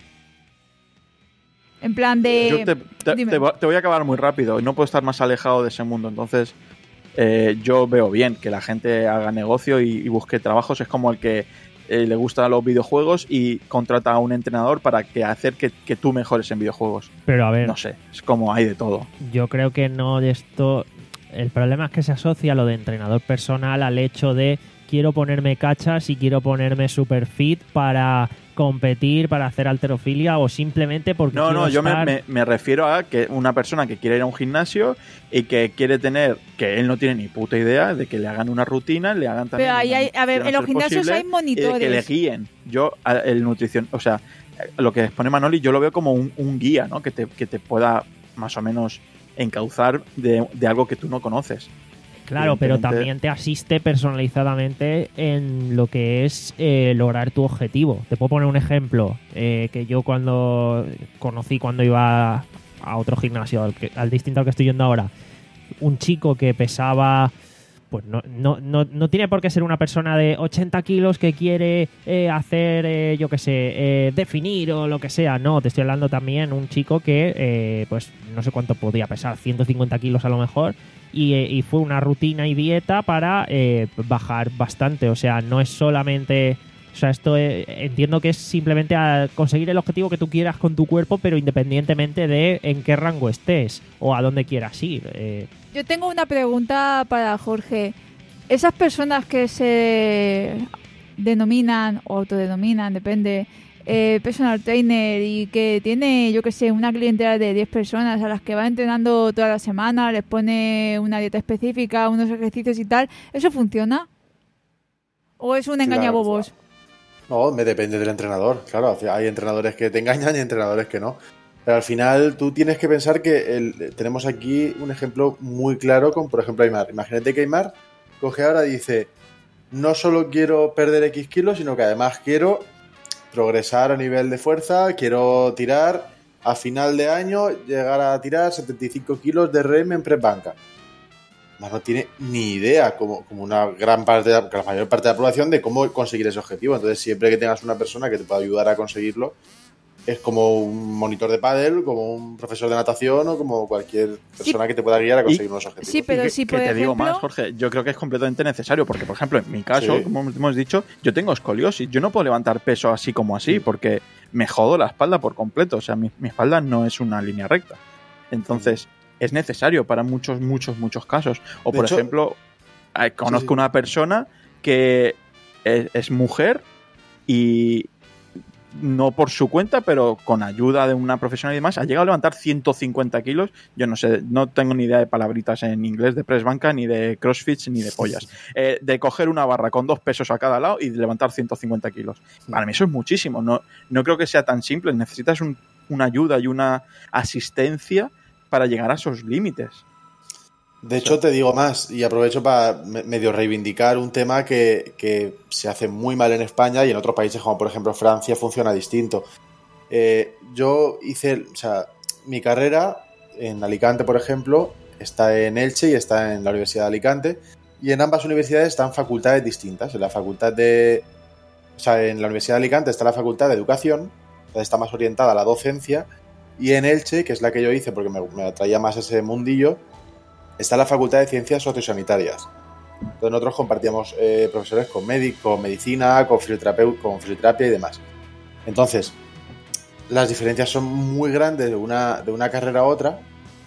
En plan de... Yo te, te, te, te voy a acabar muy rápido. No puedo estar más alejado de ese mundo. Entonces, eh, yo veo bien que la gente haga negocio y, y busque trabajos. Es como el que eh, le gustan los videojuegos y contrata a un entrenador para que hacer que, que tú mejores en videojuegos. Pero a ver... No sé, es como hay de todo. Yo creo que no de esto... El problema es que se asocia lo de entrenador personal al hecho de quiero ponerme cachas y quiero ponerme super fit para competir, para hacer halterofilia o simplemente porque no, quiero no, yo estar... me, me, me refiero a que una persona que quiere ir a un gimnasio y que quiere tener, que él no tiene ni puta idea de que le hagan una rutina, le hagan también... Pero ahí hay, a ver, en los gimnasios hay monitores. Y de que le guíen. Yo, el nutrición, o sea, lo que expone Manoli, yo lo veo como un, un guía, ¿no? Que te, que te pueda más o menos encauzar de, de algo que tú no conoces. Claro, pero también te asiste personalizadamente en lo que es eh, lograr tu objetivo. Te puedo poner un ejemplo eh, que yo cuando conocí cuando iba a otro gimnasio, al, que, al distinto al que estoy yendo ahora, un chico que pesaba, pues no, no, no, no tiene por qué ser una persona de ochenta kilos que quiere eh, hacer, eh, yo qué sé, eh, definir o lo que sea. No, te estoy hablando también un chico que, eh, pues no sé cuánto podía pesar, ciento cincuenta kilos a lo mejor. Y, y fue una rutina y dieta para eh, bajar bastante. O sea, no es solamente... O sea, esto eh, entiendo que es simplemente a conseguir el objetivo que tú quieras con tu cuerpo, pero independientemente de en qué rango estés o a dónde quieras ir. Eh. Yo tengo una pregunta para Jorge. Esas personas que se denominan o autodenominan, depende... Eh, personal trainer y que tiene, yo que sé, una clientela de diez personas a las que va entrenando toda la semana, les pone una dieta específica, unos ejercicios y tal, ¿eso funciona? ¿O es un engañabobos? No, me depende del entrenador, claro, hay entrenadores que te engañan y entrenadores que no. Pero al final tú tienes que pensar que el, tenemos aquí un ejemplo muy claro con, por ejemplo, Aymar. Imagínate que Aymar coge ahora y dice, no solo quiero perder X kilos, sino que además quiero progresar a nivel de fuerza, quiero tirar a final de año, llegar a tirar setenta y cinco kilos de R M en press banca. Más no tiene ni idea, como, como una gran parte, de, la mayor parte de la población, de cómo conseguir ese objetivo. Entonces, siempre que tengas una persona que te pueda ayudar a conseguirlo, es como un monitor de pádel, como un profesor de natación o como cualquier persona sí, que te pueda guiar a conseguir y, unos objetivos. Sí, pero que, si que por te ejemplo... digo más, Jorge, yo creo que es completamente necesario porque, por ejemplo, en mi caso, sí. como hemos dicho, yo tengo escoliosis. Yo no puedo levantar peso así como así porque me jodo la espalda por completo. O sea, mi, mi espalda no es una línea recta. Entonces, es necesario para muchos, muchos, muchos casos. O, por hecho, ejemplo, conozco sí, sí. una persona que es, es mujer y... no por su cuenta, pero con ayuda de una profesional y demás, ha llegado a levantar ciento cincuenta kilos. Yo no sé, no tengo ni idea de palabritas en inglés de press banca, ni de crossfit, ni de pollas. Eh, de coger una barra con dos pesos a cada lado y de levantar ciento cincuenta kilos. Para mí eso es muchísimo. No, no creo que sea tan simple. Necesitas un, una ayuda y una asistencia para llegar a esos límites. De hecho, te digo más, y aprovecho para medio reivindicar un tema que, que se hace muy mal en España y en otros países, como por ejemplo Francia, funciona distinto. Eh, yo hice, o sea, mi carrera en Alicante, por ejemplo, está en Elche y está en la Universidad de Alicante, y en ambas universidades están facultades distintas. En la facultad de, o sea, en la Universidad de Alicante está la facultad de Educación, que está más orientada a la docencia, y en Elche, que es la que yo hice porque me, me atraía más ese mundillo, está la Facultad de Ciencias Sociosanitarias. Entonces nosotros compartíamos eh, profesores con médico, con medicina, con fisioterapia, con fisioterapia y demás. Entonces, las diferencias son muy grandes de una, de una carrera a otra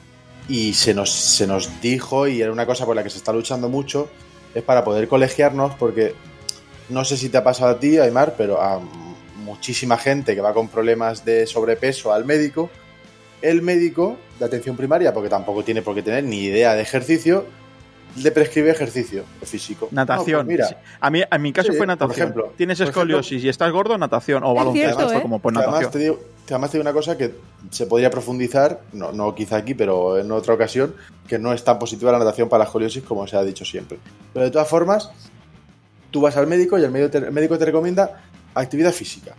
y se nos, se nos dijo, y era una cosa por la que se está luchando mucho, es para poder colegiarnos porque no sé si te ha pasado a ti, Aymar, pero a muchísima gente que va con problemas de sobrepeso al médico, el médico de atención primaria, porque tampoco tiene por qué tener ni idea de ejercicio, le prescribe ejercicio físico. Natación. No, pues mira, sí. A mí, en mi caso sí, fue natación. por ejemplo, Tienes por escoliosis ejemplo, y estás gordo, natación. O Es baloncesto, cierto, ¿eh? como pues que además, natación. te digo, que además te digo una cosa que se podría profundizar, no, no quizá aquí, pero en otra ocasión, que no es tan positiva la natación para la escoliosis como se ha dicho siempre. Pero de todas formas, tú vas al médico y el médico te, el médico te recomienda actividad física.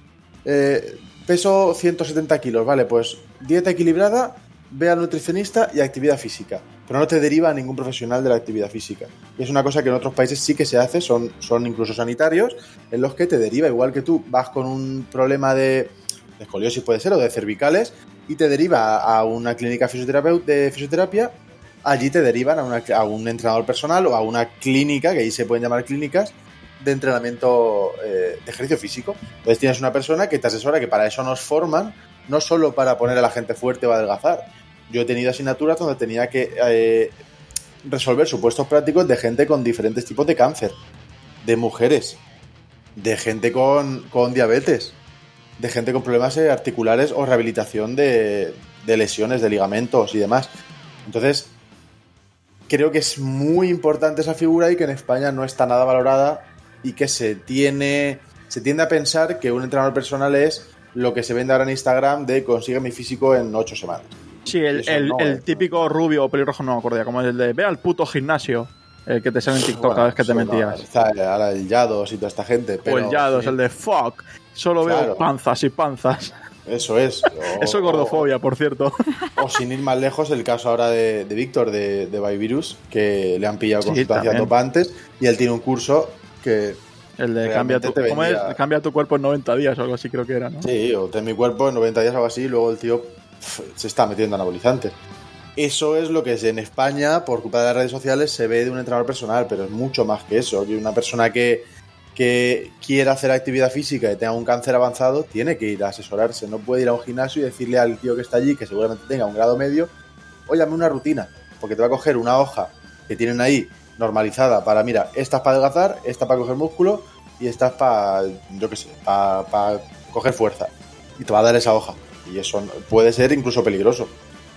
Eh, peso ciento setenta kilos, vale, pues dieta equilibrada, ve al nutricionista y actividad física. Pero no te deriva a ningún profesional de la actividad física. Y es una cosa que en otros países sí que se hace, son, son incluso sanitarios, en los que te deriva, igual que tú vas con un problema de, de escoliosis puede ser, o de cervicales, y te deriva a una clínica fisioterapeuta de fisioterapia, allí te derivan a, una, a un entrenador personal o a una clínica, que ahí se pueden llamar clínicas, de entrenamiento eh, de ejercicio físico. Entonces tienes una persona que te asesora, que para eso nos forman, no solo para poner a la gente fuerte o adelgazar. Yo he tenido asignaturas donde tenía que eh, resolver supuestos prácticos de gente con diferentes tipos de cáncer, de mujeres, de gente con, con diabetes, de gente con problemas articulares o rehabilitación de, de lesiones, de ligamentos y demás. Entonces, creo que es muy importante esa figura y que en España no está nada valorada y que se tiene, se tiende a pensar que un entrenador personal es lo que se vende ahora en Instagram de consigue mi físico en ocho semanas. Sí, el, el, no, el típico rubio o pelirrojo, no me acuerdo ya, como el de ve al puto gimnasio, el que te sale en TikTok bueno, cada vez que te metías. No, está ahora el Yados y toda esta gente. Pero, o el Yados, sí. el de fuck, solo claro. veo panzas y panzas. Eso es. O, Eso es gordofobia, por cierto. O sin ir más lejos, el caso ahora de, de Víctor, de, de Byvirus, que le han pillado con sí, sustancias dopantes y él tiene un curso que... El de cambia tu, ¿cómo es? Cambia tu cuerpo en noventa días o algo así creo que era, ¿no? Sí, o ten mi cuerpo en noventa días o algo así y luego el tío pff, se está metiendo anabolizantes. Eso es lo que es en España, por culpa de las redes sociales, se ve de un entrenador personal, pero es mucho más que eso. Que una persona que, que quiera hacer actividad física y tenga un cáncer avanzado, tiene que ir a asesorarse. No puede ir a un gimnasio y decirle al tío que está allí, que seguramente tenga un grado medio, oye, dame una rutina, porque te va a coger una hoja que tienen ahí normalizada para, mira, esta es para adelgazar, esta para coger músculo y esta es para, yo qué sé, para, para coger fuerza. Y te va a dar esa hoja. Y eso puede ser incluso peligroso.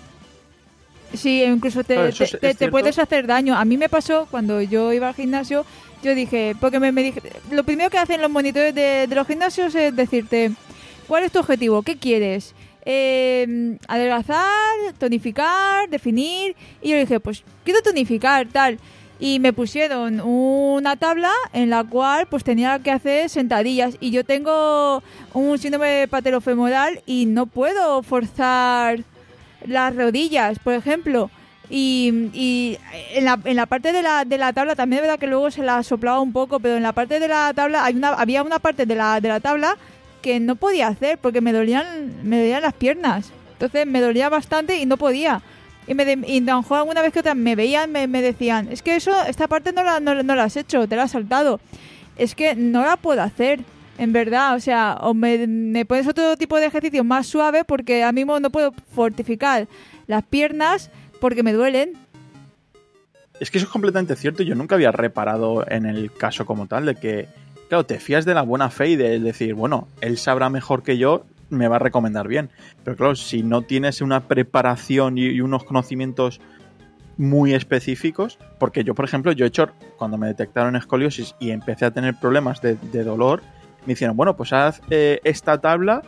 Sí, incluso te, claro, te, es, te, es te puedes hacer daño. A mí me pasó cuando yo iba al gimnasio, yo dije, porque me, me dije, lo primero que hacen los monitores de, de los gimnasios es decirte, ¿cuál es tu objetivo? ¿Qué quieres? Eh, adelgazar, tonificar, definir. Y yo dije, pues quiero tonificar, tal. Y me pusieron una tabla en la cual pues tenía que hacer sentadillas. Y yo tengo un síndrome patelofemoral y no puedo forzar las rodillas, por ejemplo. Y, y en, la, en la parte de la, de la tabla, también es verdad que luego se la soplaba un poco, pero en la parte de la tabla hay una, había una parte de la, de la tabla que no podía hacer porque me dolían, me dolían las piernas. Entonces me dolía bastante y no podía. Y, me de, y a lo mejor alguna vez que otra me veían, me, me decían, es que eso, esta parte no la, no, no la has hecho, te la has saltado. Es que no la puedo hacer, en verdad. O sea, o me, me pones otro tipo de ejercicio más suave porque ahora mismo no puedo fortificar las piernas porque me duelen. Es que eso es completamente cierto. Yo nunca había reparado en el caso como tal de que, claro, te fías de la buena fe y de decir, bueno, él sabrá mejor que yo, me va a recomendar bien. Pero claro, si no tienes una preparación y, y unos conocimientos muy específicos, porque yo, por ejemplo, yo he hecho, cuando me detectaron escoliosis y empecé a tener problemas de, de dolor, me dijeron, bueno, pues haz eh, esta tabla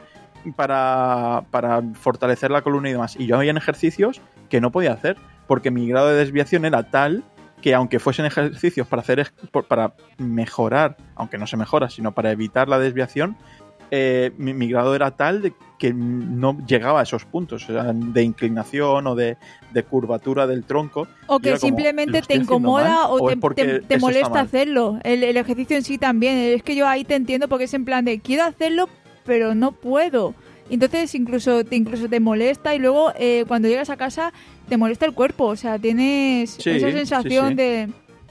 para, para fortalecer la columna y demás. Y yo había ejercicios que no podía hacer, porque mi grado de desviación era tal que aunque fuesen ejercicios para hacer para mejorar, aunque no se mejora, sino para evitar la desviación, Eh, mi, mi grado era tal de que no llegaba a esos puntos, o sea, de inclinación o de, de curvatura del tronco. O que simplemente te incomoda o, o te, te, te molesta hacerlo. El, el ejercicio en sí también. Es que yo ahí te entiendo porque es en plan de quiero hacerlo, pero no puedo. Entonces incluso te, incluso te molesta y luego eh, cuando llegas a casa te molesta el cuerpo. O sea, tienes sí, esa sensación sí, sí. de...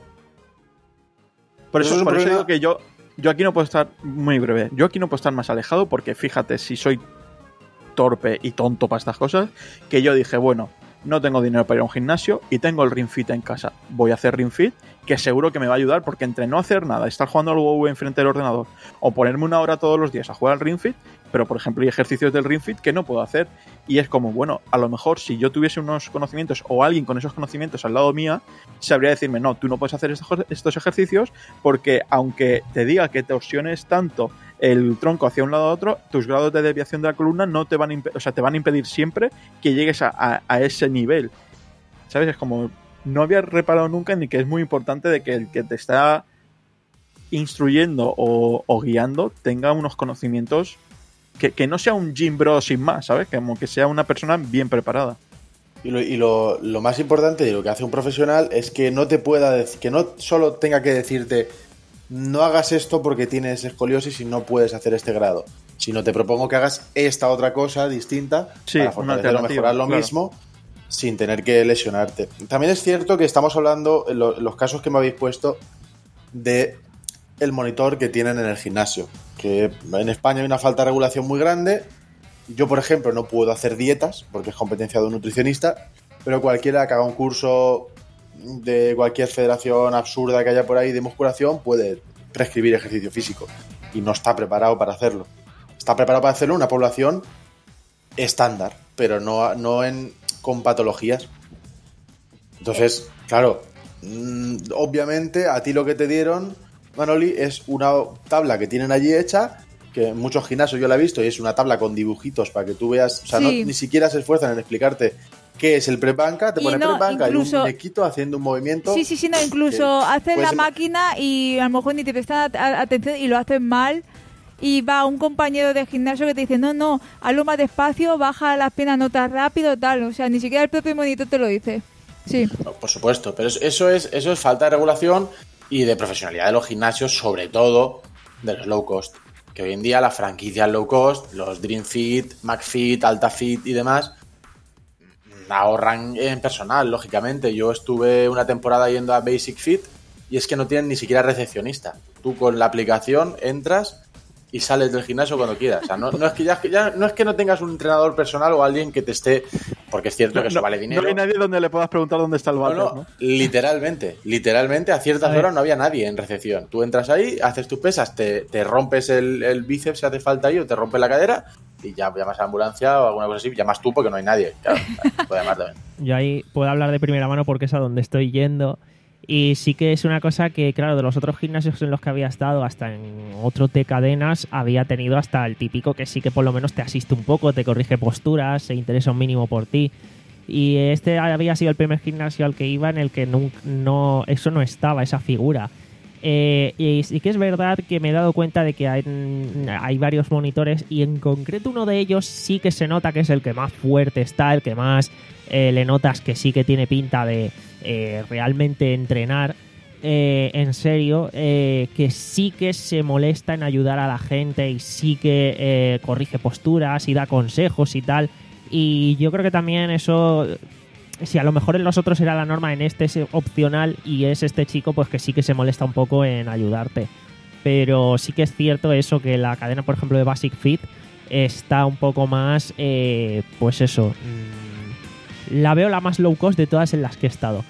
Por eso, por eso digo que yo... Yo aquí no puedo estar, muy breve, yo aquí no puedo estar más alejado porque fíjate, si soy torpe y tonto para estas cosas, que yo dije, bueno, no tengo dinero para ir a un gimnasio y tengo el Ring Fit en casa. Voy a hacer Ring Fit, que seguro que me va a ayudar, porque entre no hacer nada, estar jugando al WoW enfrente del ordenador o ponerme una hora todos los días a jugar al Ring Fit, pero por ejemplo hay ejercicios del Ring Fit que no puedo hacer, y es como, bueno, a lo mejor si yo tuviese unos conocimientos o alguien con esos conocimientos al lado mía, sabría decirme, no, tú no puedes hacer estos, estos ejercicios porque aunque te diga que torsiones tanto el tronco hacia un lado a otro, tus grados de desviación de la columna no te van a imp- o sea, te van a impedir siempre que llegues a, a, a ese nivel, ¿sabes? Es como, no había reparado nunca en que es muy importante de que el que te está instruyendo o, o guiando tenga unos conocimientos que, que no sea un gym bro sin más, ¿sabes? Como que sea una persona bien preparada. Y, lo, y lo, lo más importante de lo que hace un profesional es que no te pueda decir, que no solo tenga que decirte no hagas esto porque tienes escoliosis y no puedes hacer este grado, sino te propongo que hagas esta otra cosa distinta sí, para fortalecer o mejorar lo claro. mismo sin tener que lesionarte. También es cierto que estamos hablando, en lo, los casos que me habéis puesto, de el monitor que tienen en el gimnasio, que en España hay una falta de regulación muy grande. Yo, por ejemplo, no puedo hacer dietas porque es competencia de un nutricionista, pero cualquiera que haga un curso de cualquier federación absurda que haya por ahí de musculación puede prescribir ejercicio físico y no está preparado para hacerlo. Está preparado para hacerlo una población estándar, pero no, no en, con patologías. Entonces, claro, mmm, obviamente a ti lo que te dieron, Manoli, es una tabla que tienen allí hecha, que en muchos gimnasios yo la he visto, y es una tabla con dibujitos para que tú veas, o sea, sí. no, ni siquiera se esfuerzan en explicarte qué es el prep banca, te y pone no, prep banca incluso, y un muñequito haciendo un movimiento. Sí, sí, sí, no, incluso hacen la ser... máquina y a lo mejor ni te prestan atención y lo hacen mal. Y va un compañero de gimnasio que te dice, no, no, hazlo más despacio, baja las piernas no tan rápido, tal. O sea, ni siquiera el propio monitor te lo dice. Sí. No, por supuesto, pero eso es, eso es falta de regulación y de profesionalidad de los gimnasios, sobre todo de los low cost. Que hoy en día las franquicias low cost, los Dream Fit, McFit, Alta Fit y demás, ahorran en personal, lógicamente. Yo estuve una temporada yendo a Basic Fit y es que no tienen ni siquiera recepcionista. Tú con la aplicación entras y sales del gimnasio cuando quieras. O sea, no, no es que ya, ya no es que no tengas un entrenador personal o alguien que te esté, porque es cierto que no, eso no, vale dinero. No hay nadie donde le puedas preguntar dónde está el váter, no, no, ¿no? Literalmente, literalmente a ciertas a horas no había nadie en recepción. Tú entras ahí, haces tus pesas, te, te rompes el, el bíceps si hace falta ahí o te rompes la cadera y ya llamas a la ambulancia o alguna cosa así, llamas tú porque no hay nadie. Claro, puede llamar también. Yo ahí puedo hablar de primera mano porque es a donde estoy yendo. Y sí que es una cosa que, claro, de los otros gimnasios en los que había estado, hasta en otro T cadenas, había tenido hasta el típico que sí que por lo menos te asiste un poco, te corrige posturas, se interesa un mínimo por ti. Y este había sido el primer gimnasio al que iba en el que no, no eso no estaba, esa figura. Eh, y sí que es verdad que me he dado cuenta de que hay, hay varios monitores y en concreto uno de ellos sí que se nota que es el que más fuerte está, el que más eh, le notas que sí que tiene pinta de eh, realmente entrenar eh, en serio, eh, que sí que se molesta en ayudar a la gente y sí que eh, corrige posturas y da consejos y tal. Y yo creo que también eso, si a lo mejor en los otros era la norma, en este es opcional y es este chico pues que sí que se molesta un poco en ayudarte. Pero sí que es cierto eso, que la cadena, por ejemplo, de Basic Fit está un poco más, eh, pues eso, mmm, la veo la más low cost de todas en las que he estado.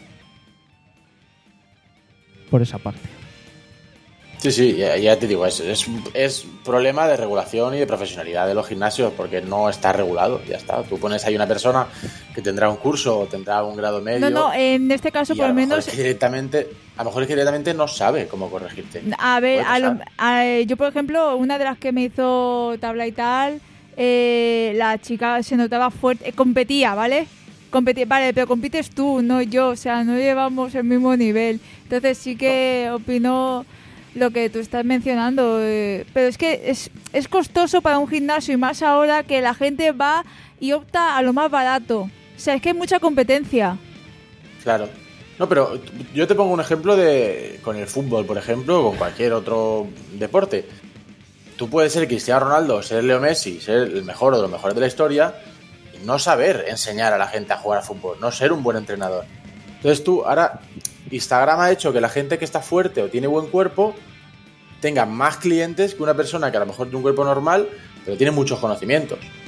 Por esa parte. Sí, sí, ya, ya te digo, es, es, es problema de regulación y de profesionalidad de los gimnasios porque no está regulado, ya está. Tú pones ahí una persona que tendrá un curso o tendrá un grado medio. No, no, en este caso por lo menos... Es que directamente, a lo mejor es que directamente no sabe cómo corregirte. A ver, a lo, a, yo por ejemplo, una de las que me hizo tabla y tal, eh, la chica se notaba fuerte, eh, competía, ¿vale? Competía, vale, pero compites tú, no yo, o sea, no llevamos el mismo nivel. Entonces sí que no. opino... lo que tú estás mencionando, eh, pero es que es, es costoso para un gimnasio y más ahora que la gente va y opta a lo más barato. O sea, es que hay mucha competencia. Claro. No, pero yo te pongo un ejemplo de con el fútbol, por ejemplo, o con cualquier otro deporte. Tú puedes ser Cristiano Ronaldo, ser Leo Messi, ser el mejor o de los mejores de la historia y no saber enseñar a la gente a jugar al fútbol, no ser un buen entrenador. Entonces tú ahora... Instagram ha hecho que la gente que está fuerte o tiene buen cuerpo tenga más clientes que una persona que a lo mejor tiene un cuerpo normal, pero tiene muchos conocimientos.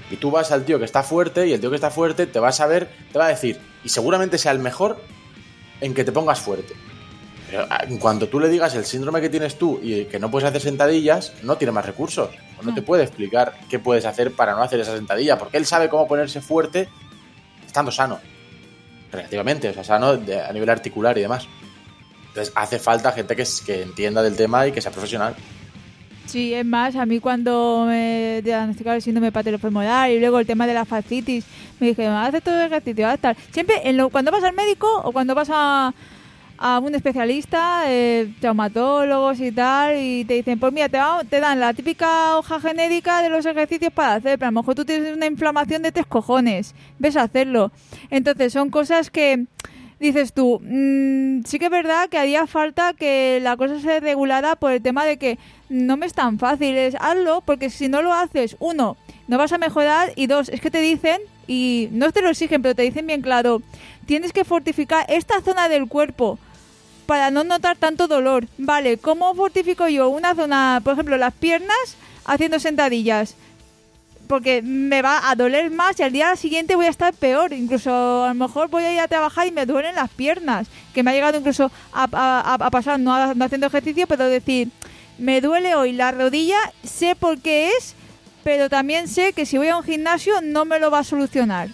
Y tú vas al tío que está fuerte y el tío que está fuerte te va a saber, te va a decir, y seguramente sea el mejor en que te pongas fuerte. Pero en cuanto tú le digas el síndrome que tienes tú y que no puedes hacer sentadillas, no tiene más recursos. O no te puede explicar qué puedes hacer para no hacer esa sentadilla, porque él sabe cómo ponerse fuerte estando sano. Relativamente, o sea, sano de, a nivel articular y demás. Entonces hace falta gente que, que entienda del tema y que sea profesional. Sí, es más, a mí cuando me diagnosticaron el síndrome patelofemoral y luego el tema de la fascitis, me dijeron, haz todo el ejercicio, haz tal. Siempre, en lo, cuando vas al médico o cuando vas a, a un especialista, eh, traumatólogos y tal, y te dicen, pues mira, te, va, te dan la típica hoja genérica de los ejercicios para hacer, pero a lo mejor tú tienes una inflamación de tres cojones, ves a hacerlo. Entonces son cosas que... Dices tú, mmm, sí que es verdad que haría falta que la cosa se regulara por el tema de que no me es tan fácil, es hazlo, porque si no lo haces, uno, no vas a mejorar, y dos, es que te dicen, y no te lo exigen, pero te dicen bien claro, tienes que fortificar esta zona del cuerpo para no notar tanto dolor. Vale, ¿cómo fortifico yo una zona, por ejemplo, las piernas haciendo sentadillas? Porque me va a doler más y al día siguiente voy a estar peor. Incluso a lo mejor voy a ir a trabajar y me duelen las piernas. Que me ha llegado incluso a, a, a pasar, no, no haciendo ejercicio, pero decir, me duele hoy la rodilla, sé por qué es, pero también sé que si voy a un gimnasio no me lo va a solucionar.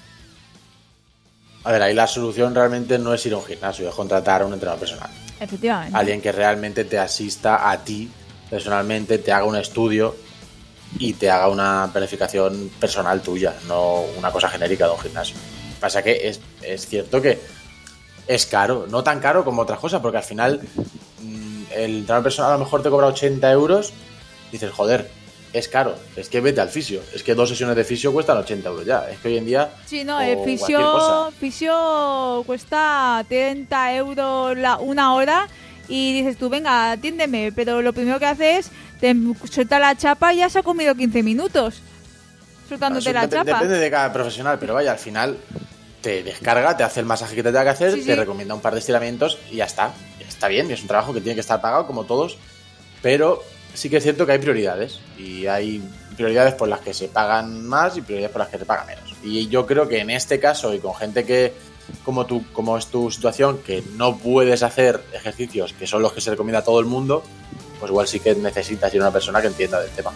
A ver, ahí la solución realmente no es ir a un gimnasio, es contratar a un entrenador personal. Efectivamente. Alguien que realmente te asista a ti personalmente, te haga un estudio y te haga una planificación personal tuya, no una cosa genérica de un gimnasio. Pasa que es, es cierto que es caro, no tan caro como otras cosas, porque al final el entrenador personal a lo mejor te cobra ochenta euros, dices, joder, es caro, es que vete al fisio, es que dos sesiones de fisio cuestan ochenta euros ya, es que hoy en día... Sí, no, el fisio, fisio cuesta treinta euros la, una hora y dices tú, venga, atiéndeme, pero lo primero que haces te suelta la chapa y ya se ha comido quince minutos soltándote no, la dep- chapa. Depende de cada profesional, pero vaya, al final te descarga, te hace el masaje que te tenga que hacer, sí, te sí. recomienda un par de estiramientos y ya está. Está bien, y es un trabajo que tiene que estar pagado como todos, pero sí que es cierto que hay prioridades y hay prioridades por las que se pagan más y prioridades por las que se pagan menos. Y yo creo que en este caso y con gente que, como tú, como es tu situación, que no puedes hacer ejercicios que son los que se recomienda a todo el mundo, pues igual sí que necesitas ir a una persona que entienda del tema.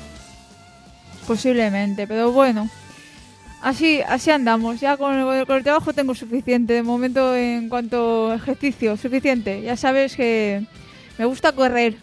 Posiblemente, pero bueno, así así andamos. Ya con el, con el trabajo tengo suficiente de momento en cuanto a ejercicio, suficiente. Ya sabes que me gusta correr.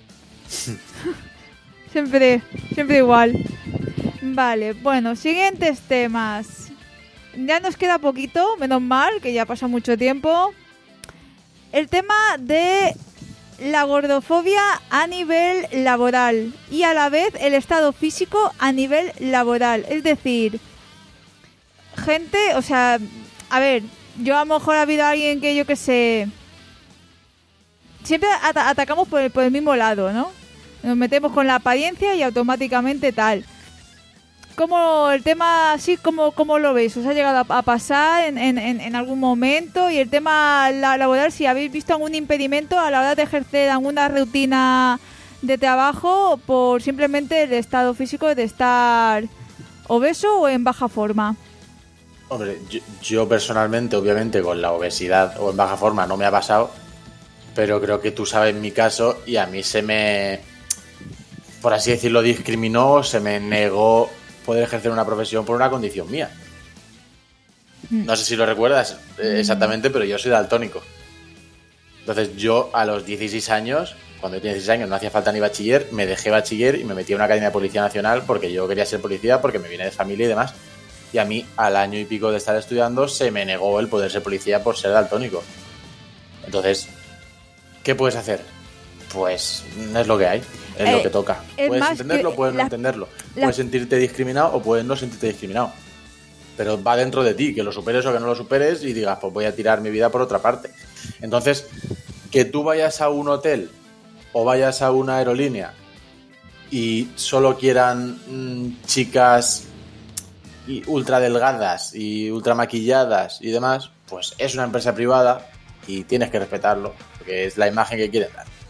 siempre, siempre igual. Vale, bueno, siguientes temas. Ya nos queda poquito, menos mal, que ya pasa mucho tiempo. El tema de la gordofobia a nivel laboral y a la vez el estado físico a nivel laboral. Es decir, gente, o sea, a ver, yo a lo mejor ha habido alguien que yo que sé... Siempre at- atacamos por el, por el mismo lado, ¿no? Nos metemos con la apariencia y automáticamente tal. ¿Cómo el tema así, cómo, cómo lo veis? ¿Os ha llegado a, a pasar en, en, en algún momento? Y el tema la, laboral, si habéis visto algún impedimento a la hora de ejercer alguna rutina de trabajo por simplemente el estado físico de estar obeso o en baja forma. Hombre, yo, yo personalmente, obviamente, con la obesidad o en baja forma no me ha pasado, pero creo que tú sabes mi caso y a mí se me, por así decirlo, discriminó, se me negó poder ejercer una profesión por una condición mía. No sé si lo recuerdas eh, exactamente, pero yo soy daltónico. Entonces yo a los dieciséis años, cuando yo tenía dieciséis años no hacía falta ni bachiller, me dejé bachiller y me metí a una academia de Policía Nacional porque yo quería ser policía, porque me viene de familia y demás. Y a mí, al año y pico de estar estudiando, se me negó el poder ser policía por ser daltónico. Entonces, ¿qué puedes hacer? Pues es lo que hay, es eh, lo que toca. Puedes entenderlo, puedes la, no entenderlo. La... Puedes sentirte discriminado o puedes no sentirte discriminado. Pero va dentro de ti, que lo superes o que no lo superes y digas, pues voy a tirar mi vida por otra parte. Entonces, que tú vayas a un hotel o vayas a una aerolínea y solo quieran mmm, chicas y ultra delgadas y ultra maquilladas y demás, pues es una empresa privada y tienes que respetarlo, porque es la imagen que quieren dar.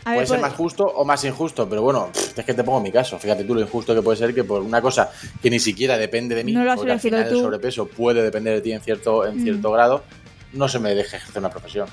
A ver, puede ser pues- más justo o más injusto, pero bueno, pff, es que te pongo mi caso. Fíjate tú lo injusto que puede ser que por una cosa que ni siquiera depende de mí, No lo has porque al elegido final tú. el sobrepeso puede depender de ti en cierto, en Mm. cierto grado, no se me deje ejercer una profesión.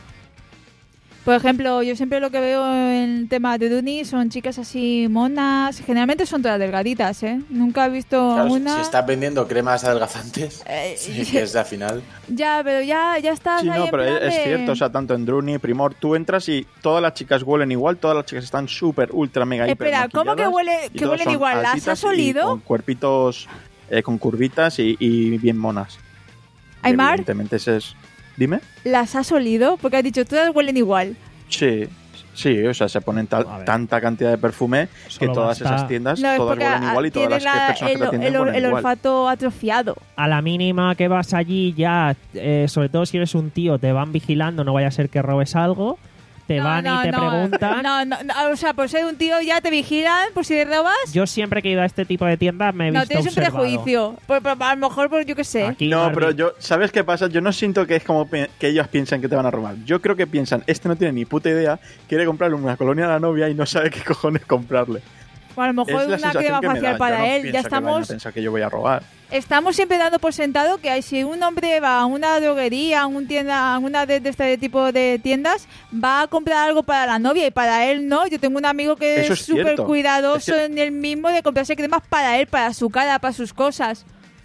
Por ejemplo, yo siempre lo que veo en el tema de Duni son chicas así monas. Generalmente son todas delgaditas, ¿eh? Nunca he visto Claro, una... si estás vendiendo cremas adelgazantes, Eh, sí, que es al final. Ya, pero ya, ya estás Sí, ahí no, en pero plan es, es de- cierto, o sea, tanto en Druni, Primor, tú entras y todas las chicas huelen igual, todas las chicas están súper, ultra, mega, hiper Espera, ¿cómo que maquilladas huele- y que todas huelen son igual? ¿Las altitas has olido? y con cuerpitos, eh, con curvitas y, y bien monas. Y Aymar, evidentemente ese es... Dime. ¿las has olido? Porque has dicho, todas huelen igual. Sí, sí, o sea, se ponen tal- A ver. tanta cantidad de perfume que Solo todas basta- esas tiendas, No, es todas porque huelen igual y ah, todas tiene las que la- personas que te el, atienden el- huelen el igual. olfato atrofiado. A la mínima que vas allí ya, eh, sobre todo si eres un tío, te van vigilando, no vaya a ser que robes algo, te No, van no, y te no. preguntan. No, no, no, o sea, por ser un tío ya te vigilan por si te robas. Yo siempre que he ido a este tipo de tiendas me he No, visto tienes un observado. prejuicio. Por- por- a lo mejor, por, yo qué sé. Aquí, No, Barbie. pero yo, ¿sabes qué pasa? Yo no siento que es como pe- que ellos piensan que te van a robar. Yo creo que piensan, este no tiene ni puta idea, quiere comprarle una colonia a la novia y no sabe qué cojones comprarle. O a lo mejor Es la una sensación crema que me facial da. para Yo no él. pienso Ya que vayan a estamos, pensar que yo voy a robar. estamos siempre dando por sentado que hay- si un hombre va a una droguería, a un tienda, a una de, de este tipo de tiendas, va a comprar algo para la novia y para él no. Yo tengo un amigo que Eso es es súper cierto. cuidadoso Es que- en el mismo de comprarse cremas para él, para su cara, para sus cosas.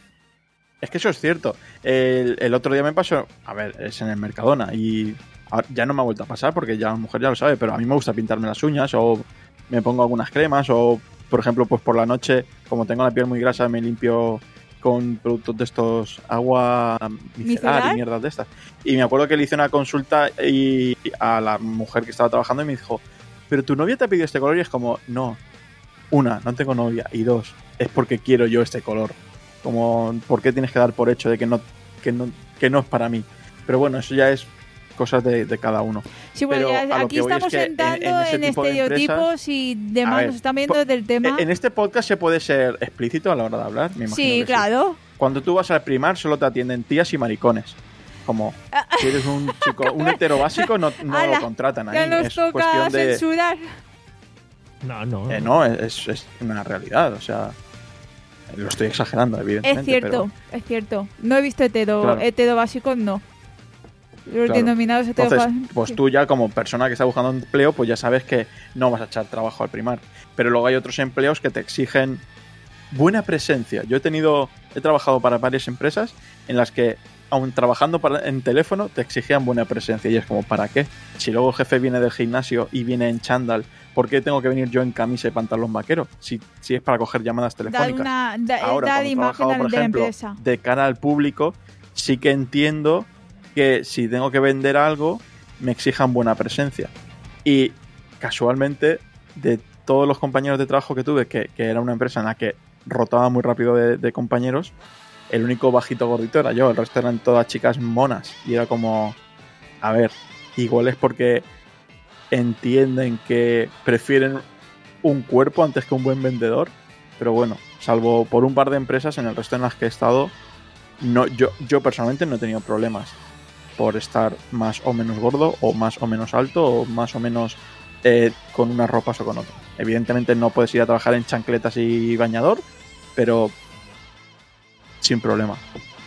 Es que eso es cierto. El, el otro día me pasó, a ver, es en el Mercadona y ahora ya no me ha vuelto a pasar porque ya la mujer ya lo sabe, pero a mí me gusta pintarme las uñas o me pongo algunas cremas o, por ejemplo, pues por la noche, como tengo la piel muy grasa, me limpio con productos de estos, agua micelar ¿Micelar? y mierdas de estas. Y me acuerdo que le hice una consulta y a la mujer que estaba trabajando y me dijo, pero tu novia te ha pedido este color y es como, no, una, no tengo novia y dos, es porque quiero yo este color. Como, ¿por qué tienes que dar por hecho de que no, que no, que no es para mí? Pero bueno, eso ya es cosas de, de cada uno. Sí, bueno, Pero ya a lo aquí que voy es estamos que en- entrando en ese en, tipo de estereotipos empresas- y A demás. ver, Nos están viendo po- del tema. En este podcast se puede ser explícito a la hora de hablar, me imagino Sí, que claro. Cuando tú vas al primar solo te atienden tías y maricones. Como si eres un chico, un hetero básico, no, no Ala, lo contratan Ya ahí. nos Es toca cuestión de... censurar. No, no. Eh, no, es, es una realidad, o sea... Lo estoy exagerando, evidentemente. Es cierto, pero- es cierto. No he visto hetero, Claro. hetero básicos, no. Los Claro. denominados hetero Entonces, básicos. pues tú ya como persona que está buscando un empleo, pues ya sabes que no vas a echar trabajo al primar. Pero luego hay otros empleos que te exigen buena presencia. Yo he tenido, he trabajado para varias empresas en las que, aun trabajando para- en teléfono, te exigían buena presencia. Y es como, ¿para qué? Si luego el jefe viene del gimnasio y viene en chándal, ¿por qué tengo que venir yo en camisa y pantalón vaquero? Si, si es para coger llamadas Dar telefónicas. una da, Ahora, dar cuando he imagen trabajado, de por la ejemplo, empresa. de cara al público, sí que entiendo que si tengo que vender algo, me exijan buena presencia. Y casualmente, de todos los compañeros de trabajo que tuve, que, que era una empresa en la que rotaba muy rápido de, de compañeros, el único bajito gordito era yo, el resto eran todas chicas monas. Y era como, a ver, igual es porque entienden que prefieren un cuerpo antes que un buen vendedor. Pero bueno, salvo por un par de empresas, en el resto en las que he estado, no, yo, yo personalmente no he tenido problemas por estar más o menos gordo, o más o menos alto, o más o menos eh, con unas ropas o con otras. Evidentemente no puedes ir a trabajar en chancletas y bañador, pero sin problema.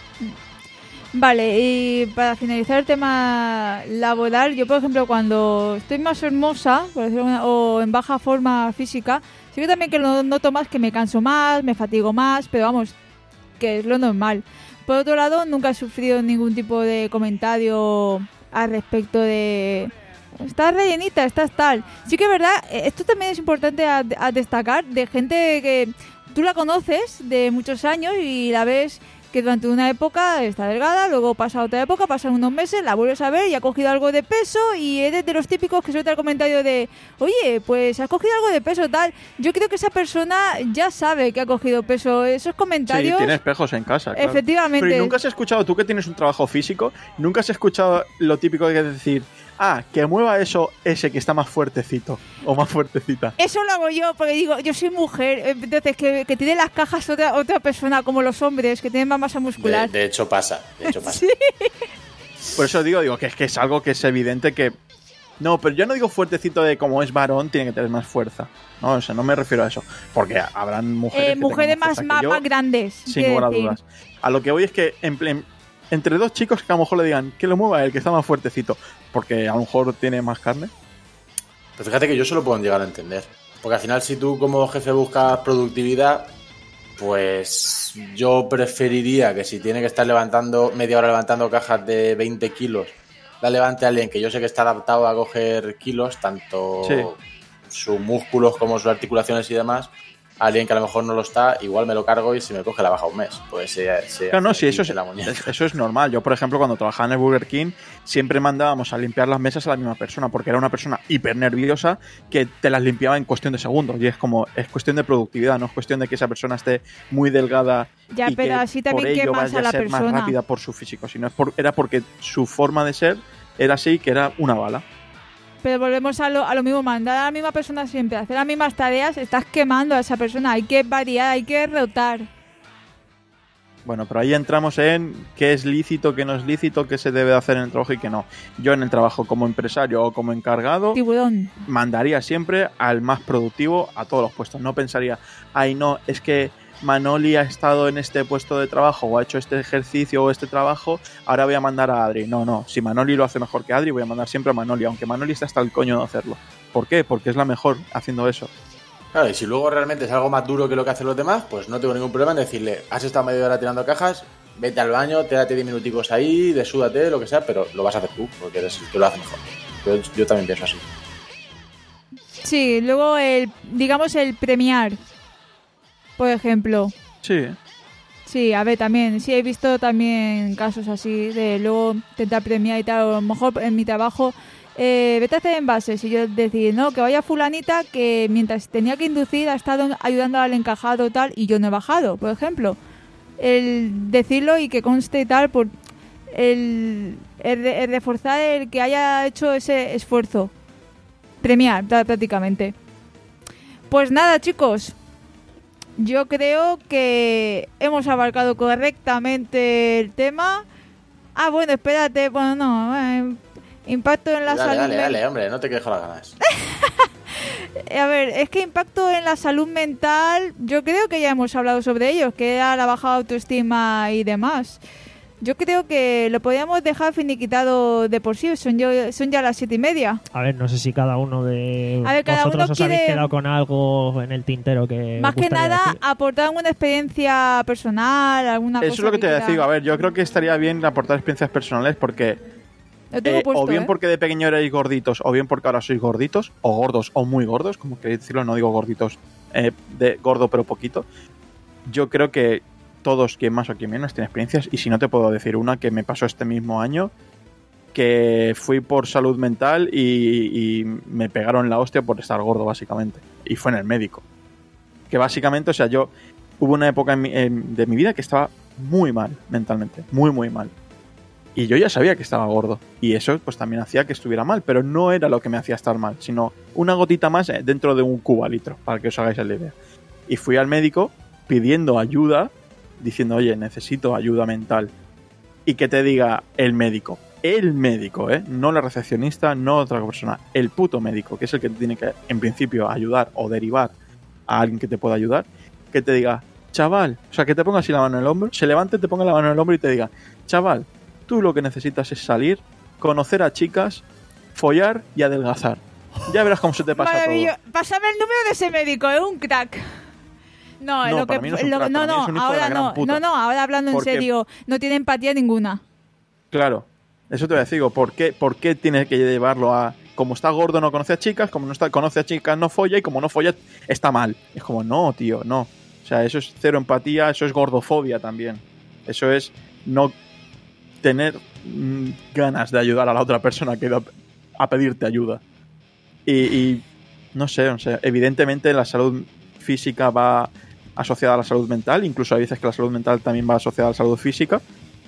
Vale, y para finalizar el tema laboral, yo por ejemplo cuando estoy más hermosa, por decirlo de alguna- o en baja forma física, sí que también que lo noto más, que me canso más, me fatigo más, pero vamos, que es lo normal. Por otro lado, nunca he sufrido ningún tipo de comentario al respecto de... Estás rellenita, estás tal. Sí que es verdad, eh, esto también es importante a, a destacar, de gente que tú la conoces de muchos años y la ves que durante una época está delgada, luego pasa otra época, pasan unos meses, la vuelves a ver y ha cogido algo de peso y eres de los típicos que suelta el comentario de oye, pues has cogido algo de peso, tal. Yo creo que esa persona ya sabe que ha cogido peso. Esos Sí, comentarios... tiene espejos en casa. Claro. Efectivamente. Pero ¿y nunca has escuchado, tú que tienes un trabajo físico, nunca has escuchado lo típico de decir, ah, que mueva eso ese que está más fuertecito o más fuertecita? Eso lo hago yo, porque digo, yo soy mujer, entonces que, que tiene las cajas otra, otra persona, como los hombres, que tienen más masa De, muscular. de hecho pasa, de hecho pasa. Sí. Por eso digo, digo que es que es algo que es evidente que No, pero yo no digo fuertecito de como es varón, tiene que tener más fuerza. No, o sea, no me refiero a eso. Porque habrán mujeres, Eh, que mujeres tengan más, fuerza más, que yo, más grandes. sin quiero lugar a decir. dudas. A lo que voy es que en, en- entre dos chicos que a lo mejor le digan que lo mueva el que está más fuertecito, porque a lo mejor tiene más carne. Pero fíjate que yo se lo puedo llegar a entender. Porque al final, si tú como jefe buscas productividad, pues yo preferiría que si tiene que estar levantando media hora levantando cajas de veinte kilos, la levante a alguien que yo sé que está adaptado a coger kilos, tanto Sí. sus músculos como sus articulaciones y demás. A alguien que a lo mejor no lo está, igual me lo cargo y si me coge la baja un mes. Pues se, se Claro, no, hace sí, eso es, la muñeca. eso es normal. Yo, por ejemplo, cuando trabajaba en el Burger King, siempre mandábamos a limpiar las mesas a la misma persona, porque era una persona hiper nerviosa que te las limpiaba en cuestión de segundos. Y es como, es cuestión de productividad, no es cuestión de que esa persona esté muy delgada Ya, y pero que así también por ello quemas vaya a la a ser más persona. rápida por su físico, sino es por- era porque su forma de ser era así, que era una bala. Pero volvemos a lo, a lo mismo, mandar a la misma persona siempre, hacer las mismas tareas, estás quemando a esa persona, hay que variar, hay que rotar. Bueno, pero ahí entramos en qué es lícito, qué no es lícito, qué se debe hacer en el trabajo y qué no. Yo en el trabajo como empresario o como encargado Tiburón. mandaría siempre al más productivo a todos los puestos. No pensaría, ay no, es que Manoli ha estado en este puesto de trabajo o ha hecho este ejercicio o este trabajo, ahora voy a mandar a Adri. No, no, si Manoli lo hace mejor que Adri, voy a mandar siempre a Manoli, aunque Manoli está hasta el coño de hacerlo. ¿Por qué? Porque es la mejor haciendo eso. Claro, y si luego realmente es algo más duro que lo que hacen los demás, pues no tengo ningún problema en decirle, has estado media hora tirando cajas, vete al baño, quédate diez minuticos ahí, desúdate, lo que sea, pero lo vas a hacer tú, porque eres el que lo hace mejor. Yo, yo también pienso así. Sí, luego el, digamos el premiar, por ejemplo. Sí, Sí, a ver, también, sí he visto también casos así de luego intentar premiar y tal, o a lo mejor en mi trabajo, eh, vete a hacer envases y yo decir, no, que vaya fulanita que mientras tenía que inducir ha estado ayudando al encajado tal y yo no he bajado, por ejemplo. El decirlo y que conste y tal, por el, el, re- el reforzar el que haya hecho ese esfuerzo. Premiar, pr- prácticamente. Pues nada, chicos. Yo creo que hemos abarcado correctamente el tema. Ah, bueno, espérate. Bueno, no. eh, impacto en la Dale, salud. dale, men- dale, hombre, no te quejo las ganas. A ver, es que impacto en la salud mental, yo creo que ya hemos hablado sobre ello, que era la baja autoestima y demás. Yo creo que lo podríamos dejar finiquitado de por sí, son, yo, son ya las siete y media. A ver, no sé si cada uno de A ver, cada vosotros uno os habéis quiere- quedado con algo en el tintero que Más os que gustaría nada, decir. aportar alguna experiencia personal, alguna cosa. eso es lo que te quiera- digo. A ver, yo creo que estaría bien aportar experiencias personales porque Lo tengo Eh, puesto, o bien ¿eh? porque de pequeño erais gorditos, o bien porque ahora sois gorditos, o gordos, o muy gordos, como queréis decirlo, no digo gorditos, eh, de gordo pero poquito. Yo creo que todos, quien más o quien menos, tiene experiencias, y si no te puedo decir una que me pasó este mismo año, que fui por salud mental y, y me pegaron la hostia por estar gordo, básicamente. Y fue en el médico. Que básicamente, o sea, yo hubo una época en mi- en- de mi vida que estaba muy mal mentalmente, muy, muy mal. Y yo ya sabía que estaba gordo. Y eso pues también hacía que estuviera mal. Pero no era lo que me hacía estar mal, sino una gotita más eh, dentro de un cubalitro, para que os hagáis la idea. Y fui al médico pidiendo ayuda, diciendo, oye, necesito ayuda mental. Y que te diga el médico. El médico, ¿eh? No la recepcionista, no otra persona. El puto médico, que es el que te tiene que, en principio, ayudar o derivar a alguien que te pueda ayudar. Que te diga, chaval, o sea, que te ponga así la mano en el hombro, se levante, te ponga la mano en el hombro y te diga, chaval, tú lo que necesitas es salir, conocer a chicas, follar y adelgazar. Ya verás cómo se te pasa todo. Maravilloso. Pásame el número de ese médico, es un crack. No, No, lo para que mí no es un lo- crack, no, para mí no, es un hijo de la ahora gran no, puta. no, no, ahora hablando en Porque- serio, no tiene empatía ninguna. Claro, eso te voy a decir, digo, ¿por qué, ¿por qué tienes que llevarlo a... Como está gordo no conoce a chicas, como no está conoce a chicas no folla, y como no folla está mal? Es como, no, tío, no. O sea, eso es cero empatía, eso es gordofobia también. Eso es no tener mm, ganas de ayudar a la otra persona que va a pedirte ayuda. Y, y no sé, no sé, evidentemente la salud física va asociada a la salud mental, incluso hay veces que la salud mental también va asociada a la salud física,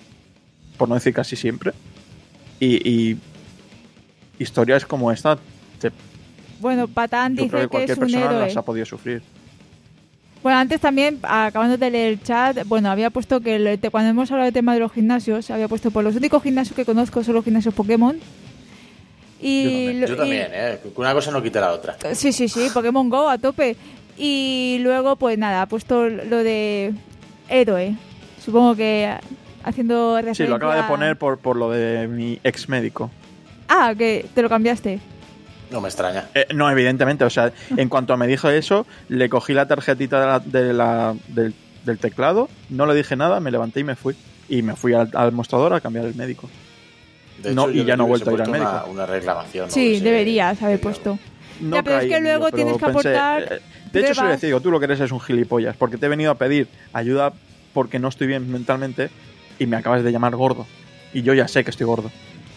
por no decir casi siempre. Y, y historias como esta, te- Bueno, Patán yo creo dice que que cualquier es un persona héroe. las ha podido sufrir. Bueno, antes también, acabando de leer el chat, bueno, había puesto que el- te- cuando hemos hablado del tema de los gimnasios, había puesto, por los únicos gimnasios que conozco son los gimnasios Pokémon. Y Yo también, yo también y, ¿eh? Que una cosa no quita la otra. Sí, sí, sí, Pokémon Go a tope. Y luego, pues nada, ha puesto lo de héroe. Supongo que haciendo referencia... Sí, lo acaba de poner por, por lo de mi ex médico. Ah, que te lo cambiaste. No me extraña. Eh, no, evidentemente, o sea, en cuanto me dijo eso, le cogí la tarjetita de la, de la, del, del teclado, no le dije nada, me levanté y me fui. Y me fui al, al mostrador a cambiar el médico. De No, hecho, y yo ya no he hubiese vuelto a ir al puesto médico. Una, una reclamación. ¿no? Sí, Ese- deberías haber ese- puesto. No Ya, pero es caí que en ello, luego pero tienes que pensé, aportar eh, de hecho, eso pruebas. les digo, tú lo que eres es un gilipollas, porque te he venido a pedir ayuda porque no estoy bien mentalmente y me acabas de llamar gordo. Y yo ya sé que estoy gordo.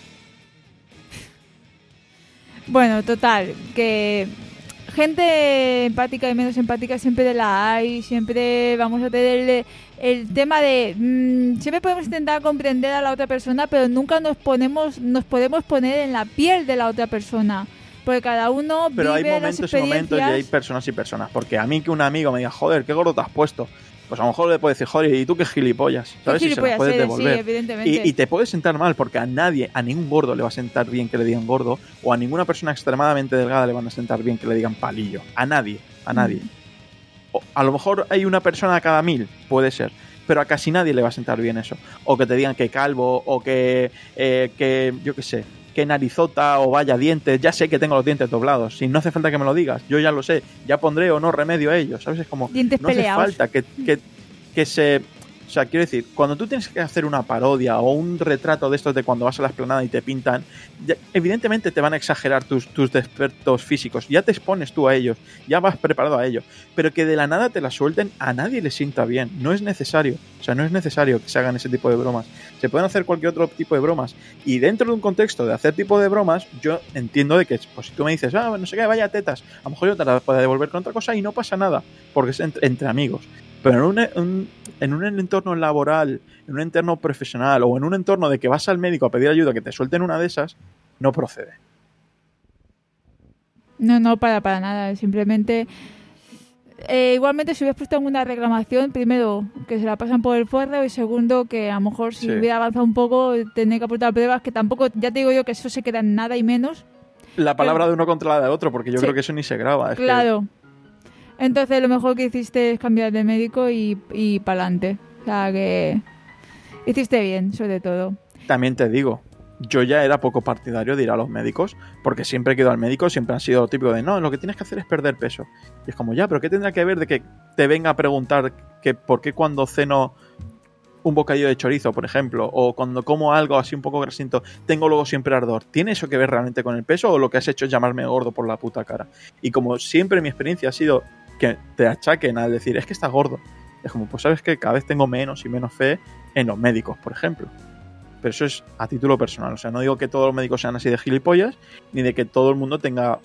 Bueno, total, que gente empática y menos empática siempre la hay, siempre vamos a tener el, el tema de mmm, siempre podemos intentar comprender a la otra persona, pero nunca nos ponemos nos podemos poner en la piel de la otra persona, porque cada uno Pero hay vive las momentos y momentos y experiencias. hay personas y personas. Porque a mí que un amigo me diga, joder, qué gordo te has puesto, pues a lo mejor le puedo decir, joder, ¿y tú qué gilipollas? ¿Sabes? Qué Y se las gilipollas puedes eres, devolver. sí, evidentemente. Y, y te puedes sentar mal porque a nadie, a ningún gordo le va a sentar bien que le digan gordo, o a ninguna persona extremadamente delgada le van a sentar bien que le digan palillo. A nadie, a nadie. Mm. O a lo mejor hay una persona a cada mil, puede ser, pero a casi nadie le va a sentar bien eso. O que te digan que calvo, o que, eh, que yo qué sé, que narizota o vaya dientes. Ya sé que tengo los dientes doblados, si no hace falta que me lo digas, yo ya lo sé, ya pondré o no remedio a ellos, ¿sabes? Es como, Dientes no hace peleados. falta que, que, que se... O sea, quiero decir, cuando tú tienes que hacer una parodia o un retrato de estos de cuando vas a la explanada y te pintan, ya- evidentemente te van a exagerar tus, tus defectos físicos. Ya te expones tú a ellos, ya vas preparado a ello. Pero que de la nada te la suelten, a nadie le sienta bien. No es necesario. O sea, no es necesario que se hagan ese tipo de bromas. Se pueden hacer cualquier otro tipo de bromas. Y dentro de un contexto de hacer tipo de bromas, yo entiendo de que, pues si tú me dices, ah, no sé qué, vaya tetas, a lo mejor yo te la puedo devolver con otra cosa y no pasa nada, porque es entre, entre amigos. Pero en un, un, en un entorno laboral, en un entorno profesional o en un entorno de que vas al médico a pedir ayuda, que te suelten una de esas, no procede. No, no, para, para nada. Simplemente, eh, igualmente, si hubieras puesto alguna reclamación, primero, que se la pasan por el forro, y segundo, que a lo mejor si Sí. hubiera avanzado un poco, tener que aportar pruebas, que tampoco, ya te digo yo que eso se queda en nada y menos. La palabra de uno contra la de otro, porque yo Sí. creo que eso ni se graba. Es que- Claro. Entonces, lo mejor que hiciste es cambiar de médico y, y para adelante. O sea, que hiciste bien, sobre todo. también te digo, yo ya era poco partidario de ir a los médicos, porque siempre que he ido al médico siempre han sido lo típico de, no, lo que tienes que hacer es perder peso. Y es como, ya, pero ¿qué tendrá que ver de que te venga a preguntar que por qué cuando ceno un bocadillo de chorizo, por ejemplo, o cuando como algo así un poco grasiento, tengo luego siempre ardor? ¿Tiene eso que ver realmente con el peso o lo que has hecho es llamarme gordo por la puta cara? Y como siempre mi experiencia ha sido que te achaquen al decir, es que estás gordo. Es como, pues sabes que cada vez tengo menos y menos fe en los médicos, por ejemplo. Pero eso es a título personal. O sea, no digo que todos los médicos sean así de gilipollas, ni de que todo el mundo tenga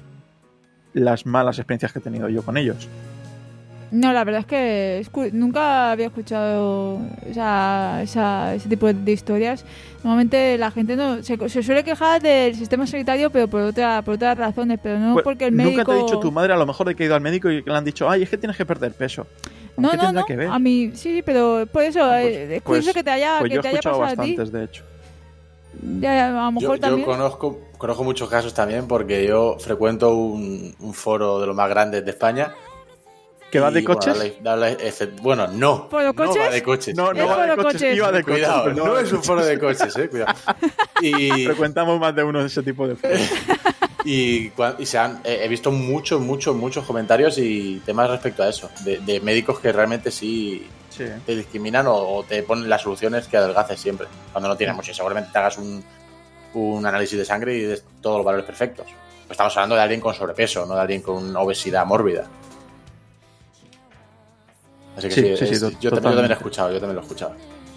las malas experiencias que he tenido yo con ellos. No, la verdad es que es cu- nunca había escuchado esa, esa- ese tipo de historias. Normalmente la gente no se, se suele quejar del sistema sanitario, pero por otra por otras razones, pero no Pues, porque el médico... Nunca te ha dicho tu madre a lo mejor de que ha ido al médico y que le han dicho, ay, es que tienes que perder peso. No, ¿Qué no, tendrá no. que ver? A mí sí, sí, pero por eso Pues- eh, es pues- curioso que te haya, Pues que yo he te haya escuchado pasado a ti. bastantes, de hecho. Ya, a lo mejor Yo, yo también. conozco, conozco muchos casos también porque yo frecuento un, un foro de los más grandes de España. ¿Que va y, de coches? Bueno, dale- dale efe- bueno, no. ¿Foro No coches? va de coches. No, Es no va de foro coches, coches. iba de coches. Cuidado, pero no, va es un foro de coches, eh, cuidado. Y, Frecuentamos más de uno de ese tipo de foros. y, cua- y se han, he he visto muchos, muchos, muchos comentarios y temas respecto a eso, de, de médicos que realmente sí Sí. te discriminan o, o te ponen las soluciones que adelgaces siempre, cuando no tienes mucho. Y seguramente te hagas un, un análisis de sangre y des todos los valores perfectos. Pues estamos hablando de alguien con sobrepeso, no de alguien con obesidad mórbida. Así que Sí, sí, sí, sí, es- to- yo, también, yo también lo he totalmente. escuchado, yo también lo he escuchado.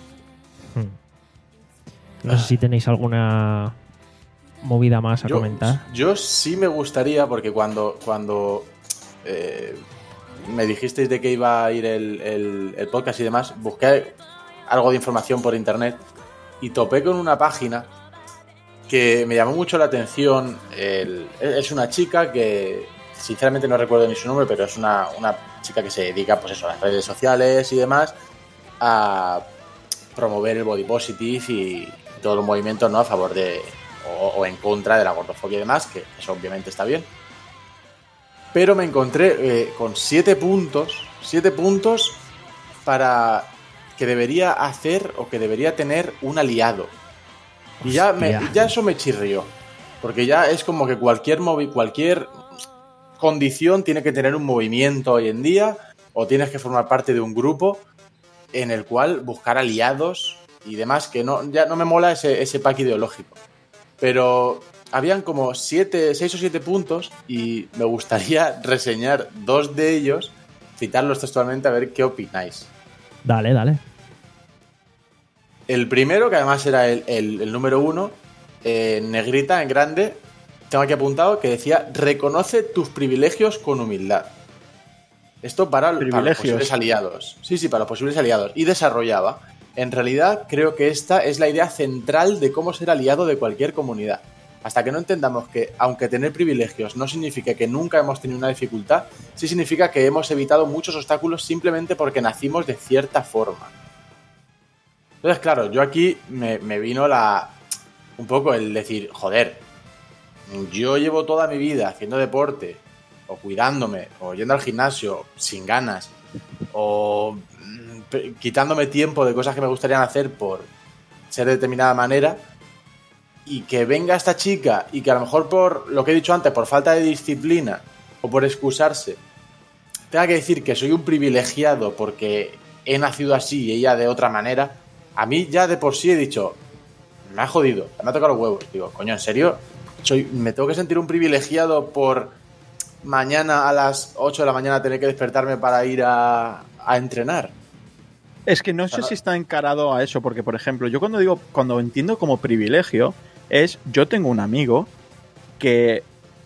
Hmm. No sé si tenéis alguna movida más a Yo, comentar. yo sí me gustaría, porque cuando, cuando eh, me dijisteis de que iba a ir el, el- el podcast y demás, busqué algo de información por internet y topé con una página que me llamó mucho la atención. El- es una chica que, sinceramente no recuerdo ni su nombre, pero es una, una chica que se dedica, pues eso, a las redes sociales y demás, a promover el body positive y todos los movimientos, ¿no?, a favor de, o, o en contra de la gordofobia y demás, que eso obviamente está bien. Pero me encontré eh, con siete puntos, siete puntos para que debería hacer o que debería tener un aliado. Y ya, me, ya eso me chirrió. Porque ya es como que cualquier, movi- cualquier condición tiene que tener un movimiento hoy en día, o tienes que formar parte de un grupo en el cual buscar aliados y demás, que no, ya no me mola ese, ese pack ideológico. Pero habían como siete, seis o siete puntos y me gustaría reseñar dos de ellos, citarlos textualmente a ver qué opináis. Dale, dale. El primero, que además era el, el, el número uno, eh, en negrita, en grande, tengo aquí apuntado que decía: reconoce tus privilegios con humildad. Esto para, para los posibles aliados. Sí, sí, para los posibles aliados. Y desarrollaba: en realidad creo que esta es la idea central de cómo ser aliado de cualquier comunidad. Hasta que no entendamos que, aunque tener privilegios no significa que nunca hemos tenido una dificultad, sí significa que hemos evitado muchos obstáculos simplemente porque nacimos de cierta forma. Entonces, claro, yo aquí me, me vino la un poco el decir, joder, yo llevo toda mi vida haciendo deporte, o cuidándome, o yendo al gimnasio sin ganas, o mm, quitándome tiempo de cosas que me gustaría hacer por ser de determinada manera, y que venga esta chica y que a lo mejor por lo que he dicho antes, por falta de disciplina o por excusarse, tenga que decir que soy un privilegiado porque he nacido así y ella de otra manera, a mí ya de por sí he dicho, me ha jodido, me ha tocado los huevos. Digo, coño, ¿en serio? Soy, ¿me tengo que sentir un privilegiado por mañana a las ocho de la mañana tener que despertarme para ir a, a entrenar? Es que no sé si está encarado a eso, porque, por ejemplo, yo cuando digo, cuando entiendo como privilegio, es, yo tengo un amigo que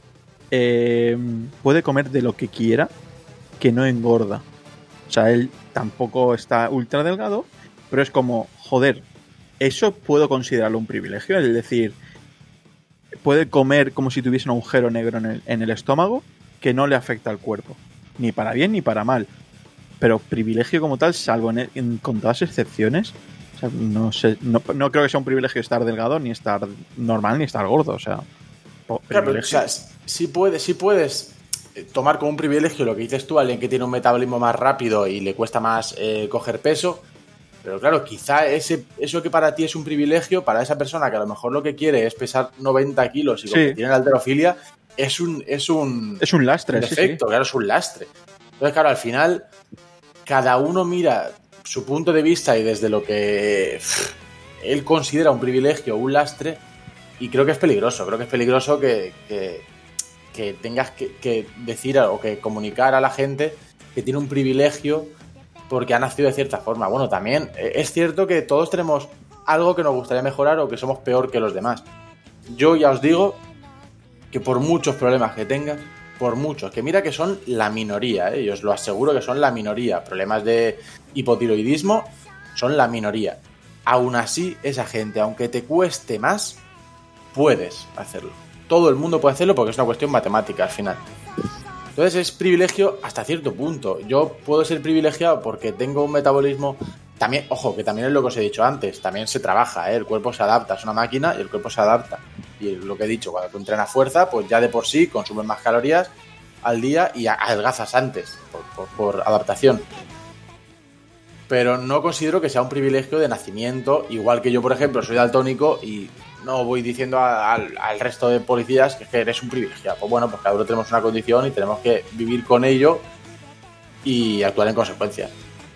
eh, puede comer de lo que quiera, que no engorda. O sea, él tampoco está ultra delgado, pero es como, joder, eso puedo considerarlo un privilegio, es decir, puede comer como si tuviese un agujero negro en el, en el estómago que no le afecta al cuerpo, ni para bien ni para mal. Pero privilegio como tal, salvo en, en contadas excepciones, o sea, no sé, no, no creo que sea un privilegio estar delgado, ni estar normal, ni estar gordo, o sea, claro, pero, o sea, sí puedes, sí puedes tomar como un privilegio lo que dices tú, alguien que tiene un metabolismo más rápido y le cuesta más eh, coger peso, pero claro, quizá ese, eso que para ti es un privilegio, para esa persona que a lo mejor lo que quiere es pesar noventa kilos y lo sí. que tiene la halterofilia, es un es un, es un lastre, un defecto, sí, sí. Claro, es un lastre. Entonces, claro, al final cada uno mira su punto de vista y desde lo que pff, él considera un privilegio o un lastre, y creo que es peligroso. Creo que es peligroso que, que, que tengas que, que decir o que comunicar a la gente que tiene un privilegio porque ha nacido de cierta forma. Bueno, también es cierto que todos tenemos algo que nos gustaría mejorar o que somos peor que los demás. Yo ya os digo que por muchos problemas que tengas, por muchos, que mira que son la minoría, ¿eh? Yo os lo aseguro que son la minoría. Problemas de hipotiroidismo son la minoría. Aún así, esa gente, aunque te cueste más, puedes hacerlo. Todo el mundo puede hacerlo porque es una cuestión matemática al final. Entonces es privilegio hasta cierto punto. Yo puedo ser privilegiado porque tengo un metabolismo... También, ojo, que también es lo que os he dicho antes, también se trabaja, ¿eh? El cuerpo se adapta, es una máquina y el cuerpo se adapta. Y lo que he dicho, cuando tú entrenas fuerza, pues ya de por sí consumes más calorías al día y adelgazas antes, por, por, por adaptación. Pero no considero que sea un privilegio de nacimiento, igual que yo, por ejemplo, soy daltónico y no voy diciendo a, a, al resto de policías que, es que eres un privilegiado. Pues bueno, pues cada uno tenemos una condición y tenemos que vivir con ello y actuar en consecuencia.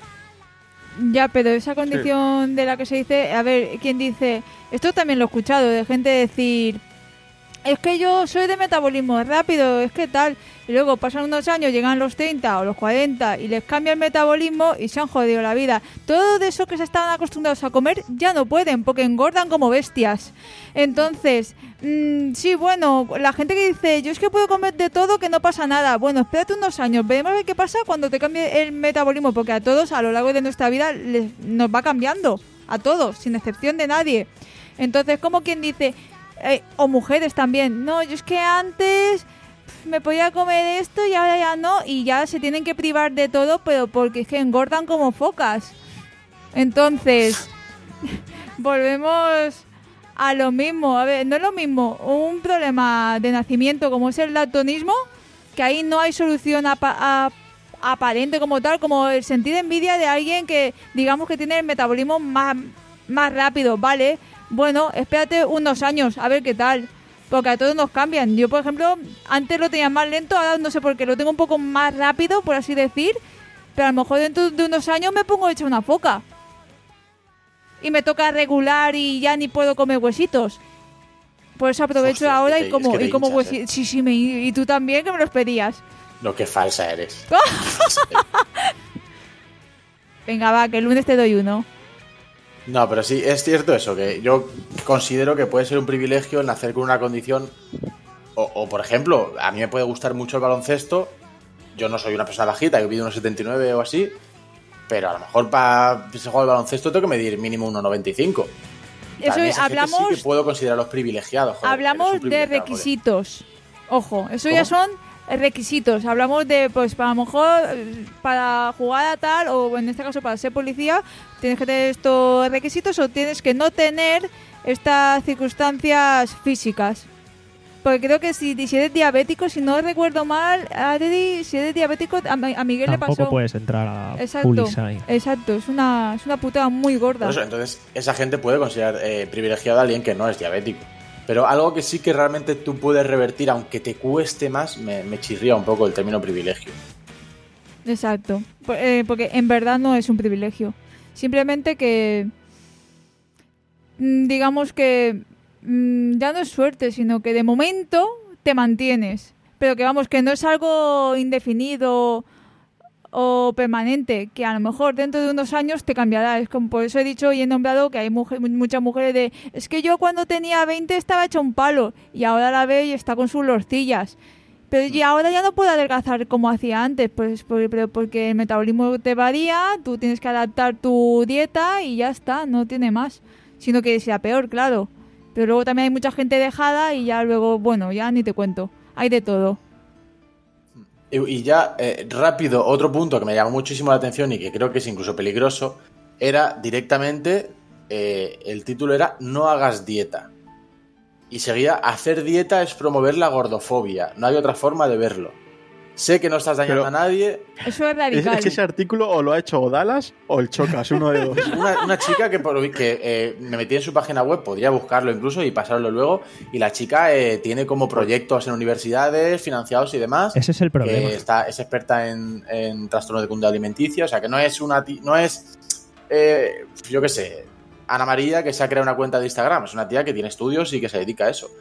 Ya, pero esa condición sí. de la que se dice, a ver, ¿quién dice? Esto también lo he escuchado, de gente decir, es que yo soy de metabolismo rápido, es que tal, y luego pasan unos años, llegan los treinta o los cuarenta y les cambia el metabolismo y se han jodido la vida. Todo de eso que se estaban acostumbrados a comer ya no pueden porque engordan como bestias. Entonces, mmm, sí, bueno, la gente que dice, yo es que puedo comer de todo, que no pasa nada. Bueno, espérate unos años, veremos a ver qué pasa cuando te cambie el metabolismo, porque a todos a lo largo de nuestra vida les, nos va cambiando, a todos, sin excepción de nadie. Entonces, como quien dice... Eh, o mujeres también, no, yo es que antes me podía comer esto y ahora ya no, y ya se tienen que privar de todo, pero porque es que engordan como focas. Entonces volvemos a lo mismo. A ver, no es lo mismo un problema de nacimiento como es el daltonismo, que ahí no hay solución apa- a- aparente como tal, como el sentir envidia de alguien que digamos que tiene el metabolismo más, más rápido, ¿vale? Bueno, espérate unos años a ver qué tal, porque a todos nos cambian. Yo, por ejemplo, antes lo tenía más lento, ahora no sé por qué lo tengo un poco más rápido, por así decir, pero a lo mejor dentro de unos años me pongo hecha una foca y me toca regular y ya ni puedo comer huesitos. Por eso aprovecho Hostia, ahora es que y te- como, es que te y como hinchas, huesitos. Sí, sí, me, y tú también, que me los pedías. No, qué falsa eres. Qué falsa eres. Venga, va, que el lunes te doy uno. No, pero sí, es cierto eso, que yo considero que puede ser un privilegio el nacer con una condición. O, o, por ejemplo, a mí me puede gustar mucho el baloncesto. Yo no soy una persona bajita, yo mido unos setenta y nueve o así. Pero a lo mejor para ese juego de baloncesto tengo que medir mínimo uno noventa y cinco. Eso Para mí es, esa gente hablamos, sí que puedo considerarlos privilegiados. Joder, hablamos eres un de privilegiado, requisitos. Ojo, eso ¿Cómo? ya son requisitos. Hablamos de, pues, para a lo mejor, eh, para jugar a tal, o en este caso para ser policía, tienes que tener estos requisitos o tienes que no tener estas circunstancias físicas. Porque creo que si, si eres diabético, si no recuerdo mal, a Teddy, si eres diabético, a, a Miguel le Tampoco pasó. puedes entrar a Exacto, Pulisai. exacto, es una, es una putada muy gorda. Por eso, entonces, esa gente puede considerar eh, privilegiado a alguien que no es diabético. Pero algo que sí que realmente tú puedes revertir, aunque te cueste más, me, me chirría un poco el término privilegio. Exacto, Por- eh, porque en verdad no es un privilegio. Simplemente que, mm, digamos que mm, ya no es suerte, sino que de momento te mantienes. Pero que vamos, que no es algo indefinido o permanente, que a lo mejor dentro de unos años te cambiará. Es como por eso he dicho y he nombrado que hay mujer, muchas mujeres de, es que yo cuando tenía veinte estaba hecha un palo y ahora la ve y está con sus lorcillas. Pero y ahora ya no puedo adelgazar como hacía antes, pues por- pero porque el metabolismo te varía, tú tienes que adaptar tu dieta y ya está, no tiene más. Sino que sea peor, claro. Pero luego también hay mucha gente dejada y ya luego, bueno, ya ni te cuento. Hay de todo. Y, y ya, eh, rápido, otro punto que me llamó muchísimo la atención y que creo que es incluso peligroso, era directamente, eh, el título era No hagas dieta. Y seguía, hacer dieta es promover la gordofobia. No hay otra forma de verlo. Sé que no estás dañando Pero- a nadie. Eso es Es, radical. es que ese artículo o lo ha hecho o Dallas o el Chocas, uno de dos. Una, una chica que, por, que eh, me metí en su página web, podría buscarlo incluso y pasarlo luego. Y la chica eh, tiene como proyectos en universidades financiados y demás. Ese es el problema. Que está, es experta en, en trastorno de conducta alimenticia. O sea, que no es una. ti- No es. eh, yo qué sé. Ana María que se ha creado una cuenta de Instagram. Es una tía que tiene estudios y que se dedica a eso.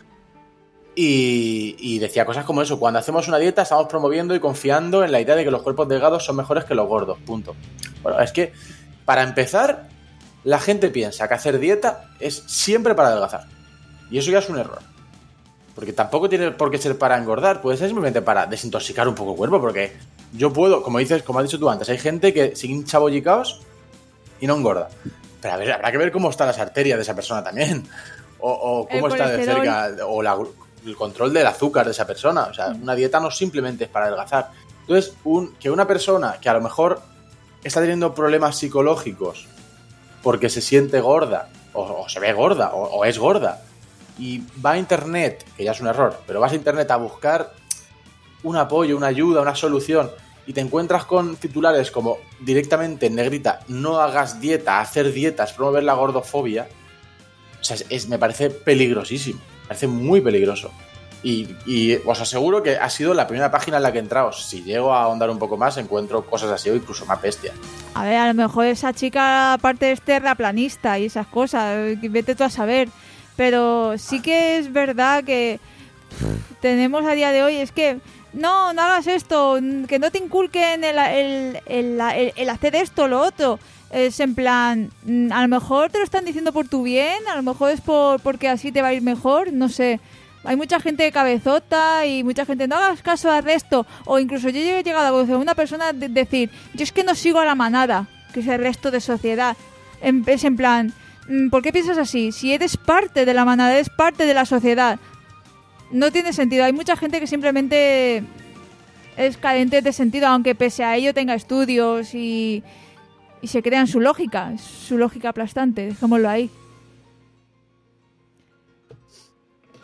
Y, y decía cosas como eso. Cuando hacemos una dieta estamos promoviendo y confiando en la idea de que los cuerpos delgados son mejores que los gordos. Punto. Bueno, es que, para empezar, la gente piensa que hacer dieta es siempre para adelgazar. Y eso ya es un error. Porque tampoco tiene por qué ser para engordar. Puede ser simplemente para desintoxicar un poco el cuerpo. Porque yo puedo, como dices, como has dicho tú antes, hay gente que sigue hincha bollicaos y no engorda. Pero a ver, habrá que ver cómo están las arterias de esa persona también. O, o cómo El está de colesterol. cerca. O la, el control del azúcar de esa persona. O sea, una dieta no simplemente es para adelgazar. Entonces, un, que una persona que a lo mejor está teniendo problemas psicológicos porque se siente gorda, o, o se ve gorda, o, o es gorda, y va a internet, que ya es un error, pero vas a internet a buscar un apoyo, una ayuda, una solución, y te encuentras con titulares como directamente en negrita, no hagas dieta, hacer dietas, promover la gordofobia. O sea, es, es- me parece peligrosísimo, me parece muy peligroso. Y, y os aseguro que ha sido la primera página en la que he entrado. Si llego a ahondar un poco más, encuentro cosas así o incluso más bestias. A ver, a lo mejor esa chica aparte es terraplanista y esas cosas, vete tú a saber. Pero sí que es verdad que pff, tenemos a día de hoy, es que no, no hagas esto, que no te inculquen el, el, el, el- el hacer esto o lo otro. Es en plan, mm, a lo mejor te lo están diciendo por tu bien, a lo mejor es por porque así te va a ir mejor, no sé. Hay mucha gente cabezota y mucha gente no hagas caso al resto. O incluso yo he llegado a conocer a una persona de decir, yo es que no sigo a la manada, que es el resto de sociedad. En- Es en plan, mm, ¿por qué piensas así? Si eres parte de la manada, eres parte de la sociedad. No tiene sentido. Hay mucha gente que simplemente es carente de sentido, aunque pese a ello tenga estudios y, y se crean su lógica, su lógica aplastante. Dejémoslo ahí.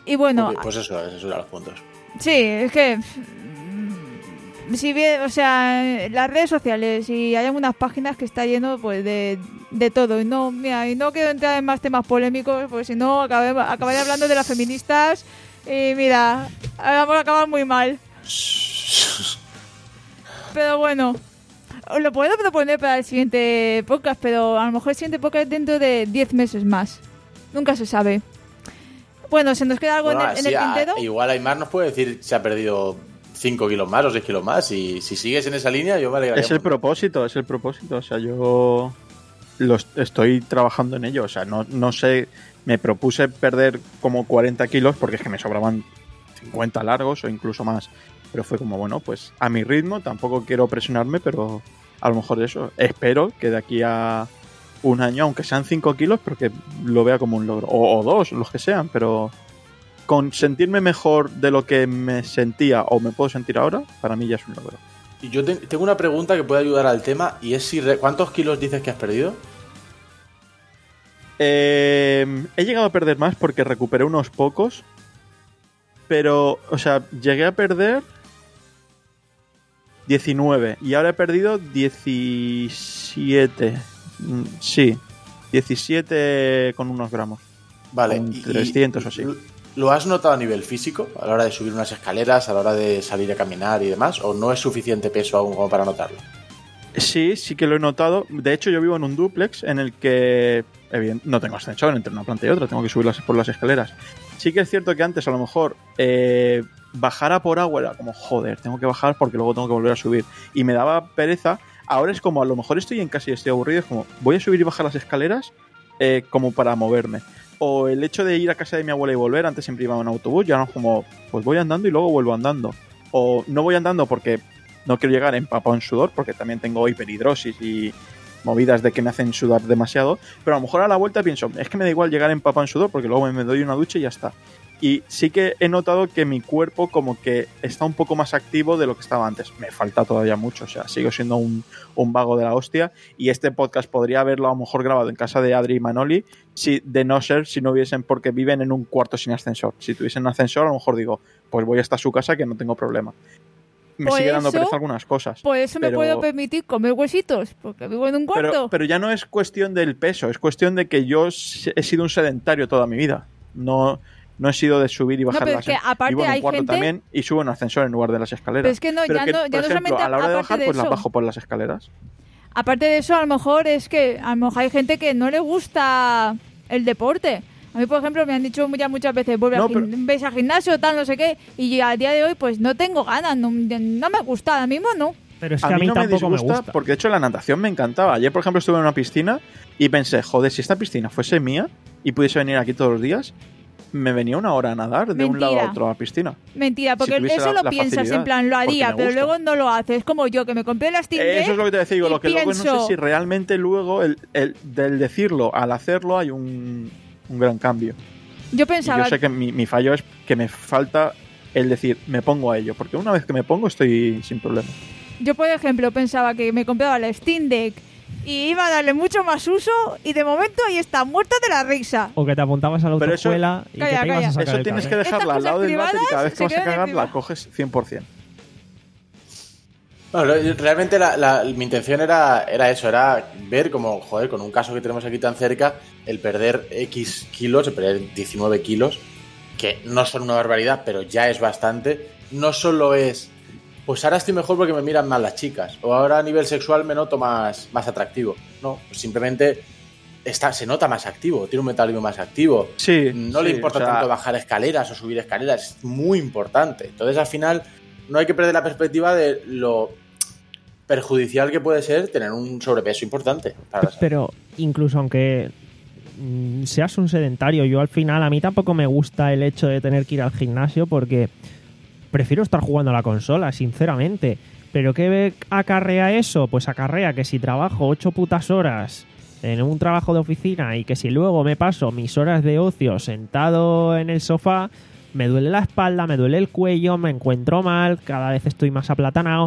Y bueno... Pues, pues eso, esos eran los puntos. Sí, es que... Si bien, o sea, las redes sociales y hay algunas páginas que está lleno pues de, de todo. Y no, mira, y no quiero entrar en más temas polémicos, porque si no acabé, acabaré hablando de las feministas y mira, vamos a acabar muy mal. Pero bueno, os lo puedo proponer para el siguiente podcast, pero a lo mejor el siguiente podcast dentro de diez meses más. Nunca se sabe. Bueno, ¿se nos queda algo Bueno, en el, en sí, el tintero? A, igual Aymar nos puede decir si ha perdido cinco kilos más o seis kilos más. Y si sigues en esa línea, yo me alegraría. Es el propósito, es el propósito. O sea, yo lo estoy trabajando en ello. O sea, no, no sé, me propuse perder como cuarenta kilos porque es que me sobraban cincuenta largos o incluso más. Pero fue como, bueno, pues a mi ritmo, tampoco quiero presionarme, pero a lo mejor eso. Espero que de aquí a un año, aunque sean cinco kilos, pero que lo vea como un logro. O, o dos, los que sean, pero con sentirme mejor de lo que me sentía o me puedo sentir ahora, para mí ya es un logro. Y yo te, tengo una pregunta que puede ayudar al tema, y es si re, ¿cuántos kilos dices que has perdido? Eh, he llegado a perder más porque recuperé unos pocos, pero, o sea, llegué a perder diecinueve y ahora he perdido diecisiete. Sí, diecisiete con unos gramos. Vale, con y, trescientos y, o así. ¿Lo has notado a nivel físico a la hora de subir unas escaleras, a la hora de salir a caminar y demás? ¿O no es suficiente peso aún como para notarlo? Sí, sí que lo he notado. De hecho, yo vivo en un dúplex en el que evidente, no tengo ascensor entre una planta y otra, tengo que subirlas por las escaleras. Sí que es cierto que antes a lo mejor eh, bajar a por agua era como, joder, tengo que bajar porque luego tengo que volver a subir. Y me daba pereza. Ahora es como, a lo mejor estoy en casa y estoy aburrido, es como, voy a subir y bajar las escaleras eh, como para moverme. O el hecho de ir a casa de mi abuela y volver, antes siempre iba en autobús, ya no como, pues voy andando y luego vuelvo andando. O no voy andando porque no quiero llegar empapado en sudor, porque también tengo hiperhidrosis y movidas de que me hacen sudar demasiado, pero a lo mejor a la vuelta pienso, es que me da igual llegar empapado en sudor porque luego me doy una ducha y ya está. Y sí que he notado que mi cuerpo como que está un poco más activo de lo que estaba antes. Me falta todavía mucho, o sea, sigo siendo un, un vago de la hostia, y este podcast podría haberlo a lo mejor grabado en casa de Adri y Manoli, si, de no ser si no hubiesen, porque viven en un cuarto sin ascensor. Si tuviesen un ascensor, a lo mejor digo, pues voy hasta su casa que no tengo problema. Me Por sigue dando eso- pereza algunas cosas. Por eso me pero- puedo permitir comer huesitos, porque vivo en un cuarto. Pero, pero ya no es cuestión del peso, es cuestión de que yo he sido un sedentario toda mi vida. No, no he sido de subir y bajar pero las es que aparte vivo en un hay cuarto gente- también y subo en ascensor en lugar de las escaleras. Pero es que no, Pero ya que, no- ya por no ejemplo, solamente a la hora de aparte bajar, de pues las eso. bajo por las escaleras. Aparte de eso, a lo mejor es que a lo mejor hay gente que no le gusta el deporte. A mí, por ejemplo, me han dicho ya muchas veces, vuelve No, al, gim- pero- ves al gimnasio, tal, no sé qué, y a día de hoy, pues no tengo ganas, no, no me gusta, ahora mismo no. Pero es A que a mí, mí, no me tampoco me, disgusta gusta. porque de hecho la natación me encantaba. Ayer, por ejemplo, estuve en una piscina y pensé, joder, si esta piscina fuese mía y pudiese venir aquí todos los días, me venía una hora a nadar de un lado Mentira. a otro a la piscina. Mentira, porque tuviese eso la- lo la piensas, facilidad, en plan, lo porque haría, me pero gusta. luego no lo haces. como yo, que me compré las Steam Deck Eso es lo que te decía, digo, y lo que luego no pienso- sé si realmente luego el, el- del decirlo al hacerlo hay un, un gran cambio. Yo Y pensaba, yo sé que mi, mi fallo es que me falta el decir, me pongo a ello, porque una vez que me pongo estoy sin problema. yo por ejemplo pensaba que me compraba la Steam Deck y iba a darle mucho más uso, y de momento ahí está, muerta de la risa. O que te apuntabas a la Pero eso- autoescuela y Calla, que te ibas calla. a sacar Eso el tienes que carnet. dejarla Estas al lado cosas del váter y cada vez que privadas vas a se quedan cagar la encima. coges cien por ciento. Bueno, realmente la, la- mi intención era, era eso, era ver como, joder, con un caso que tenemos aquí tan cerca, el perder X kilos, el perder diecinueve kilos, que no son una barbaridad, pero ya es bastante. No solo es, pues ahora estoy mejor porque me miran más las chicas, o ahora a nivel sexual me noto más, más atractivo. No, pues simplemente está, se nota más activo, tiene un metabolismo más activo. Sí. No le sí, importa o sea, tanto bajar escaleras o subir escaleras, es muy importante. Entonces, al final, no hay que perder la perspectiva de lo perjudicial que puede ser tener un sobrepeso importante para la salud. Pero incluso aunque mm, seas un sedentario, yo al final a mí tampoco me gusta el hecho de tener que ir al gimnasio porque prefiero estar jugando a la consola, sinceramente. ¿Pero qué acarrea eso? Pues acarrea que si trabajo ocho putas horas en un trabajo de oficina y que si luego me paso mis horas de ocio sentado en el sofá, me duele la espalda, me duele el cuello, me encuentro mal, cada vez estoy más aplatanado.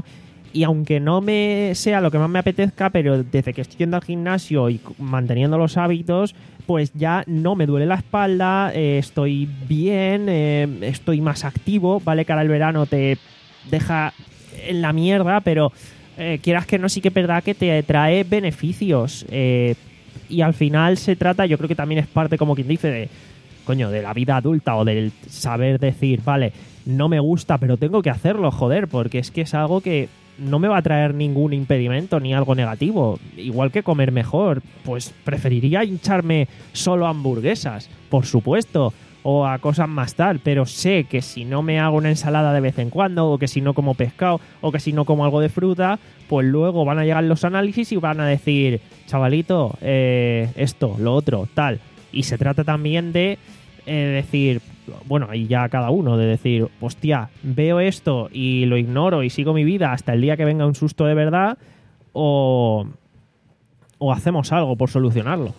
y aunque no me sea lo que más me apetezca, pero desde que estoy yendo al gimnasio y manteniendo los hábitos, pues ya no me duele la espalda, eh, estoy bien, eh, estoy más activo, ¿vale? Que ahora el verano te deja en la mierda, pero eh, quieras que no, sí que es verdad que te trae beneficios. Eh, y al final se trata, yo creo que también es parte, como quien dice, de, coño, de la vida adulta o del saber decir, vale, no me gusta, pero tengo que hacerlo, joder, porque es que es algo que no me va a traer ningún impedimento ni algo negativo. Igual que comer mejor, pues preferiría hincharme solo a hamburguesas, por supuesto, o a cosas más tal, pero sé que si no me hago una ensalada de vez en cuando, o que si no como pescado, o que si no como algo de fruta, pues luego van a llegar los análisis y van a decir, chavalito, eh, esto, lo otro, tal. Y se trata también de eh, decir, bueno, y ya cada uno, de decir, hostia, veo esto y lo ignoro y sigo mi vida hasta el día que venga un susto de verdad, o, o hacemos algo por solucionarlo.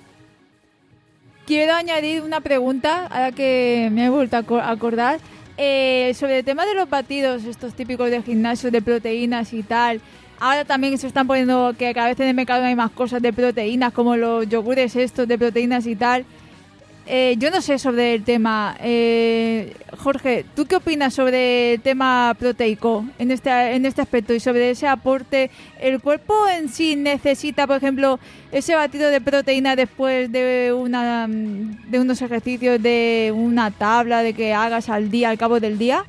Quiero añadir una pregunta, ahora que me he vuelto a acordar, eh, sobre el tema de los batidos, estos típicos de gimnasio, de proteínas y tal. Ahora también se están poniendo que cada vez en el mercado hay más cosas de proteínas, como los yogures estos de proteínas y tal. Eh, yo no sé sobre el tema. Eh, Jorge, ¿tú qué opinas sobre el tema proteico en este, en este aspecto y sobre ese aporte? ¿El cuerpo en sí necesita, por ejemplo, ese batido de proteína después de, una, de unos ejercicios, de una tabla de que hagas al día, al cabo del día?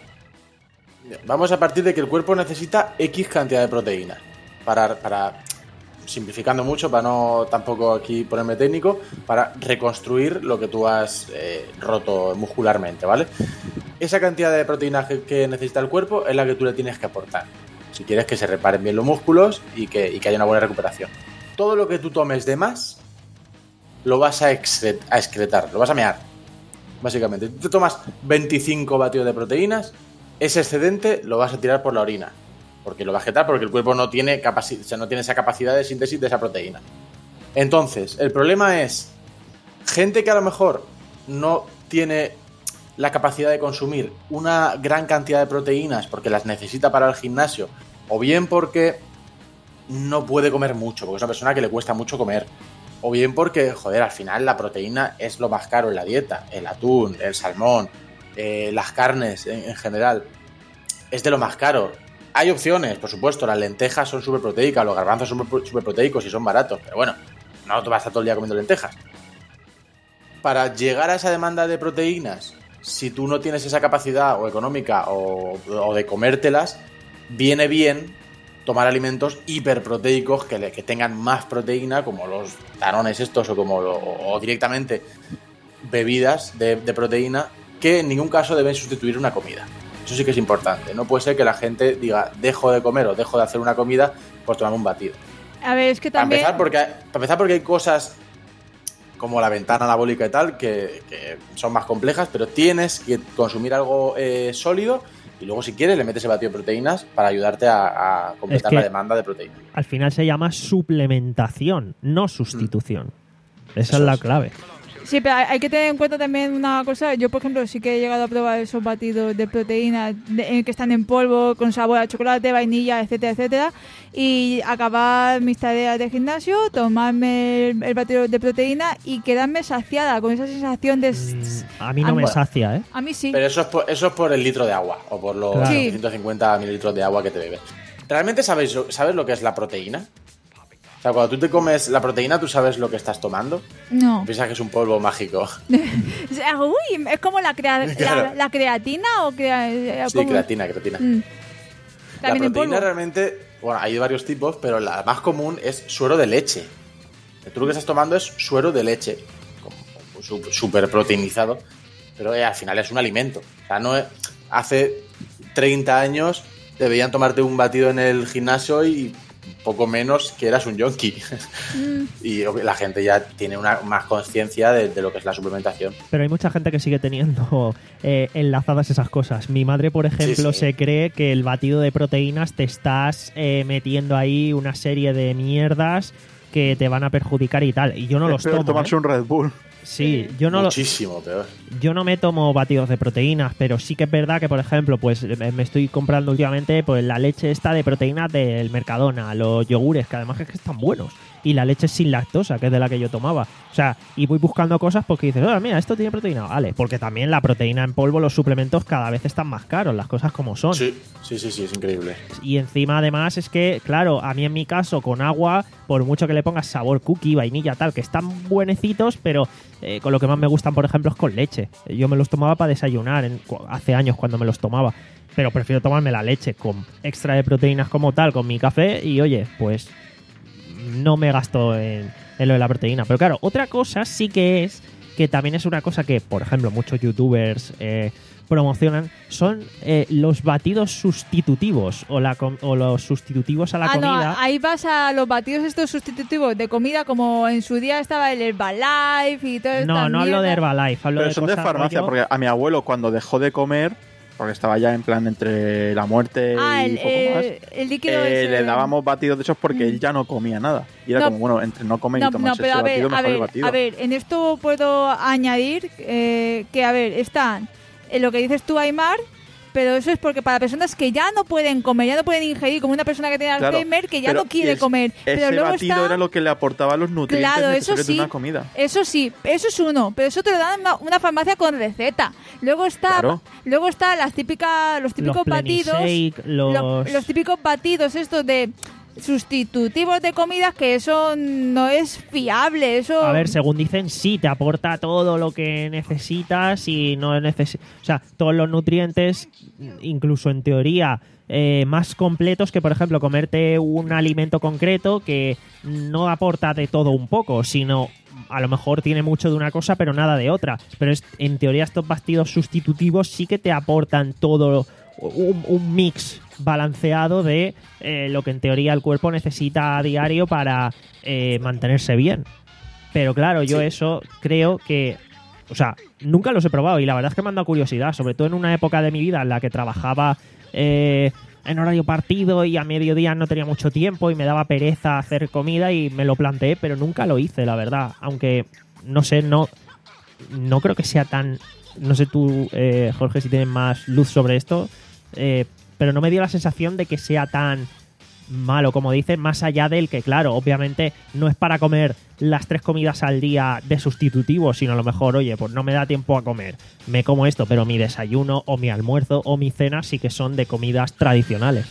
Vamos a partir de que el cuerpo necesita X cantidad de proteína para... para... simplificando mucho, para no tampoco aquí ponerme técnico, para reconstruir lo que tú has eh, roto muscularmente, ¿vale? Esa cantidad de proteínas que, que necesita el cuerpo es la que tú le tienes que aportar, si quieres que se reparen bien los músculos y que, y que haya una buena recuperación. Todo lo que tú tomes de más, lo vas a, excre- a excretar, lo vas a mear, básicamente. Tú te tomas veinticinco batidos de proteínas, ese excedente lo vas a tirar por la orina, porque lo va a excretar, porque el cuerpo no tiene, capaci- o sea, no tiene esa capacidad de síntesis de esa proteína. Entonces, el problema es gente que a lo mejor no tiene la capacidad de consumir una gran cantidad de proteínas porque las necesita para el gimnasio, o bien porque no puede comer mucho, porque es una persona que le cuesta mucho comer, o bien porque, joder, al final la proteína es lo más caro en la dieta, el atún, el salmón, eh, las carnes en, en general, es de lo más caro. Hay opciones, por supuesto, las lentejas son súper proteicas, los garbanzos son súper proteicos y son baratos, pero bueno, no te vas a estar todo el día comiendo lentejas. Para llegar a esa demanda de proteínas, si tú no tienes esa capacidad o económica o, o de comértelas, viene bien tomar alimentos hiperproteicos que, le, que tengan más proteína, como los danones estos o, como lo, o directamente bebidas de, de proteína, que en ningún caso deben sustituir una comida. Eso sí que es importante. No puede ser que la gente diga, dejo de comer o dejo de hacer una comida por tomar un batido. A ver, es que también... Para empezar porque, para empezar porque hay cosas como la ventana anabólica y tal que, que son más complejas, pero tienes que consumir algo eh, sólido y luego, si quieres, le metes el batido de proteínas para ayudarte a, a completar la demanda de proteína. Al final se llama suplementación, no sustitución. Mm. Esa Eso es la es. clave. Sí, pero hay que tener en cuenta también una cosa. Yo, por ejemplo, sí que he llegado a probar esos batidos de proteína de, que están en polvo, con sabor a chocolate, vainilla, etcétera, etcétera. Y acabar mis tareas de gimnasio, tomarme el, el batido de proteína y quedarme saciada con esa sensación de... Mm, a mí no a me mí, sacia, ¿eh? A mí sí. Pero eso es por, eso es por el litro de agua o por los claro. sí. ciento cincuenta mililitros de agua que te bebes. ¿Realmente sabes, sabes lo que es la proteína? O sea, cuando tú te comes la proteína, ¿tú sabes lo que estás tomando? No. Piensas que es un polvo mágico. Uy, es como la, crea- claro. la, la creatina o crea- Sí, creatina, creatina. Mm. La proteína realmente, bueno, hay de varios tipos, pero la más común es suero de leche. Tú lo que estás tomando es suero de leche, súper proteinizado, pero eh, al final es un alimento. O sea, no es, hace treinta años deberían tomarte un batido en el gimnasio y poco menos que eras un yonki. Mm. Y la gente ya tiene una más conciencia de, de lo que es la suplementación. Pero hay mucha gente que sigue teniendo eh, enlazadas esas cosas. Mi madre, por ejemplo, sí, sí. se cree que el batido de proteínas te estás eh, metiendo ahí una serie de mierdas que te van a perjudicar y tal. Y yo no es los peor tomo. tomarse ¿eh? un Red Bull. Sí, yo no Muchísimo lo, peor. Yo no me tomo batidos de proteínas, pero sí que es verdad que, por ejemplo, pues me estoy comprando últimamente pues la leche esta de proteínas del Mercadona, los yogures, que además es que están buenos. Y la leche sin lactosa, que es de la que yo tomaba. O sea, y voy buscando cosas porque dices, oh, mira, esto tiene proteína. Vale, porque también la proteína en polvo, los suplementos cada vez están más caros, las cosas como son. Sí, sí, sí, sí, es increíble. Y encima, además, es que, claro, a mí en mi caso, con agua, por mucho que le pongas sabor cookie, vainilla, tal, que están buenecitos, pero eh, con lo que más me gustan, por ejemplo, es con leche. Yo me los tomaba para desayunar en, hace años cuando me los tomaba. Pero prefiero tomarme la leche con extra de proteínas como tal, con mi café, y oye, pues no me gasto en, en lo de la proteína. Pero claro, otra cosa sí que es, que también es una cosa que, por ejemplo, muchos youtubers eh, promocionan, son eh, los batidos sustitutivos o, la com- o los sustitutivos a la ah, comida. No, ahí vas a los batidos estos sustitutivos de comida, como en su día estaba el Herbalife y todo esto. No, no hablo de Herbalife, hablo Pero de son de cosas farmacia, rollo- porque a mi abuelo cuando dejó de comer, porque estaba ya en plan entre la muerte Ah, y el, poco el- más, el líquido eh, ese. le dábamos batidos de esos porque Mm. él ya no comía nada. Y era No, como, bueno, entre no comer No, y tomarse no, pero ese a ver, batido, a mejor el ver, batido. a ver, en esto puedo añadir eh, que, a ver, están en lo que dices tú, Aymar, pero eso es porque para personas que ya no pueden comer, ya no pueden ingerir, como una persona que tiene Claro, Alzheimer, que ya pero no quiere es- comer. Pero Ese luego batido está... era lo que le aportaba los nutrientes Claro, eso necesarios sí, de una comida. eso sí, eso es uno, pero eso te lo dan en una, una farmacia con receta. Luego está, Claro. luego está las típicas, los típicos Los batidos, Plenishake, los... lo- los típicos batidos estos de sustitutivos de comidas, que eso no es fiable, eso. A ver, según dicen, sí, te aporta todo lo que necesitas y no necesitas... O sea, todos los nutrientes, incluso en teoría, eh, más completos que, por ejemplo, comerte un alimento concreto que no aporta de todo un poco, sino a lo mejor tiene mucho de una cosa pero nada de otra. Pero es, en teoría estos batidos sustitutivos sí que te aportan todo, un, un mix balanceado de eh, lo que en teoría el cuerpo necesita a diario para eh, mantenerse bien. Pero claro, yo Sí. eso creo que... O sea, nunca los he probado y la verdad es que me han dado curiosidad, sobre todo en una época de mi vida en la que trabajaba eh, en horario partido y a mediodía no tenía mucho tiempo y me daba pereza hacer comida y me lo planteé, pero nunca lo hice, la verdad. Aunque, no sé, no, no creo que sea tan... No sé tú, eh, Jorge, si tienes más luz sobre esto, eh, pero no me dio la sensación de que sea tan malo como dicen, más allá del que, claro, obviamente no es para comer las tres comidas al día de sustitutivo, sino a lo mejor, oye, pues no me da tiempo a comer, me como esto, pero mi desayuno o mi almuerzo o mi cena sí que son de comidas tradicionales.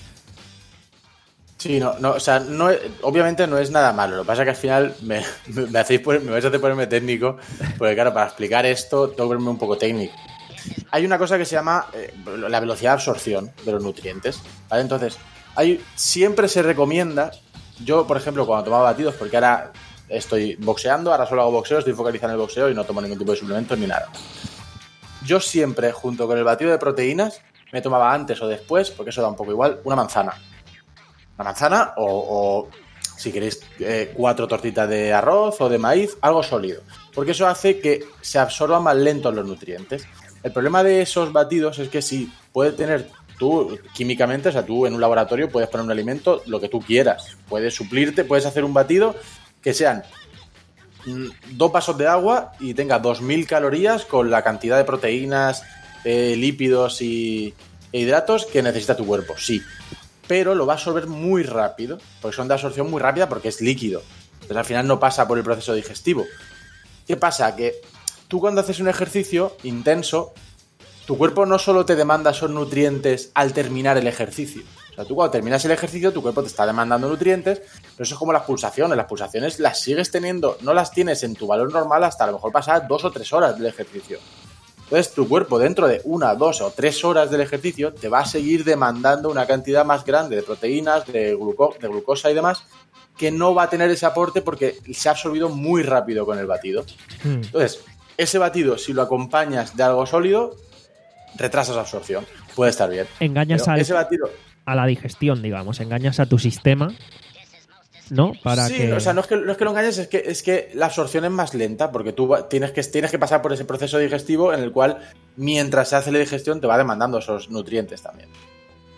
Sí, no, no, o sea, no, obviamente no es nada malo. Lo que pasa es que al final me, me, me hacéis poner- me vais a hacer ponerme técnico, porque claro, para explicar esto tengo que verme un poco técnico. Hay una cosa que se llama eh, la velocidad de absorción de los nutrientes, ¿vale? Entonces, hay, siempre se recomienda, yo por ejemplo cuando tomaba batidos, porque ahora estoy boxeando, ahora solo hago boxeo, estoy focalizado en el boxeo y no tomo ningún tipo de suplementos ni nada. Yo siempre, junto con el batido de proteínas, me tomaba antes o después, porque eso da un poco igual, una manzana. Una manzana o, o si queréis, eh, cuatro tortitas de arroz o de maíz, algo sólido. Porque eso hace que se absorban más lentos los nutrientes. El problema de esos batidos es que si puedes tener tú, químicamente, o sea, tú en un laboratorio puedes poner un alimento lo que tú quieras. Puedes suplirte, puedes hacer un batido que sean mm, dos vasos de agua y tenga dos mil calorías con la cantidad de proteínas, eh, lípidos y, e hidratos que necesita tu cuerpo, sí. Pero lo va a absorber muy rápido, porque son de absorción muy rápida porque es líquido. Entonces al final no pasa por el proceso digestivo. ¿Qué pasa? Que tú cuando haces un ejercicio intenso, tu cuerpo no solo te demanda esos nutrientes al terminar el ejercicio. O sea, tú cuando terminas el ejercicio, tu cuerpo te está demandando nutrientes, pero eso es como las pulsaciones. Las pulsaciones las sigues teniendo, no las tienes en tu valor normal hasta a lo mejor pasar dos o tres horas del ejercicio. Entonces tu cuerpo dentro de una, dos o tres horas del ejercicio te va a seguir demandando una cantidad más grande de proteínas, de, gluco- de glucosa y demás, que no va a tener ese aporte porque se ha absorbido muy rápido con el batido. Hmm. Entonces, ese batido, si lo acompañas de algo sólido, retrasas absorción. Puede estar bien. Engañas Pero al- ese batido... a la digestión, digamos, engañas a tu sistema, ¿no? Para sí, que... o sea, no es que, no es que lo engañes, es que, es que la absorción es más lenta porque tú va- tienes que, tienes que pasar por ese proceso digestivo en el cual, mientras se hace la digestión, te va demandando esos nutrientes también.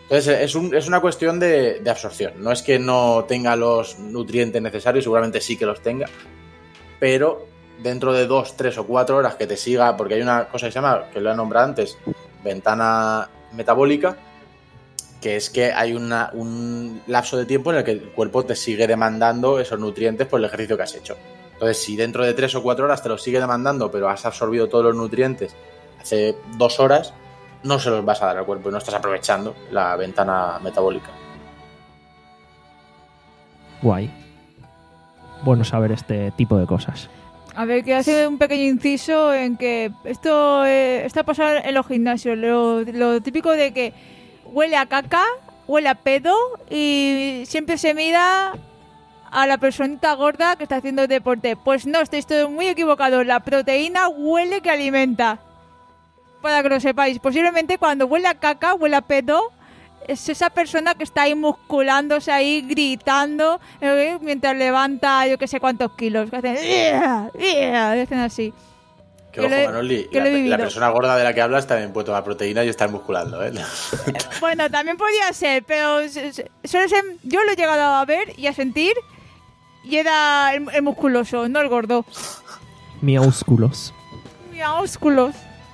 Entonces es, un, es una cuestión de, de absorción. No es que no tenga los nutrientes necesarios, seguramente sí que los tenga, pero dentro de dos, tres o cuatro horas que te siga, porque hay una cosa que se llama, que lo he nombrado antes, ventana metabólica, que es que hay una, un lapso de tiempo en el que el cuerpo te sigue demandando esos nutrientes por el ejercicio que has hecho. Entonces, si dentro de tres o cuatro horas te los sigue demandando, pero has absorbido todos los nutrientes hace dos horas, no se los vas a dar al cuerpo y no estás aprovechando la ventana metabólica. Guay. Bueno saber este tipo de cosas. A ver, quiero hacer un pequeño inciso en que esto eh, está pasando en los gimnasios. Lo, lo típico de que huele a caca, huele a pedo y siempre se mira a la personita gorda que está haciendo deporte. Pues no, estáis todos muy equivocados. La proteína huele que alimenta. Para que lo sepáis. Posiblemente cuando huele a caca, huele a pedo, es esa persona que está ahí musculándose ahí, gritando, ¿eh? Mientras levanta yo que sé cuántos kilos. Que hacen, ¡yeah! ¡yeah! Y hacen así. Que ojo, Manoli, la, la persona gorda de la que hablas también puede tomar proteína y estar musculando, ¿eh? Bueno, también podría ser, pero suele ser, yo lo he llegado a ver y a sentir y era el, el musculoso, no el gordo. Miaúsculos. Miaúsculos.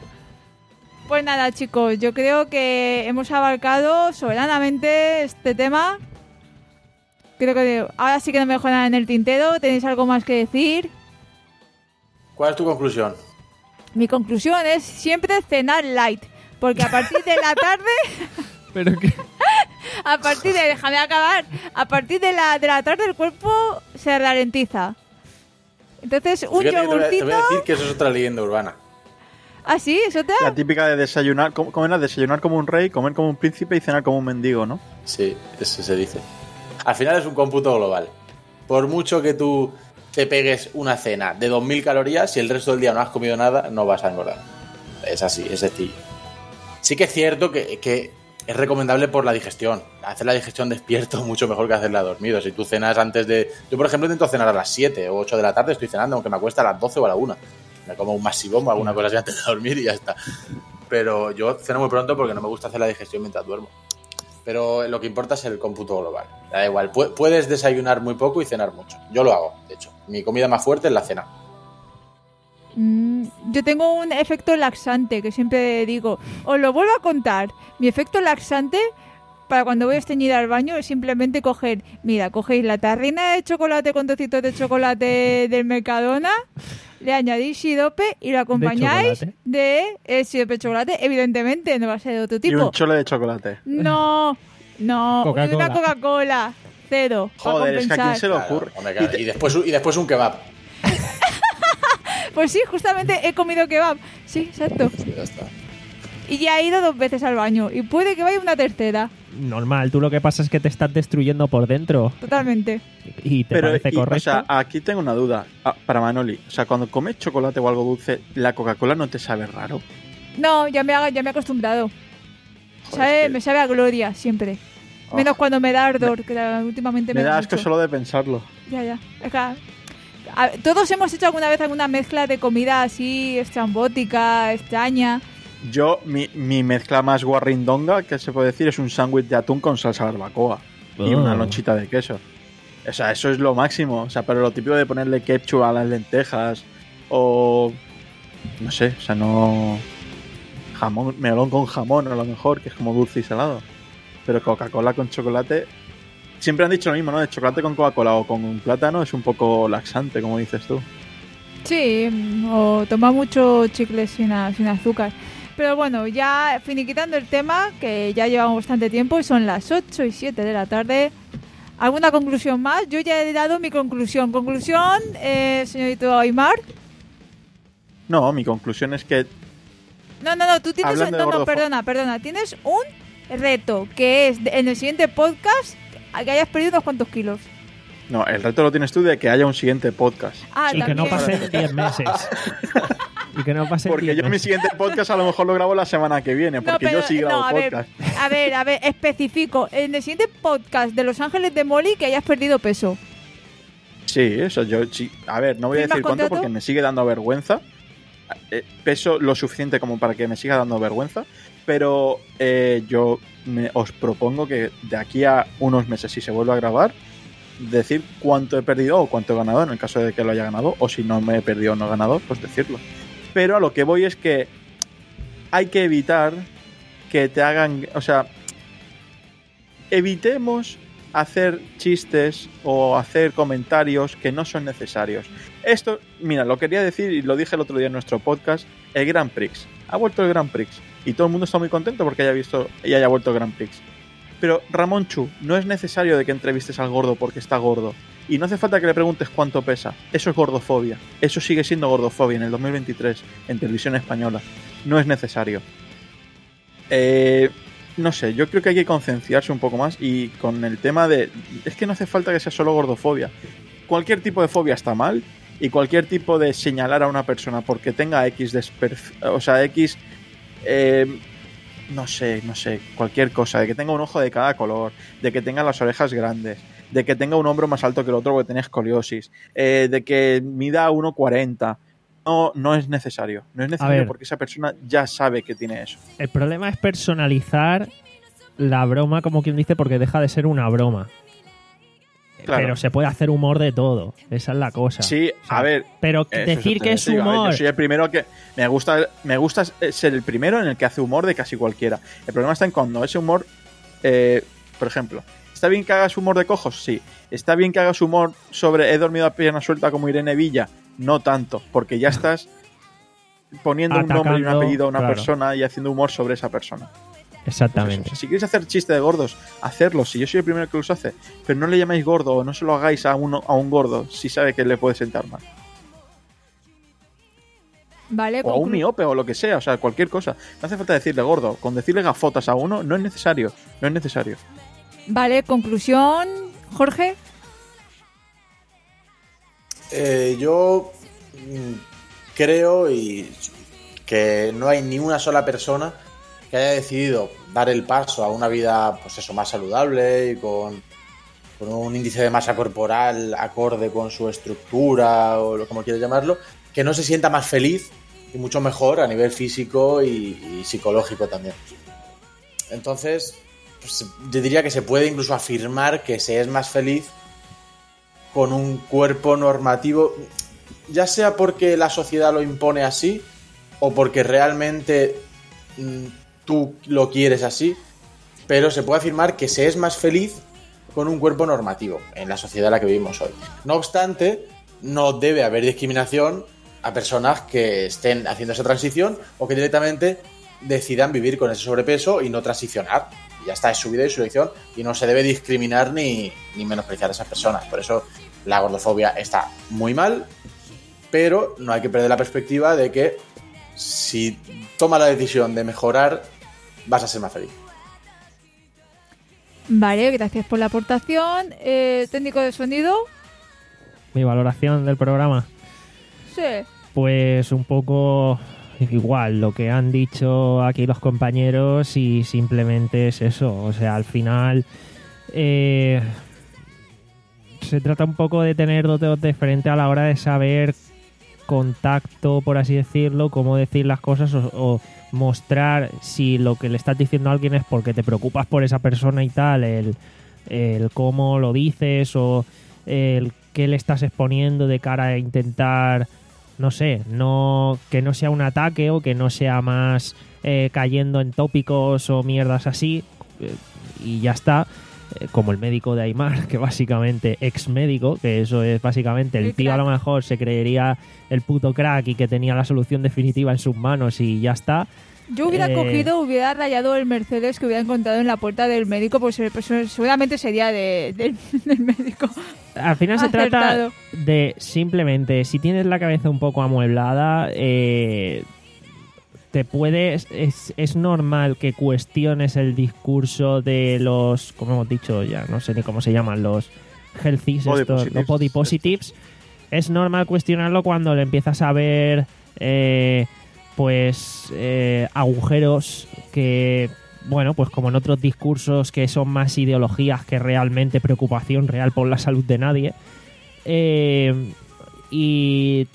Pues nada, chicos, yo creo que hemos abarcado soberanamente este tema. Creo que ahora sí que no me dejo nada en el tintero. ¿Tenéis algo más que decir? ¿Cuál es tu conclusión? Mi conclusión es siempre cenar light, porque a partir de la tarde... ¿Pero qué? A partir de... Déjame acabar. A partir de la, de la tarde el cuerpo se ralentiza. Entonces, un Fíjate, yogurcito... Te voy a decir que eso es otra leyenda urbana. ¿Ah, sí? ¿Eso te da? La típica de desayunar, ¿cómo, cómo era? Desayunar como un rey, comer como un príncipe y cenar como un mendigo, ¿no? Sí, eso se dice. Al final es un cómputo global. Por mucho que tú te pegues una cena de dos mil calorías, si el resto del día no has comido nada, no vas a engordar. Es así, es sencillo. Sí que es cierto que, que es recomendable por la digestión. Hacer la digestión despierto mucho mejor que hacerla dormido. Si tú cenas antes de... Yo, por ejemplo, intento cenar a las siete o ocho de la tarde, estoy cenando, aunque me acuesta a las doce o a la una. Me como un masivón o alguna cosa así antes de dormir y ya está. Pero yo ceno muy pronto porque no me gusta hacer la digestión mientras duermo. Pero lo que importa es el cómputo global. Da igual, puedes desayunar muy poco y cenar mucho. Yo lo hago, de hecho. Mi comida más fuerte es la cena. Mm, yo tengo un efecto laxante que siempre digo. Os lo vuelvo a contar. Mi efecto laxante para cuando voy a estreñir al baño es simplemente coger... Mira, cogéis la tarrina de chocolate con trocitos de chocolate del Mercadona, le añadís sirope y lo acompañáis de, de eh, sirope de chocolate. Evidentemente, no va a ser de otro tipo. Y un chole de chocolate. No, no. Coca-Cola. Una Coca-Cola. Cero. Joder, es que a quién se le ocurre. Claro, hombre, claro. Y, después, y después un kebab. Pues sí, justamente he comido kebab. Sí, exacto. Sí, ya está. Y ya he ido dos veces al baño. Y puede que vaya una tercera. Normal, tú lo que pasa es que te estás destruyendo por dentro. Totalmente. Y te Pero, parece y, correcto. O sea, aquí tengo una duda. Ah, para Manoli. O sea, cuando comes chocolate o algo dulce, ¿la Coca-Cola no te sabe raro? No, ya me, ha, ya me he acostumbrado. Joder, ¿Sabe? es que... Me sabe a gloria, siempre. Oh. Menos cuando me da ardor, me, que últimamente me, me da da asco mucho. solo de pensarlo. Ya, ya. Es que, a, a, todos hemos hecho alguna vez alguna mezcla de comida así estrambótica, extraña. Yo, mi, mi mezcla más guarrindonga, que se puede decir, es un sándwich de atún con salsa barbacoa. Oh. Y una lonchita de queso. O sea, eso es lo máximo. O sea, pero lo típico de ponerle ketchup a las lentejas o... No sé, o sea, no... Jamón, melón con jamón a lo mejor, que es como dulce y salado. Pero Coca-Cola con chocolate... Siempre han dicho lo mismo, ¿no? De chocolate con Coca-Cola o con un plátano es un poco laxante, como dices tú. Sí, o tomar mucho chicle sin, a, sin azúcar. Pero bueno, ya finiquitando el tema, que ya llevamos bastante tiempo y son las ocho y siete de la tarde. ¿Alguna conclusión más? Yo ya he dado mi conclusión. Conclusión, eh, señorito Aymar. No, mi conclusión es que... No, no, no, tú tienes... Hablando No, de no, gordo... perdona, perdona. Tienes un reto, que es en el siguiente podcast que hayas perdido unos cuantos kilos. No, el reto lo tienes tú de que haya un siguiente podcast. Ah, y también. que no pasen diez meses. Y que no pasen Porque diez yo meses. mi siguiente podcast a lo mejor lo grabo la semana que viene, porque No, pero, yo sí grabo no, a podcast. Ver, a ver, a ver, especifico. En el siguiente podcast de Los Ángeles de Molly que hayas perdido peso. Sí, eso yo sí. A ver, no voy a ¿Firmas decir cuánto contrato? porque me sigue dando vergüenza. eh, peso lo suficiente como para que me siga dando vergüenza, pero eh, yo me, os propongo que de aquí a unos meses, si se vuelve a grabar, decir cuánto he perdido o cuánto he ganado, en el caso de que lo haya ganado, o si no me he perdido o no he ganado, pues decirlo. Pero a lo que voy es que hay que evitar que te hagan... O sea, evitemos hacer chistes o hacer comentarios que no son necesarios. Esto, mira, lo quería decir y lo dije el otro día en nuestro podcast, el Grand Prix. Ha vuelto el Grand Prix y todo el mundo está muy contento porque haya visto y haya vuelto el Grand Prix. Pero Ramón Chu, no es necesario de que entrevistes al gordo porque está gordo. Y no hace falta que le preguntes cuánto pesa. Eso es gordofobia. Eso sigue siendo gordofobia en el dos mil veintitrés en televisión española. No es necesario. Eh... No sé, yo creo que hay que concienciarse un poco más y con el tema de... Es que no hace falta que sea solo gordofobia. Cualquier tipo de fobia está mal y cualquier tipo de señalar a una persona porque tenga X desperf... O sea, X... Eh, no sé, no sé, cualquier cosa. De que tenga un ojo de cada color, de que tenga las orejas grandes, de que tenga un hombro más alto que el otro porque tiene escoliosis, eh, de que mida uno cuarenta... No, no es necesario. No es necesario porque esa persona ya sabe que tiene eso. El problema es personalizar la broma, como quien dice, porque deja de ser una broma. Claro. Pero se puede hacer humor de todo. Esa es la cosa. Sí, o sea, a ver. Pero decir que es humor... Yo soy el primero que... Me gusta, me gusta ser el primero en el que hace humor de casi cualquiera. El problema está en cuando ese humor... Eh, por ejemplo... ¿Está bien que hagas humor de cojos? Sí. ¿Está bien que hagas humor sobre he dormido a pierna suelta como Irene Villa? No tanto, porque ya estás poniendo Atacando, un nombre y un apellido a una claro. persona y haciendo humor sobre esa persona. Exactamente. Pues eso. O sea, si queréis hacer chiste de gordos, hacerlo. Si yo soy el primero que los hace, pero no le llamáis gordo o no se lo hagáis a, uno, a un gordo si sabe que le puede sentar mal. Vale, o a un miope o lo que sea, o sea, cualquier cosa. No hace falta decirle gordo. Con decirle gafotas a uno no es necesario. No es necesario. Vale, conclusión, Jorge. Eh, yo creo y que no hay ni una sola persona que haya decidido dar el paso a una vida, pues eso, más saludable y con, con un índice de masa corporal acorde con su estructura o lo como quieras llamarlo, que no se sienta más feliz y mucho mejor a nivel físico y, y psicológico también. Entonces, pues, yo diría que se puede incluso afirmar que se es más feliz con un cuerpo normativo, ya sea porque la sociedad lo impone así o porque realmente mmm, tú lo quieres así, pero se puede afirmar que se es más feliz con un cuerpo normativo en la sociedad en la que vivimos hoy. No obstante, no debe haber discriminación a personas que estén haciendo esa transición o que directamente decidan vivir con ese sobrepeso y no transicionar. Y ya está, es su vida y su elección y no se debe discriminar ni, ni menospreciar a esas personas. Por eso la gordofobia está muy mal, pero no hay que perder la perspectiva de que si tomas la decisión de mejorar, vas a ser más feliz. Vale, gracias por la aportación. Eh, técnico de sonido. Mi valoración del programa. Sí. Pues un poco igual lo que han dicho aquí los compañeros y simplemente es eso. O sea, al final eh, se trata un poco de tener dos dedos de frente a la hora de saber contacto, por así decirlo, cómo decir las cosas o, o mostrar si lo que le estás diciendo a alguien es porque te preocupas por esa persona y tal, el, el cómo lo dices o el qué le estás exponiendo de cara a intentar, no sé, no que no sea un ataque o que no sea más eh, cayendo en tópicos o mierdas así eh, y ya está. Como el médico de Aymar, que básicamente ex médico, que eso es básicamente el tío a lo mejor se creería el puto crack y que tenía la solución definitiva en sus manos y ya está. Yo hubiera eh... cogido, hubiera rayado el Mercedes que hubiera encontrado en la puerta del médico, pues, pues seguramente sería de, de, del médico. Al final se acertado. Trata de simplemente, si tienes la cabeza un poco amueblada, eh... te puedes, es, es normal que cuestiones el discurso de los, como hemos dicho ya, no sé ni cómo se llaman, los healthies, body estos, positives. los body positives. Es normal cuestionarlo cuando le empiezas a ver eh, pues eh, agujeros que, bueno, pues como en otros discursos que son más ideologías que realmente preocupación real por la salud de nadie. Eh, y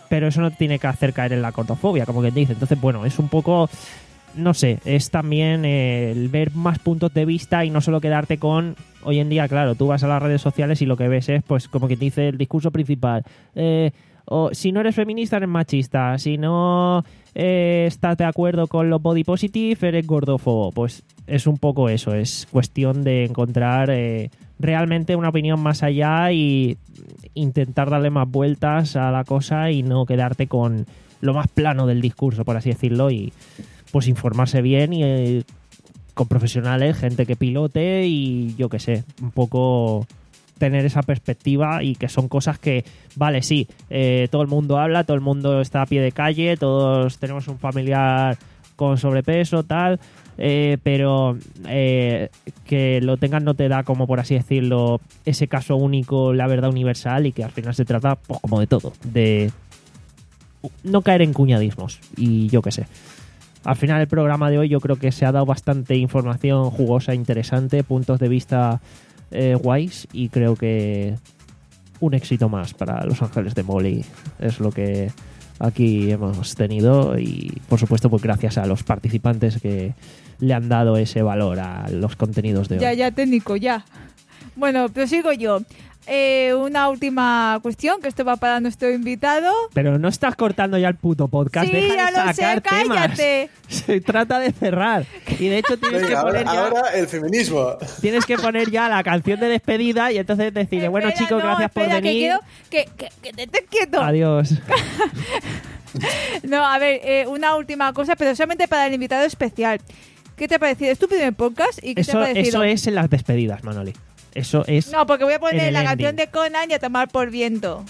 pero eso no te tiene que hacer caer en la gordofobia, como quien dice. Entonces, bueno, es un poco... No sé, es también eh, el ver más puntos de vista y no solo quedarte con... Hoy en día, claro, tú vas a las redes sociales y lo que ves es, pues, como quien dice, el discurso principal. Eh, o, si no eres feminista, eres machista. Si no eh, estás de acuerdo con los body positive, eres gordófobo. Pues es un poco eso, es cuestión de encontrar eh, realmente una opinión más allá y intentar darle más vueltas a la cosa y no quedarte con lo más plano del discurso, por así decirlo, y pues informarse bien y eh, con profesionales, gente que pilote y yo qué sé, un poco tener esa perspectiva y que son cosas que, vale, sí, eh, todo el mundo habla, todo el mundo está a pie de calle, todos tenemos un familiar con sobrepeso, tal, eh, pero eh, que lo tengan no te da, como por así decirlo, ese caso único, la verdad universal, y que al final se trata, pues como de todo, de no caer en cuñadismos y yo qué sé. Al final el programa de hoy yo creo que se ha dado bastante información jugosa, interesante, puntos de vista eh, guays, y creo que un éxito más para Los Ángeles de Molly es lo que aquí hemos tenido, y por supuesto pues gracias a los participantes que le han dado ese valor a los contenidos de hoy. Ya, ya, técnico, ya. Bueno, prosigo yo. Eh, una última cuestión, que esto va para nuestro invitado. Pero no estás cortando ya el puto podcast. Sí, Deja ya de lo sacar sé, cállate. temas. Se trata de cerrar. Y de hecho tienes Venga, que poner ahora, ya, ahora el feminismo. tienes que poner ya la canción de despedida y entonces decirle, bueno Espera, chicos, no, gracias espera, por venir. Que, quiero, que, que, que te estés quieto. Adiós. No, a ver, eh, una última cosa, pero solamente para el invitado especial. ¿Qué te ha parecido? Es tu primer podcast y ¿qué te Eso, ha parecido? eso es en las despedidas, Manoli. Eso es. No, porque voy a poner en el la canción ending. de Conan y a tomar por viento.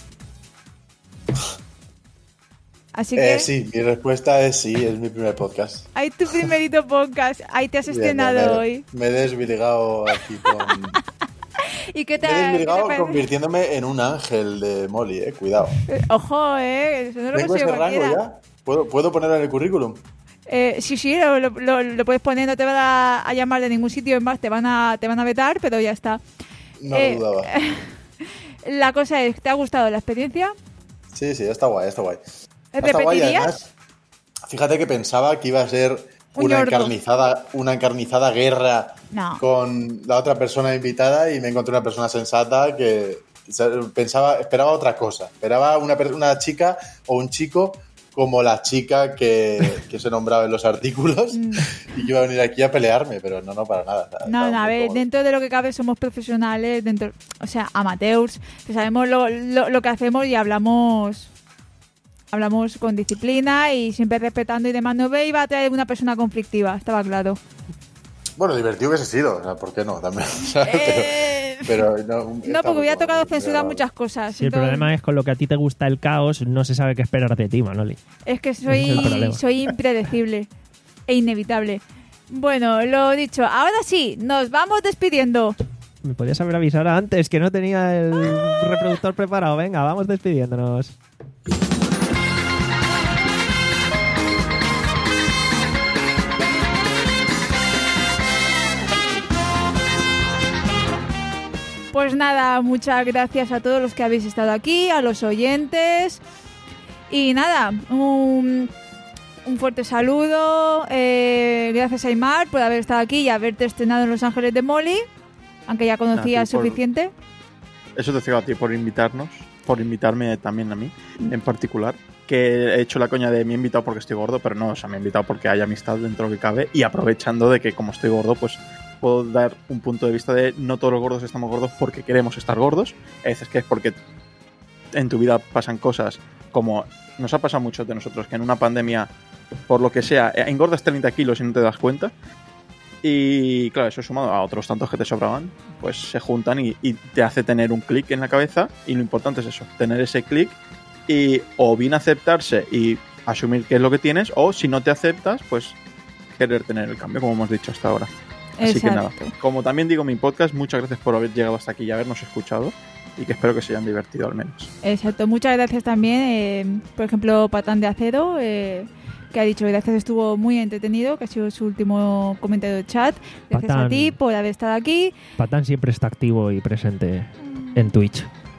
Así que... Eh, sí, mi respuesta es sí, es mi primer podcast. Ahí tu primerito podcast. Ahí te has Bien, estrenado me, hoy. Me he desvirgado aquí con... ¿Y qué te, me he qué te desvirgado parece? convirtiéndome en un ángel de Molly, eh, cuidado. Eh, Ojo, eh. Eso no lo ¿Tengo ese consigo rango cualquiera. ya? ¿Puedo, ¿Puedo ponerlo en el currículum? Eh, sí, sí, lo, lo, lo- lo puedes poner, no te van a, a llamar de ningún sitio, es más, te van a, te van a vetar, pero ya está. No Eh, lo dudaba. La cosa es, ¿te ha gustado la experiencia? Sí, sí, está guay, está guay. Está guay, ¿Repetirías? además, fíjate que pensaba que iba a ser Un una orco. encarnizada, una encarnizada guerra No. con la otra persona invitada, y me encontré una persona sensata que o sea, pensaba, esperaba otra cosa. Esperaba una, per- una chica o un chico como la chica que, que se nombraba en los artículos Mm. y que iba a venir aquí a pelearme, pero no, no, para nada. Estaba No, no, a muy ver, cómodo. dentro de lo que cabe somos profesionales, dentro, o sea, amateurs, que sabemos lo, lo, lo que hacemos y hablamos hablamos con disciplina y siempre respetando y demás. No ve iba a traer una persona conflictiva, estaba claro. Bueno, divertido que se ha sido, o sea, ¿por qué no? También, ¿sabes? Eh, Pero, pero no, no, está porque muy hubiera cómodo, tocado muy censurar agradable. muchas cosas. Si el entonces- problema es con lo que a ti te gusta el caos, no se sabe qué esperar de ti, Manoli. Es que Ese es el soy, problema. soy impredecible e inevitable. Bueno, lo dicho, ahora sí, nos vamos despidiendo. Me podías haber avisado antes, que no tenía el reproductor preparado. Venga, vamos despidiéndonos. Pues nada, muchas gracias a todos los que habéis estado aquí, a los oyentes. Y nada, un, un fuerte saludo. eh, gracias a Aymar por haber estado aquí y haberte estrenado en Los Ángeles de Molly, aunque ya conocías A ti por- suficiente. Eso te digo a ti por invitarnos, por invitarme también a mí, en particular. Que he hecho la coña de me he invitado porque estoy gordo, pero no, o sea, me he invitado porque hay amistad dentro de lo que cabe, y aprovechando de que como estoy gordo, pues puedo dar un punto de vista de no todos los gordos estamos gordos porque queremos estar gordos. A veces que es porque en tu vida pasan cosas como nos ha pasado mucho de nosotros, que en una pandemia, por lo que sea, engordas treinta kilos y no te das cuenta. Y claro, eso sumado a otros tantos que te sobraban, pues se juntan y, y te hace tener un clic en la cabeza. Y lo importante es eso, tener ese clic y o bien aceptarse y asumir qué es lo que tienes, o si no te aceptas, pues querer tener el cambio, como hemos dicho hasta ahora. Así que nada, Exacto. como también digo mi podcast, muchas gracias por haber llegado hasta aquí y habernos escuchado, y que espero que se hayan divertido al menos. Exacto, muchas gracias también, eh, por ejemplo, Patán de Acero, eh, que ha dicho gracias, estuvo muy entretenido, que ha sido su último comentario de chat. Gracias Patán. a ti por haber estado aquí. Patán siempre está activo y presente en Twitch.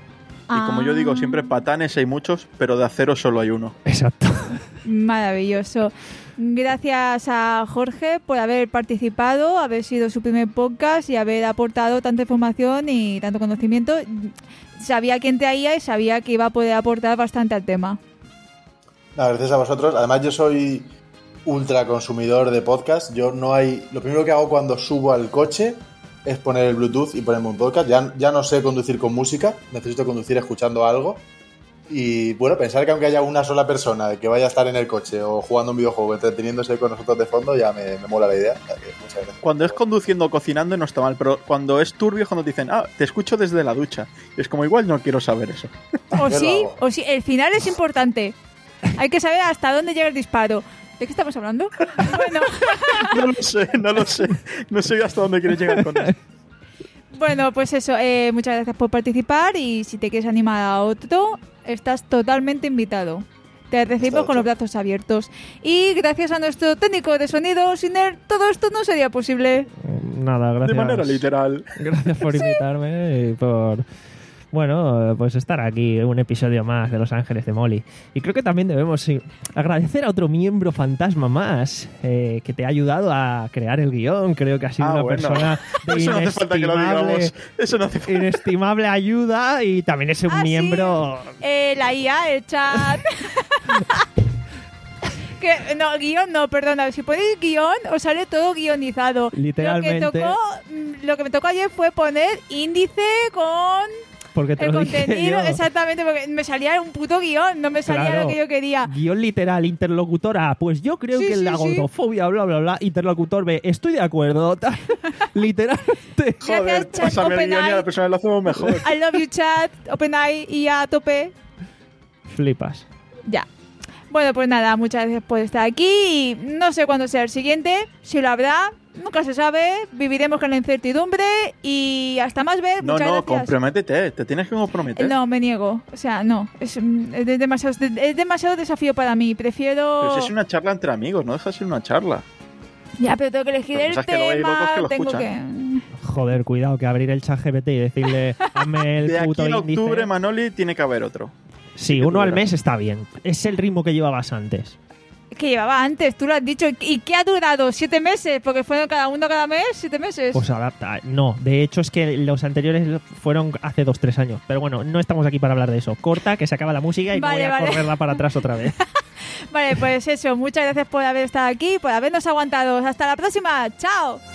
Y como yo digo siempre, patanes hay muchos, pero de acero solo hay uno. Exacto. Maravilloso. Gracias a Jorge por haber participado, haber sido su primer podcast y haber aportado tanta información y tanto conocimiento. Sabía quién te traía y sabía que iba a poder aportar bastante al tema. No, gracias a vosotros. Además, yo soy ultra consumidor de podcast. Yo no hay... Lo primero que hago cuando subo al coche es poner el Bluetooth y ponerme un podcast. Ya, ya no sé conducir con música, necesito conducir escuchando algo. Y bueno, pensar que aunque haya una sola persona que vaya a estar en el coche o jugando un videojuego, entreteniéndose con nosotros de fondo, ya me, me mola la idea. O sea que muchas gracias. Cuando es conduciendo o cocinando no está mal, pero cuando es turbio, cuando te dicen, ah, te escucho desde la ducha. Es como, igual no quiero saber eso. O Yo sí, lo hago. o sí, el final es importante. Hay que saber hasta dónde llega el disparo. ¿De qué estamos hablando? Bueno, No lo sé, no lo sé. No sé hasta dónde quieres llegar con eso. bueno, pues eso, eh, muchas gracias por participar y si te quieres animar a otro, estás totalmente invitado. Te recibimos Está con los hecho. brazos abiertos. Y gracias a nuestro técnico de sonido, sin él, todo esto no sería posible. Nada, gracias. De manera literal. Gracias por invitarme y por, bueno, pues estar aquí en un episodio más de Los Ángeles de Molly. Y creo que también debemos sí, agradecer a otro miembro fantasma más eh, que te ha ayudado a crear el guión. Creo que ha sido Ah, una bueno. persona de Eso no hace falta que lo inestimable, digamos. Eso no hace falta. inestimable ayuda y también es un Ah, sí. miembro... Eh, la I A, el chat. Que, no, guión no, perdona. Si ponéis guión, os sale todo guionizado. Literalmente. Lo que, tocó, mm, lo que me tocó ayer fue poner índice con Porque te el lo dije contenido. yo. Exactamente, porque me salía un puto guión, no me salía Claro. lo que yo quería. Guión literal, interlocutora. Pues yo creo Sí, que sí, la sí. gordofobia, bla, bla, bla. Interlocutor B, estoy de acuerdo. tal. Literalmente. Joder, Gracias, chat, pásame el guión y a la OpenAI. persona lo hacemos mejor. I love you, chat. OpenAI y a tope. Flipas. Ya. Bueno, pues nada, muchas gracias por estar aquí. Y no sé cuándo sea el siguiente, si lo habrá, nunca se sabe. Viviremos con la incertidumbre y hasta más ver. No, muchas no, gracias. comprométete. Te tienes que comprometer. No, me niego. O sea, no. Es, mm, es demasiado, es demasiado desafío para mí. Prefiero. Pero si es una charla entre amigos, no deja de ser una charla. Ya, pero tengo que elegir Lo que el pasa es que luego hay tema. locos que lo tengo escuchan. que. Joder, cuidado, que abrir el chat G P T y decirle, hazme el De aquí puto en índice. octubre, Manoli, tiene que haber otro. Sí, que uno al tuviera. mes está bien. Es el ritmo que llevabas antes. Que llevaba antes, tú lo has dicho. ¿Y qué ha durado? ¿Siete meses? Porque fueron cada uno cada mes, siete meses. Pues adapta. No, de hecho es que los anteriores fueron hace dos, tres años. Pero bueno, no estamos aquí para hablar de eso. Corta, que se acaba la música y Vale, no voy a vale. correrla para atrás otra vez. Vale, pues eso. Muchas gracias por haber estado aquí, por habernos aguantado. Hasta la próxima. ¡Chao!